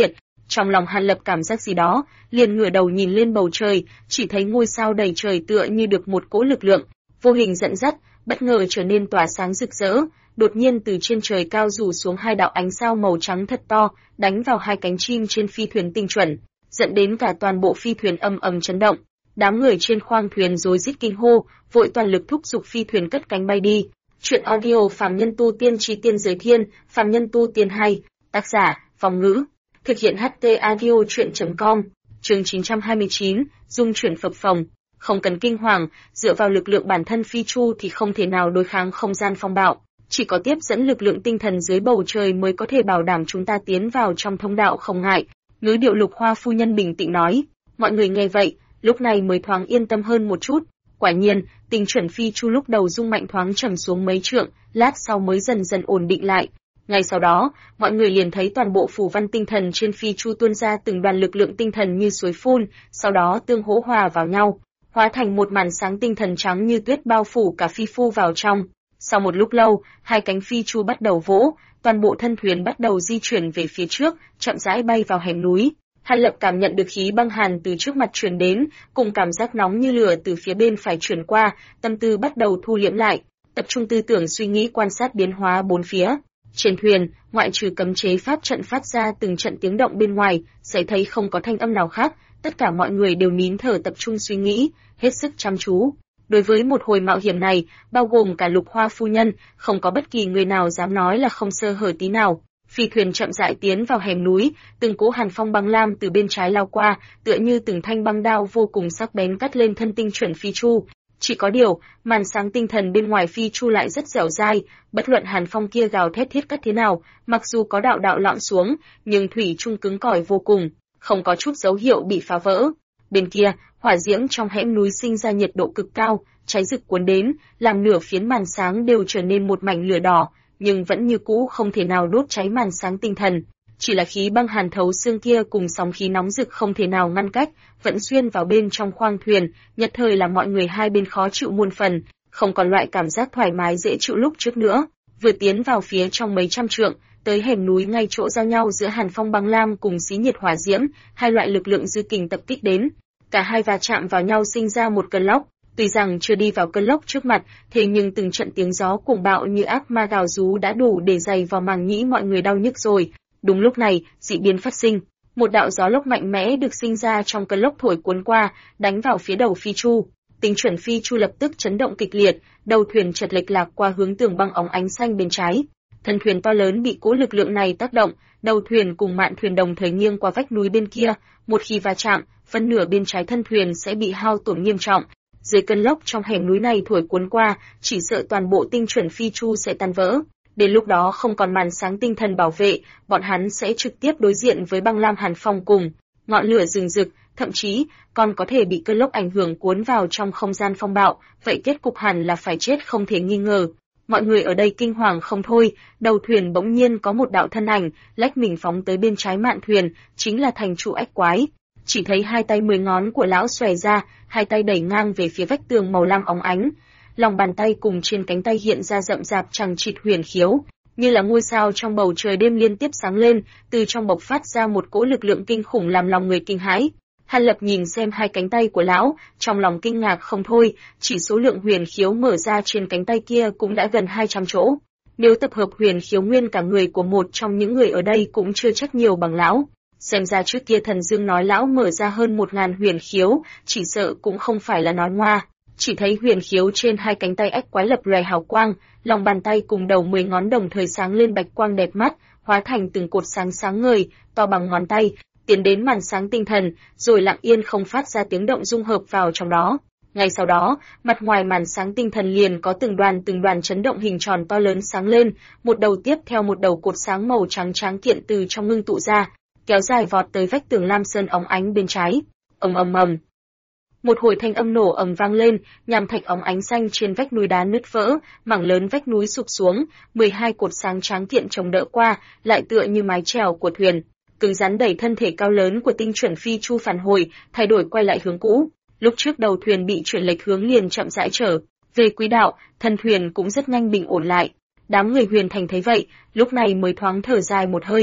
Trong lòng Hàn Lập cảm giác gì đó, liền ngửa đầu nhìn lên bầu trời, chỉ thấy ngôi sao đầy trời tựa như được một cỗ lực lượng vô hình dẫn dắt, bất ngờ trở nên tỏa sáng rực rỡ. Đột nhiên từ trên trời cao rủ xuống hai đạo ánh sao màu trắng thật to, đánh vào hai cánh chim trên phi thuyền tinh chuẩn, dẫn đến cả toàn bộ phi thuyền ầm ầm chấn động. Đám người trên khoang thuyền rối rít kinh hô, vội toàn lực thúc giục phi thuyền cất cánh bay đi. Chuyện audio Phàm Nhân Tu Tiên Chí Tiên Giới Thiên, Phàm Nhân Tu Tiên 2, tác giả, Phong Ngữ. Thực hiện HT Audio Chuyện.com, chương 929, dung chuyển phập phồng. Không cần kinh hoàng, dựa vào lực lượng bản thân phi chu thì không thể nào đối kháng không gian phong bạo. Chỉ có tiếp dẫn lực lượng tinh thần dưới bầu trời mới có thể bảo đảm chúng ta tiến vào trong thông đạo không ngại. Ngữ điệu Lục Hoa phu nhân bình tĩnh nói. Mọi người nghe vậy, lúc này mới thoáng yên tâm hơn một chút. Quả nhiên, tinh chuẩn phi chu lúc đầu rung mạnh thoáng trầm xuống mấy trượng, lát sau mới dần dần ổn định lại. Ngay sau đó, mọi người liền thấy toàn bộ phù văn tinh thần trên phi chu tuôn ra từng đoàn lực lượng tinh thần như suối phun, sau đó tương hỗ hòa vào nhau, hóa thành một màn sáng tinh thần trắng như tuyết bao phủ cả phi phu vào trong. Sau một lúc lâu, hai cánh phi chu bắt đầu vỗ, toàn bộ thân thuyền bắt đầu di chuyển về phía trước, chậm rãi bay vào hẻm núi. Hàn Lập cảm nhận được khí băng hàn từ trước mặt truyền đến, cùng cảm giác nóng như lửa từ phía bên phải truyền qua, tâm tư bắt đầu thu liễm lại, tập trung tư tưởng suy nghĩ quan sát biến hóa bốn phía. Trên thuyền, ngoại trừ cấm chế pháp trận phát ra từng trận tiếng động bên ngoài, sẽ thấy không có thanh âm nào khác, tất cả mọi người đều nín thở tập trung suy nghĩ, hết sức chăm chú. Đối với một hồi mạo hiểm này, bao gồm cả Lục Hoa phu nhân, không có bất kỳ người nào dám nói là không sơ hở tí nào. Phi thuyền chậm rãi tiến vào hẻm núi, từng cỗ hàn phong băng lam từ bên trái lao qua, tựa như từng thanh băng đao vô cùng sắc bén cắt lên thân tinh chuẩn phi chu. Chỉ có điều, màn sáng tinh thần bên ngoài phi chu lại rất dẻo dai, bất luận hàn phong kia gào thét thiết cắt thế nào, mặc dù có đạo đạo lọn xuống, nhưng thủy chung cứng cỏi vô cùng, không có chút dấu hiệu bị phá vỡ. Bên kia, hỏa diễm trong hẻm núi sinh ra nhiệt độ cực cao, cháy rực cuốn đến, làm nửa phiến màn sáng đều trở nên một mảnh lửa đỏ, nhưng vẫn như cũ không thể nào đốt cháy màn sáng tinh thần. Chỉ là khí băng hàn thấu xương kia cùng sóng khí nóng rực không thể nào ngăn cách, vẫn xuyên vào bên trong khoang thuyền, nhất thời là mọi người hai bên khó chịu muôn phần, không còn loại cảm giác thoải mái dễ chịu lúc trước nữa. Vừa tiến vào phía trong mấy trăm trượng, tới hẻm núi ngay chỗ giao nhau giữa hàn phong băng lam cùng xí nhiệt hỏa diễm, hai loại lực lượng dư kình tập kích đến. Cả hai va chạm vào nhau sinh ra một cơn lốc. Tuy rằng chưa đi vào cơn lốc trước mặt, thế nhưng từng trận tiếng gió cuồng bạo như ác ma gào rú đã đủ để dày vào màng nhĩ mọi người đau nhức rồi. Đúng lúc này, dị biến phát sinh. Một đạo gió lốc mạnh mẽ được sinh ra trong cơn lốc thổi cuốn qua, đánh vào phía đầu phi chu. Tinh chuẩn phi chu lập tức chấn động kịch liệt, đầu thuyền chợt lệch lạc qua hướng tường băng óng ánh xanh bên trái. Thân thuyền to lớn bị cỗ lực lượng này tác động, đầu thuyền cùng mạn thuyền đồng thời nghiêng qua vách núi bên kia. Một khi va chạm, phân nửa bên trái thân thuyền sẽ bị hao tổn nghiêm trọng. Dưới cơn lốc trong hẻm núi này thổi cuốn qua, chỉ sợ toàn bộ tinh chuẩn phi chu sẽ tan vỡ. Đến lúc đó không còn màn sáng tinh thần bảo vệ, bọn hắn sẽ trực tiếp đối diện với băng lam hàn phong cùng ngọn lửa rừng rực, thậm chí còn có thể bị cơn lốc ảnh hưởng cuốn vào trong không gian phong bạo, vậy kết cục hẳn là phải chết không thể nghi ngờ. Mọi người ở đây kinh hoàng không thôi, đầu thuyền bỗng nhiên có một đạo thân ảnh, lách mình phóng tới bên trái mạn thuyền, chính là thành chủ ách quái. Chỉ thấy hai tay 10 ngón của lão xòe ra, hai tay đẩy ngang về phía vách tường màu lam óng ánh. Lòng bàn tay cùng trên cánh tay hiện ra rậm rạp chằng chịt huyền khiếu, như là ngôi sao trong bầu trời đêm liên tiếp sáng lên, từ trong bộc phát ra một cỗ lực lượng kinh khủng làm lòng người kinh hãi. Hàn Lập nhìn xem hai cánh tay của lão, trong lòng kinh ngạc không thôi, chỉ số lượng huyền khiếu mở ra trên cánh tay kia cũng đã gần 200 chỗ. Nếu tập hợp huyền khiếu nguyên cả người của một trong những người ở đây cũng chưa chắc nhiều bằng lão. Xem ra trước kia Thần Dương nói lão mở ra hơn 1000 huyền khiếu, chỉ sợ cũng không phải là nói ngoa. Chỉ thấy huyền khiếu trên hai cánh tay ách quái lập lòe hào quang, lòng bàn tay cùng đầu 10 ngón đồng thời sáng lên bạch quang đẹp mắt, hóa thành từng cột sáng sáng ngời, to bằng ngón tay, tiến đến màn sáng tinh thần, rồi lặng yên không phát ra tiếng động dung hợp vào trong đó. Ngay sau đó, mặt ngoài màn sáng tinh thần liền có từng đoàn chấn động hình tròn to lớn sáng lên, một đầu tiếp theo một đầu cột sáng màu trắng tráng kiện từ trong ngưng tụ ra, kéo dài vọt tới vách tường lam sơn óng ánh bên trái. Ầm ầm ầm. Một hồi thanh âm nổ ầm vang lên, nham thạch óng ánh xanh trên vách núi đá nứt vỡ, mảng lớn vách núi sụp xuống, 12 cột sáng tráng kiện chống đỡ qua, lại tựa như mái chèo của thuyền, cứng rắn đẩy thân thể cao lớn của tinh chuẩn phi chu phản hồi, thay đổi quay lại hướng cũ. Lúc trước đầu thuyền bị chuyển lệch hướng liền chậm rãi trở về quỹ đạo, thân thuyền cũng rất nhanh bình ổn lại. Đám người Huyền Thành thấy vậy, lúc này mới thoáng thở dài một hơi.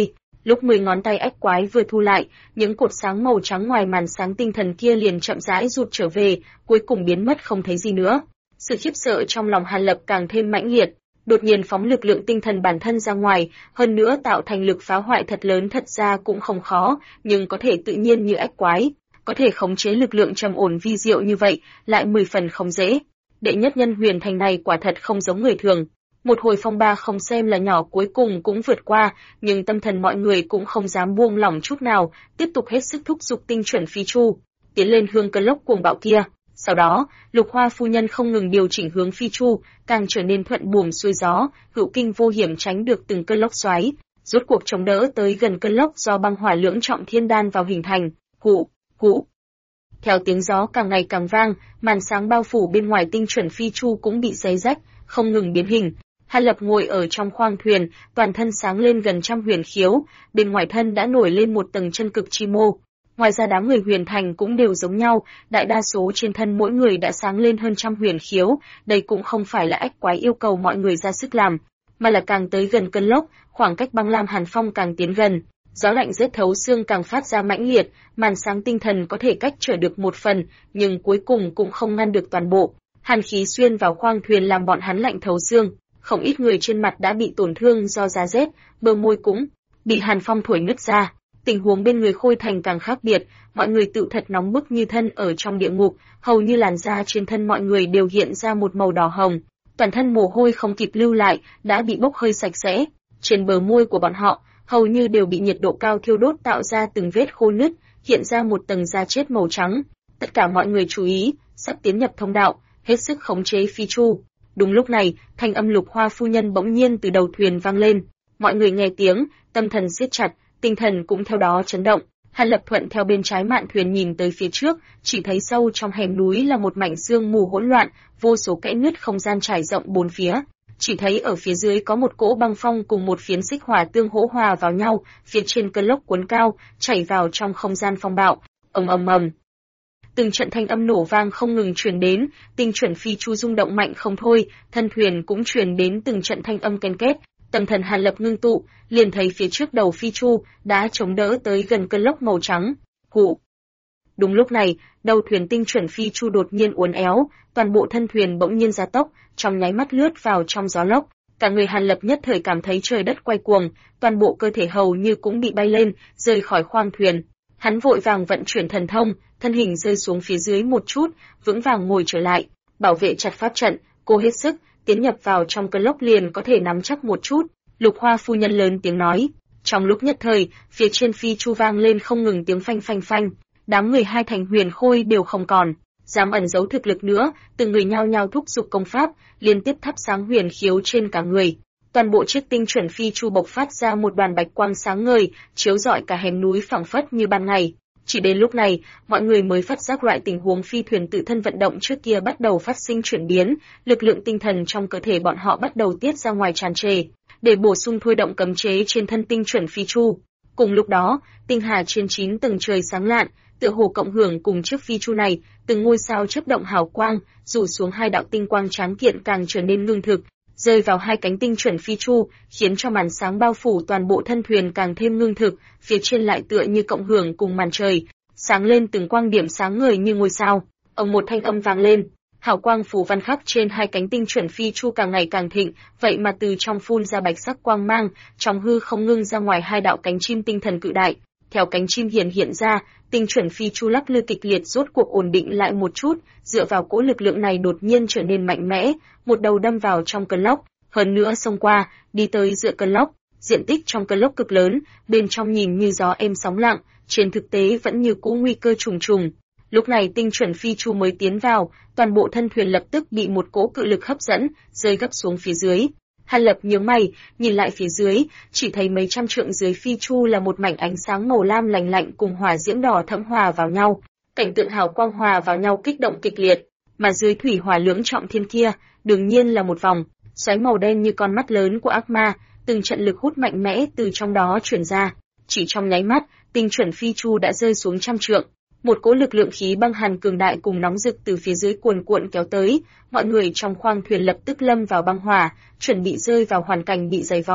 Lúc 10 ngón tay ách quái vừa thu lại, những cột sáng màu trắng ngoài màn sáng tinh thần kia liền chậm rãi rụt trở về, cuối cùng biến mất không thấy gì nữa. Sự khiếp sợ trong lòng Hàn Lập càng thêm mãnh liệt, đột nhiên phóng lực lượng tinh thần bản thân ra ngoài, hơn nữa tạo thành lực phá hoại thật lớn thật ra cũng không khó, nhưng có thể tự nhiên như ách quái, có thể khống chế lực lượng trầm ổn vi diệu như vậy, lại 10 phần không dễ. Đệ nhất nhân huyền thành này quả thật không giống người thường. Một hồi phong ba không xem là nhỏ cuối cùng cũng vượt qua, nhưng tâm thần mọi người cũng không dám buông lỏng chút nào, tiếp tục hết sức thúc giục tinh chuẩn phi chu, tiến lên hướng cơn lốc cuồng bạo kia. Sau đó, Lục Hoa phu nhân không ngừng điều chỉnh hướng phi chu, càng trở nên thuận buồm xuôi gió, hữu kinh vô hiểm tránh được từng cơn lốc xoáy, rốt cuộc chống đỡ tới gần cơn lốc do băng hỏa lưỡng trọng thiên đan vào hình thành. Hụ, hụ. Theo tiếng gió càng ngày càng vang, màn sáng bao phủ bên ngoài tinh chuẩn phi chu cũng bị xé rách, không ngừng biến hình. Hàn Lập ngồi ở trong khoang thuyền, toàn thân sáng lên gần trăm huyền khiếu, bên ngoài thân đã nổi lên một tầng chân cực chi mô. Ngoài ra đám người huyền thành cũng đều giống nhau, đại đa số trên thân mỗi người đã sáng lên hơn trăm huyền khiếu, đây cũng không phải là ách quái yêu cầu mọi người ra sức làm, mà là càng tới gần cơn lốc, khoảng cách băng lam hàn phong càng tiến gần, gió lạnh rét thấu xương càng phát ra mãnh liệt, màn sáng tinh thần có thể cách trở được một phần, nhưng cuối cùng cũng không ngăn được toàn bộ. Hàn khí xuyên vào khoang thuyền làm bọn hắn lạnh thấu xương, không ít người trên mặt đã bị tổn thương do giá rét, bờ môi cũng bị hàn phong thổi nứt ra. Tình huống bên người Khôi Thành càng khác biệt, mọi người tự thật nóng bức như thân ở trong địa ngục, hầu như làn da trên thân mọi người đều hiện ra một màu đỏ hồng, toàn thân mồ hôi không kịp lưu lại, đã bị bốc hơi sạch sẽ. Trên bờ môi của bọn họ, hầu như đều bị nhiệt độ cao thiêu đốt tạo ra từng vết khô nứt, hiện ra một tầng da chết màu trắng. Tất cả mọi người chú ý, sắp tiến nhập thông đạo, hết sức khống chế phi chu. Đúng lúc này, thanh âm Lục Hoa phu nhân bỗng nhiên từ đầu thuyền vang lên. Mọi người nghe tiếng, tâm thần siết chặt, tinh thần cũng theo đó chấn động. Hàn Lập thuận theo bên trái mạn thuyền nhìn tới phía trước, chỉ thấy sâu trong hẻm núi là một mảnh sương mù hỗn loạn, vô số kẽ nứt không gian trải rộng bốn phía. Chỉ thấy ở phía dưới có một cỗ băng phong cùng một phiến xích hỏa tương hỗ hòa vào nhau, phía trên cơn lốc cuốn cao, chảy vào trong không gian phong bạo. Ầm ầm ầm. Từng trận thanh âm nổ vang không ngừng truyền đến, tinh chuẩn phi chu rung động mạnh không thôi, thân thuyền cũng truyền đến từng trận thanh âm ken két. Tâm thần Hàn Lập ngưng tụ, liền thấy phía trước đầu phi chu đã chống đỡ tới gần cơn lốc màu trắng. Hụ. Đúng lúc này, đầu thuyền tinh chuẩn phi chu đột nhiên uốn éo, toàn bộ thân thuyền bỗng nhiên gia tốc, trong nháy mắt lướt vào trong gió lốc. Cả người Hàn Lập nhất thời cảm thấy trời đất quay cuồng, toàn bộ cơ thể hầu như cũng bị bay lên, rời khỏi khoang thuyền. Hắn vội vàng vận chuyển thần thông, thân hình rơi xuống phía dưới một chút, vững vàng ngồi trở lại, bảo vệ chặt pháp trận, cố hết sức tiến nhập vào trong cơn lốc liền có thể nắm chắc một chút. Lục Hoa phu nhân lớn tiếng nói. Trong lúc nhất thời, phía trên phi chu vang lên không ngừng tiếng phanh phanh phanh, đám người hai thành huyền khôi đều không còn dám ẩn giấu thực lực nữa, từng người nhao nhao thúc giục công pháp, liên tiếp thắp sáng huyền khiếu trên cả người. Toàn bộ chiếc tinh chuẩn phi chu bộc phát ra một đoàn bạch quang sáng ngời, chiếu rọi cả hẻm núi phẳng phất như ban ngày. Chỉ đến lúc này, mọi người mới phát giác loại tình huống phi thuyền tự thân vận động trước kia bắt đầu phát sinh chuyển biến, lực lượng tinh thần trong cơ thể bọn họ bắt đầu tiết ra ngoài tràn trề, để bổ sung thôi động cấm chế trên thân tinh chuẩn phi chu. Cùng lúc đó, tinh hà trên 9 tầng trời sáng lạn, tựa hồ cộng hưởng cùng chiếc phi chu này, từng ngôi sao chớp động hào quang, rủ xuống hai đạo tinh quang tráng kiện càng trở nên ngưng thực, rơi vào hai cánh tinh chuẩn phi chu, khiến cho màn sáng bao phủ toàn bộ thân thuyền càng thêm ngưng thực, phía trên lại tựa như cộng hưởng cùng màn trời, sáng lên từng quang điểm sáng ngời như ngôi sao. Ông một thanh âm vang lên, hào quang phù văn khắc trên hai cánh tinh chuẩn phi chu càng ngày càng thịnh, vậy mà từ trong phun ra bạch sắc quang mang, trong hư không ngưng ra ngoài hai đạo cánh chim tinh thần cự đại. Theo cánh chim hiện ra, tinh chuẩn phi chu lắc lư kịch liệt rốt cuộc ổn định lại một chút, dựa vào cỗ lực lượng này đột nhiên trở nên mạnh mẽ, một đầu đâm vào trong cơn lốc, hơn nữa xông qua, đi tới giữa cơn lốc. Diện tích trong cơn lốc cực lớn, bên trong nhìn như gió êm sóng lặng, trên thực tế vẫn như cũ nguy cơ trùng trùng. Lúc này tinh chuẩn phi chu mới tiến vào, toàn bộ thân thuyền lập tức bị một cỗ cự lực hấp dẫn, rơi gấp xuống phía dưới. Hàn Lập nhướng mày, nhìn lại phía dưới, chỉ thấy mấy trăm trượng dưới phi chu là một mảnh ánh sáng màu lam lành lạnh cùng hỏa diễm đỏ thẫm hòa vào nhau, cảnh tượng hào quang hòa vào nhau kích động kịch liệt, mà dưới thủy hỏa lưỡng trọng thiên kia, đương nhiên là một vòng xoáy màu đen như con mắt lớn của ác ma, từng trận lực hút mạnh mẽ từ trong đó truyền ra. Chỉ trong nháy mắt, tinh chuẩn phi chu đã rơi xuống trăm trượng. Một cỗ lực lượng khí băng hàn cường đại cùng nóng rực từ phía dưới cuồn cuộn kéo tới, mọi người trong khoang thuyền lập tức lâm vào băng hỏa, chuẩn bị rơi vào hoàn cảnh bị dày vò.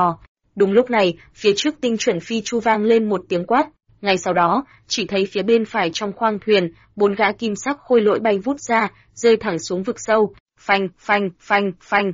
Đúng lúc này, phía trước tinh chuẩn phi chu vang lên một tiếng quát. Ngay sau đó, chỉ thấy phía bên phải trong khoang thuyền, 4 gã kim sắc khôi lỗi bay vút ra, rơi thẳng xuống vực sâu. Phanh, phanh, phanh, phanh.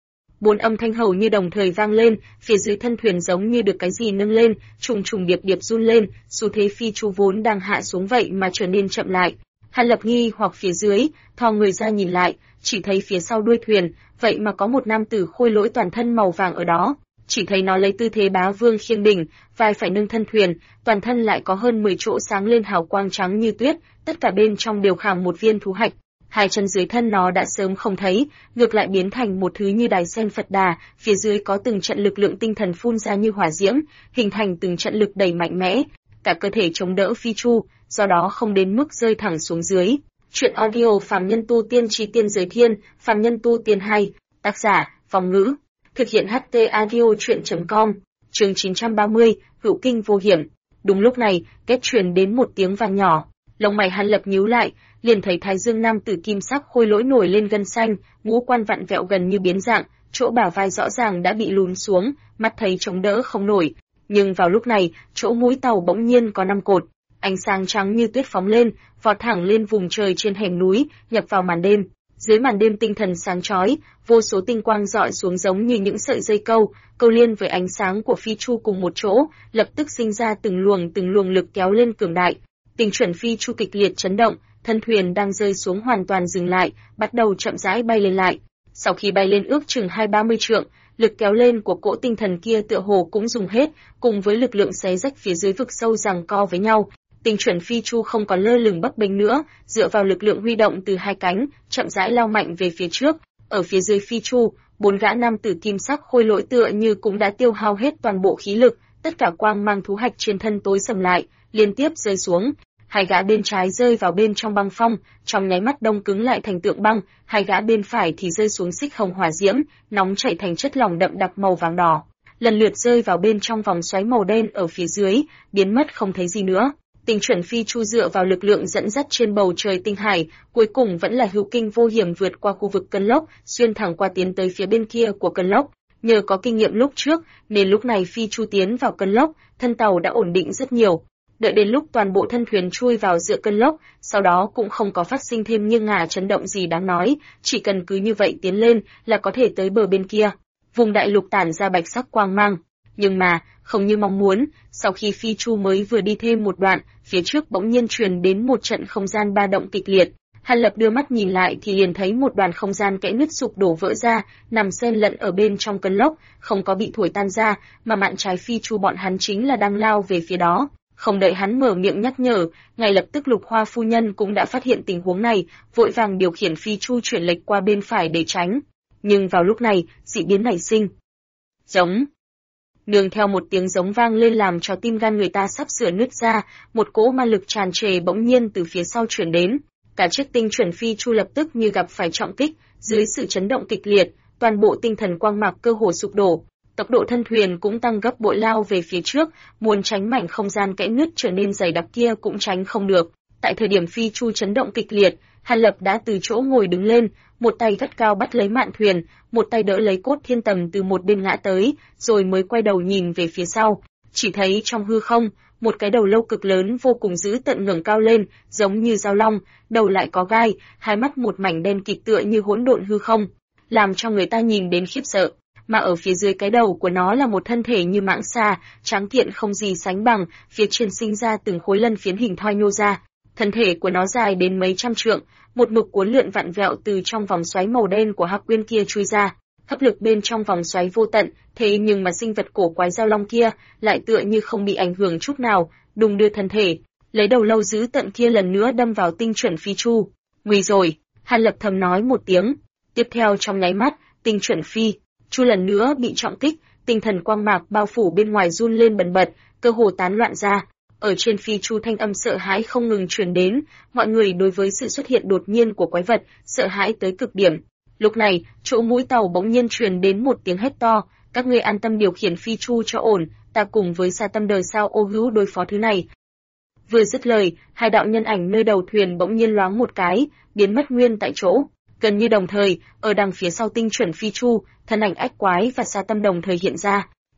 4 âm thanh hầu như đồng thời vang lên, phía dưới thân thuyền giống như được cái gì nâng lên, trùng trùng điệp điệp run lên, xu thế phi chu vốn đang hạ xuống vậy mà trở nên chậm lại. Hàn Lập nghi hoặc phía dưới, thò người ra nhìn lại, chỉ thấy phía sau đuôi thuyền, vậy mà có một nam tử khôi lỗi toàn thân màu vàng ở đó. Chỉ thấy nó lấy tư thế bá vương khiêng đỉnh, vai phải nâng thân thuyền, toàn thân lại có hơn 10 chỗ sáng lên hào quang trắng như tuyết, tất cả bên trong đều khảm một viên thú hạch. Hai chân dưới thân nó đã sớm không thấy, ngược lại biến thành một thứ như đài sen Phật Đà, phía dưới có từng trận lực lượng tinh thần phun ra như hỏa diễm, hình thành từng trận lực đầy mạnh mẽ, cả cơ thể chống đỡ phi chu, do đó không đến mức rơi thẳng xuống dưới. Chuyện audio Phàm Nhân Tu Tiên Chí Tiên Giới Thiên, Phàm Nhân Tu Tiên hay, tác giả, Phong Ngữ, thực hiện HT Audio Chuyện.com, chương 930, Hữu Kinh Vô Hiểm. Đúng lúc này, kết truyền đến một tiếng vang nhỏ, lông mày Hàn Lập nhíu lại, liền thấy Thái Dương nam tử kim sắc khôi lỗi nổi lên gân xanh, ngũ quan vặn vẹo gần như biến dạng, chỗ bả vai rõ ràng đã bị lún xuống, mắt thấy chống đỡ không nổi. Nhưng vào lúc này, chỗ mũi tàu bỗng nhiên có 5 cột, ánh sáng trắng như tuyết phóng lên, vọt thẳng lên vùng trời trên hẻm núi, nhập vào màn đêm. Dưới màn đêm tinh thần sáng chói, vô số tinh quang rọi xuống giống như những sợi dây câu liên với ánh sáng của phi chu cùng một chỗ, lập tức sinh ra từng luồng lực kéo lên cường đại. Tinh chuẩn phi chu kịch liệt chấn động, thân thuyền đang rơi xuống hoàn toàn dừng lại, bắt đầu chậm rãi bay lên lại. Sau khi bay lên ước chừng 20-30 trượng, lực kéo lên của cỗ tinh thần kia tựa hồ cũng dùng hết, cùng với lực lượng xé rách phía dưới vực sâu giằng co với nhau. Tinh chuẩn phi chu không còn lơ lửng bấp bênh nữa, dựa vào lực lượng huy động từ hai cánh, chậm rãi lao mạnh về phía trước. Ở phía dưới phi chu, 4 gã nam tử kim sắc khôi lỗi tựa như cũng đã tiêu hao hết toàn bộ khí lực, tất cả quang mang thú hạch trên thân tối sầm lại, liên tiếp rơi xuống. Hai gã bên trái rơi vào bên trong băng phong, trong nháy mắt đông cứng lại thành tượng băng, hai gã bên phải thì rơi xuống xích hồng hỏa diễm, nóng chảy thành chất lỏng đậm đặc màu vàng đỏ, lần lượt rơi vào bên trong vòng xoáy màu đen ở phía dưới, biến mất không thấy gì nữa. Tinh chuẩn phi chu dựa vào lực lượng dẫn dắt trên bầu trời tinh hải, cuối cùng vẫn là hữu kinh vô hiểm vượt qua khu vực cơn lốc, xuyên thẳng qua tiến tới phía bên kia của cơn lốc. Nhờ có kinh nghiệm lúc trước, nên lúc này phi chu tiến vào cơn lốc, thân tàu đã ổn định rất nhiều. Đợi đến lúc toàn bộ thân thuyền chui vào giữa cơn lốc, sau đó cũng không có phát sinh thêm nghiêng ngả chấn động gì đáng nói, chỉ cần cứ như vậy tiến lên là có thể tới bờ bên kia. Vùng đại lục tản ra bạch sắc quang mang, nhưng mà không như mong muốn, sau khi phi chu mới vừa đi thêm một đoạn, phía trước bỗng nhiên truyền đến một trận không gian ba động kịch liệt. Hàn Lập đưa mắt nhìn lại thì liền thấy một đoàn không gian kẽ nứt sụp đổ vỡ ra, nằm xen lẫn ở bên trong cơn lốc, không có bị thổi tan ra, mà mạn trái phi chu bọn hắn chính là đang lao về phía đó. Không đợi hắn mở miệng nhắc nhở, ngay lập tức Lục Hoa phu nhân cũng đã phát hiện tình huống này, vội vàng điều khiển phi chu chuyển lệch qua bên phải để tránh. Nhưng vào lúc này, dị biến nảy sinh. Giống. Nương theo một tiếng giống vang lên làm cho tim gan người ta sắp sửa nứt ra, một cỗ ma lực tràn trề bỗng nhiên từ phía sau chuyển đến. Cả chiếc tinh chuẩn phi chu lập tức như gặp phải trọng kích, dưới sự chấn động kịch liệt, toàn bộ tinh thần quang mạc cơ hồ sụp đổ. Tốc độ thân thuyền cũng tăng gấp bội lao về phía trước, muốn tránh mảnh không gian kẽ nứt trở nên dày đặc kia cũng tránh không được. Tại thời điểm phi chu chấn động kịch liệt, Hàn Lập đã từ chỗ ngồi đứng lên, một tay gắt cao bắt lấy mạn thuyền, một tay đỡ lấy cốt thiên tầm từ một bên ngã tới, rồi mới quay đầu nhìn về phía sau. Chỉ thấy trong hư không, một cái đầu lâu cực lớn vô cùng dữ tợn ngẩng cao lên, giống như dao long, đầu lại có gai, hai mắt một mảnh đen kịt tựa như hỗn độn hư không, làm cho người ta nhìn đến khiếp sợ. Mà ở phía dưới cái đầu của nó là một thân thể như mãng xà, tráng kiện không gì sánh bằng, phía trên sinh ra từng khối lân phiến hình thoi nhô ra. Thân thể của nó dài đến mấy trăm trượng, một mực cuốn lượn vặn vẹo từ trong vòng xoáy màu đen của hắc quyên kia chui ra. Hấp lực bên trong vòng xoáy vô tận, thế nhưng mà sinh vật cổ quái dao long kia lại tựa như không bị ảnh hưởng chút nào, đùng đưa thân thể, lấy đầu lâu dữ tận kia lần nữa đâm vào tinh chuẩn phi chu. Nguy rồi, Hàn Lập thầm nói một tiếng. Tiếp theo trong nháy mắt, tinh chuẩn phi chu lần nữa bị trọng kích, tinh thần quang mạc bao phủ bên ngoài run lên bần bật, cơ hồ tán loạn ra. Ở trên phi chu thanh âm sợ hãi không ngừng truyền đến, mọi người đối với sự xuất hiện đột nhiên của quái vật, sợ hãi tới cực điểm. Lúc này, chỗ mũi tàu bỗng nhiên truyền đến một tiếng hét to, các ngươi an tâm điều khiển phi chu cho ổn, ta cùng với Sa Tâm đời sao ô hữu đối phó thứ này. Vừa dứt lời, hai đạo nhân ảnh nơi đầu thuyền bỗng nhiên loáng một cái, biến mất nguyên tại chỗ. Gần như đồng thời, ở đằng phía sau tinh chuẩn phi chu, thân ảnh ách quái và Sa Tâm đồng thời hiện ra.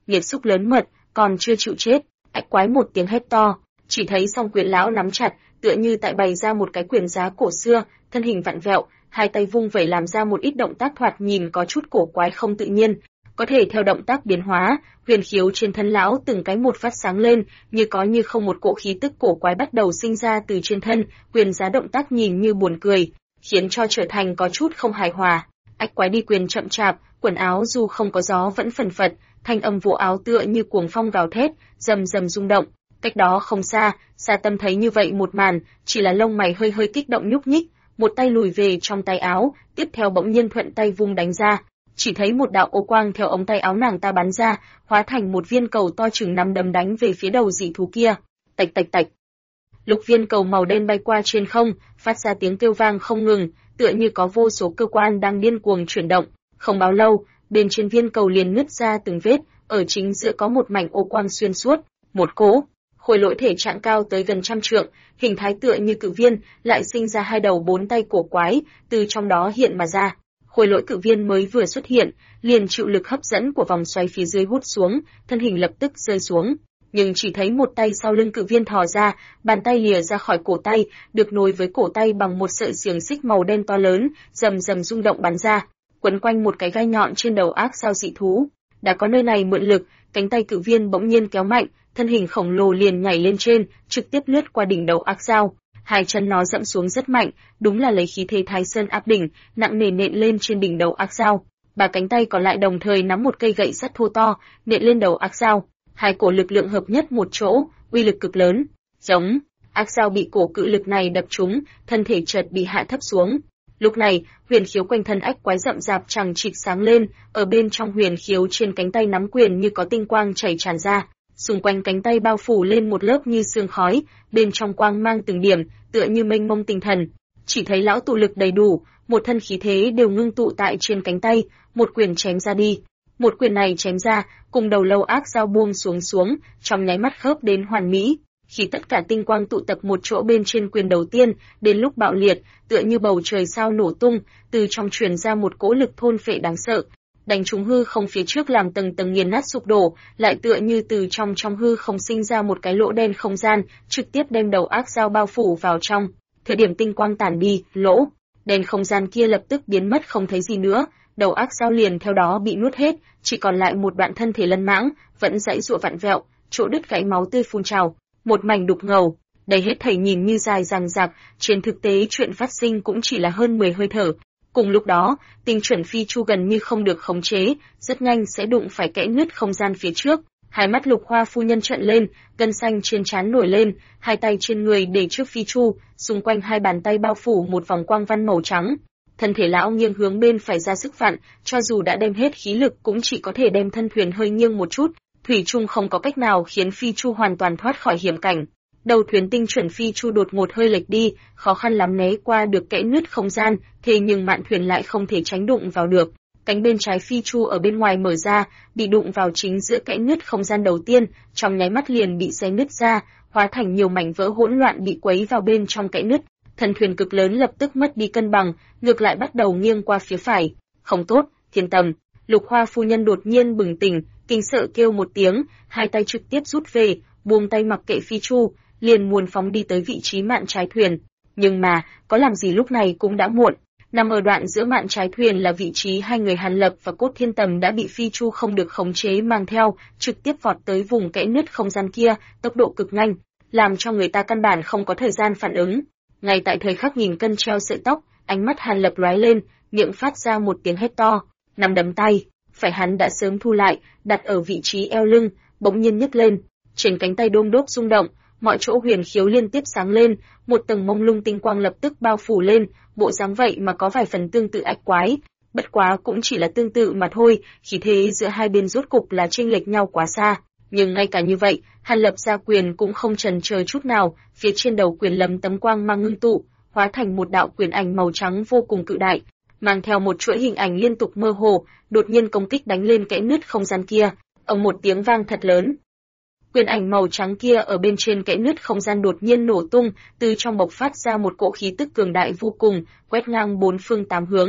nghiệt xúc lớn mật, còn chưa chịu chết. Ách quái một tiếng hét to, chỉ thấy song quyền lão nắm chặt, tựa như tại bày ra một cái quyền giá cổ xưa, thân hình vặn vẹo, hai tay vung vẩy làm ra một ít động tác thoạt nhìn có chút cổ quái không tự nhiên. Có thể theo động tác biến hóa, huyền khiếu trên thân lão từng cái một phát sáng lên, như có như không một cỗ khí tức cổ quái bắt đầu sinh ra từ trên thân, quyền giá động tác nhìn như buồn cười, khiến cho trở thành có chút không hài hòa. Ách quái đi quyền chậm chạp, quần áo dù không có gió vẫn phần phật, thanh âm vỗ áo tựa như cuồng phong gào thét, rầm rầm rung động. Cách đó không xa, Sa Tâm thấy như vậy một màn, chỉ là lông mày hơi hơi kích động nhúc nhích, một tay lùi về trong tay áo, tiếp theo bỗng nhiên thuận tay vung đánh ra, chỉ thấy một đạo ô quang theo ống tay áo nàng ta bắn ra, hóa thành một viên cầu to chừng nắm đấm đánh về phía đầu dị thú kia. Tạch tạch tạch. Lục viên cầu màu đen bay qua trên không, phát ra tiếng kêu vang không ngừng, tựa như có vô số cơ quan đang điên cuồng chuyển động. Không bao lâu, bên trên viên cầu liền nứt ra từng vết, ở chính giữa có một mảnh ô quang xuyên suốt, một cỗ khối lỗi thể trạng cao tới gần 100 trượng, hình thái tựa như cự viên, lại sinh ra hai đầu bốn tay cổ quái, từ trong đó hiện mà ra. Khối lỗi cự viên mới vừa xuất hiện, liền chịu lực hấp dẫn của vòng xoáy phía dưới hút xuống, thân hình lập tức rơi xuống. Nhưng chỉ thấy một tay sau lưng cự viên thò ra, bàn tay lìa ra khỏi cổ tay, được nối với cổ tay bằng một sợi xiềng xích màu đen to lớn, rầm rầm rung động bắn ra, quấn quanh một cái gai nhọn trên đầu ác sao dị thú. Đã có nơi này mượn lực, cánh tay cự viên bỗng nhiên kéo mạnh, thân hình khổng lồ liền nhảy lên trên, trực tiếp lướt qua đỉnh đầu ác sao. Hai chân nó dẫm xuống rất mạnh, đúng là lấy khí thế Thái Sơn áp đỉnh, nặng nề nện lên trên đỉnh đầu ác sao. Ba cánh tay còn lại đồng thời nắm một cây gậy sắt thô to, nện lên đầu ác sao. Hai cổ lực lượng hợp nhất một chỗ, uy lực cực lớn. Giống, ác sao bị cổ cự lực này đập trúng, thân thể chợt bị hạ thấp xuống. Lúc này, huyền khiếu quanh thân ách quái rậm rạp chằng chịt sáng lên, ở bên trong huyền khiếu trên cánh tay nắm quyền như có tinh quang chảy tràn ra. Xung quanh cánh tay bao phủ lên một lớp như sương khói, bên trong quang mang từng điểm, tựa như mênh mông tinh thần. Chỉ thấy lão tụ lực đầy đủ, một thân khí thế đều ngưng tụ tại trên cánh tay, một quyền chém ra đi. Một quyền này chém ra, cùng đầu lâu ác dao buông xuống, trong nháy mắt khớp đến hoàn mỹ. Khi tất cả tinh quang tụ tập một chỗ bên trên quyền đầu tiên, đến lúc bạo liệt, tựa như bầu trời sao nổ tung, từ trong truyền ra một cỗ lực thôn phệ đáng sợ. Đánh trúng hư không phía trước làm tầng tầng nghiền nát sụp đổ, lại tựa như từ trong hư không sinh ra một cái lỗ đen không gian, trực tiếp đem đầu ác dao bao phủ vào trong. Thời điểm tinh quang tản đi, lỗ đen không gian kia lập tức biến mất không thấy gì nữa, đầu ác dao liền theo đó bị nuốt hết, chỉ còn lại một đoạn thân thể lân mãng, vẫn giãy giụa vặn vẹo, chỗ đứt gãy máu tươi phun trào, một mảnh đục ngầu. Đây hết thảy nhìn như dài dằng dặc, trên thực tế chuyện phát sinh cũng chỉ là hơn 10 hơi thở. Cùng lúc đó, tinh chuẩn phi chu gần như không được khống chế, rất nhanh sẽ đụng phải kẽ nứt không gian phía trước. Hai mắt Lục Hoa phu nhân trợn lên, gân xanh trên trán nổi lên, hai tay trên người để trước phi chu, xung quanh hai bàn tay bao phủ một vòng quang văn màu trắng. Thân thể lão nghiêng hướng bên phải ra sức vặn, cho dù đã đem hết khí lực cũng chỉ có thể đem thân thuyền hơi nghiêng một chút, thủy chung không có cách nào khiến phi chu hoàn toàn thoát khỏi hiểm cảnh. Đầu thuyền tinh chuẩn phi chu đột ngột hơi lệch đi, khó khăn lắm né qua được kẽ nứt không gian, thế nhưng mạn thuyền lại không thể tránh đụng vào được. Cánh bên trái phi chu ở bên ngoài mở ra, bị đụng vào chính giữa kẽ nứt không gian đầu tiên, trong nháy mắt liền bị xé nứt ra, hóa thành nhiều mảnh vỡ hỗn loạn bị quấy vào bên trong kẽ nứt. Thân thuyền cực lớn lập tức mất đi cân bằng, ngược lại bắt đầu nghiêng qua phía phải. Không tốt, Thiên Tầm! Lục Hoa phu nhân đột nhiên bừng tỉnh, kinh sợ kêu một tiếng, hai tay trực tiếp rút về, buông tay mặc kệ phi chu, liền muốn phóng đi tới vị trí mạn trái thuyền. Nhưng mà, có làm gì lúc này cũng đã muộn. Nằm ở đoạn giữa mạn trái thuyền là vị trí hai người Hàn Lập và Cốt Thiên Tầm đã bị phi chu không được khống chế mang theo, trực tiếp vọt tới vùng kẽ nứt không gian kia, tốc độ cực nhanh, làm cho người ta căn bản không có thời gian phản ứng. Ngay tại thời khắc nghìn cân treo sợi tóc, ánh mắt Hàn Lập lóe lên, miệng phát ra một tiếng hét to, nắm đấm tay, phải hắn đã sớm thu lại, đặt ở vị trí eo lưng, bỗng nhiên nhấc lên, trên cánh tay đôm đốp rung động, mọi chỗ huyền khiếu liên tiếp sáng lên, một tầng mông lung tinh quang lập tức bao phủ lên, bộ dáng vậy mà có vài phần tương tự ách quái, bất quá cũng chỉ là tương tự mà thôi, khí thế giữa hai bên rốt cục là chênh lệch nhau quá xa. Nhưng ngay cả như vậy, Hàn Lập ra quyền cũng không chần chờ chút nào, phía trên đầu quyền lấm tấm quang mang ngưng tụ, hóa thành một đạo quyền ảnh màu trắng vô cùng cự đại, mang theo một chuỗi hình ảnh liên tục mơ hồ, đột nhiên công kích đánh lên kẽ nứt không gian kia, ầm một tiếng vang thật lớn. Quyền ảnh màu trắng kia ở bên trên kẽ nứt không gian đột nhiên nổ tung, từ trong bộc phát ra một cỗ khí tức cường đại vô cùng, quét ngang bốn phương tám hướng.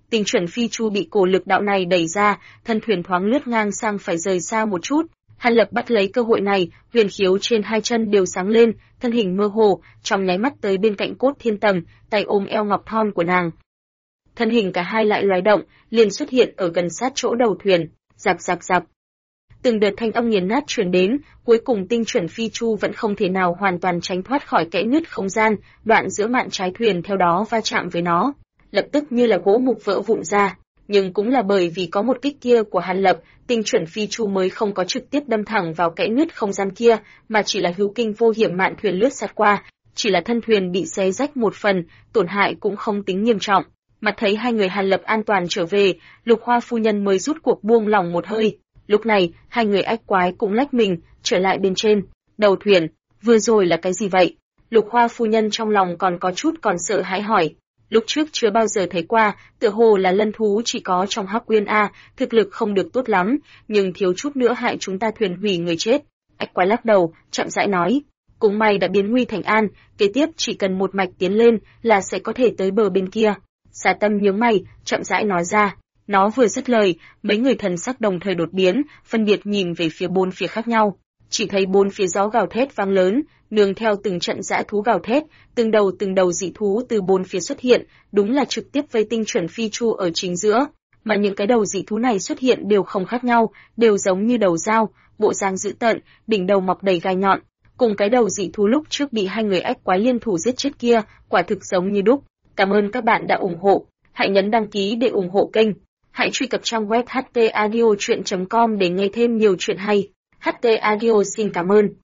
Tinh chuẩn phi chu bị cổ lực đạo này đẩy ra, thân thuyền thoáng lướt ngang sang phải rời xa một chút. Hàn Lập bắt lấy cơ hội này, huyền khiếu trên hai chân đều sáng lên, thân hình mơ hồ, trong nháy mắt tới bên cạnh Cốt Thiên Tầm, tay ôm eo ngọc thon của nàng. Thân hình cả hai lại loái động, liền xuất hiện ở gần sát chỗ đầu thuyền, rạp rạp rạp. Từng đợt thanh âm nghiền nát truyền đến, cuối cùng tinh chuẩn phi chu vẫn không thể nào hoàn toàn tránh thoát khỏi kẽ nứt không gian, đoạn giữa mạn trái thuyền theo đó va chạm với nó, lập tức như là gỗ mục vỡ vụn ra. Nhưng cũng là bởi vì có một kích kia của Hàn Lập, tinh chuẩn phi chu mới không có trực tiếp đâm thẳng vào kẽ nứt không gian kia, mà chỉ là hữu kinh vô hiểm mạn thuyền lướt sát qua, chỉ là thân thuyền bị xé rách một phần, tổn hại cũng không tính nghiêm trọng. Mặt thấy hai người Hàn Lập an toàn trở về, Lục Hoa phu nhân mới rút cuộc buông lỏng một hơi. Lúc này, hai người ách quái cũng lách mình, trở lại bên trên. Đầu thuyền, vừa rồi là cái gì vậy? Lục Hoa phu nhân trong lòng còn có chút còn sợ hãi hỏi. Lúc trước chưa bao giờ thấy qua, tựa hồ là lân thú chỉ có trong Hắc Uyên A, thực lực không được tốt lắm, nhưng thiếu chút nữa hại chúng ta thuyền hủy người chết. Ách quái lắc đầu, chậm rãi nói. Cũng may đã biến nguy thành an, kế tiếp chỉ cần một mạch tiến lên là sẽ có thể tới bờ bên kia. Xà Tâm nhướng mày, chậm rãi nói ra. Nó vừa dứt lời, mấy người thần sắc đồng thời đột biến, phân biệt nhìn về phía bốn phía khác nhau. Chỉ thấy bốn phía gió gào thét vang lớn, nương theo từng trận dã thú gào thét, từng đầu dị thú từ bốn phía xuất hiện, đúng là trực tiếp vây tinh chuẩn phi chu ở chính giữa. Mà những cái đầu dị thú này xuất hiện đều không khác nhau, đều giống như đầu dao, bộ dáng dữ tợn, đỉnh đầu mọc đầy gai nhọn. Cùng cái đầu dị thú lúc trước bị hai người ách quái liên thủ giết chết kia, quả thực giống như đúc. Cảm ơn các bạn đã ủng hộ, hãy nhấn đăng ký để ủng hộ kênh. Hãy truy cập trang web htaudio.com để nghe thêm nhiều chuyện hay. HT Audio xin cảm ơn.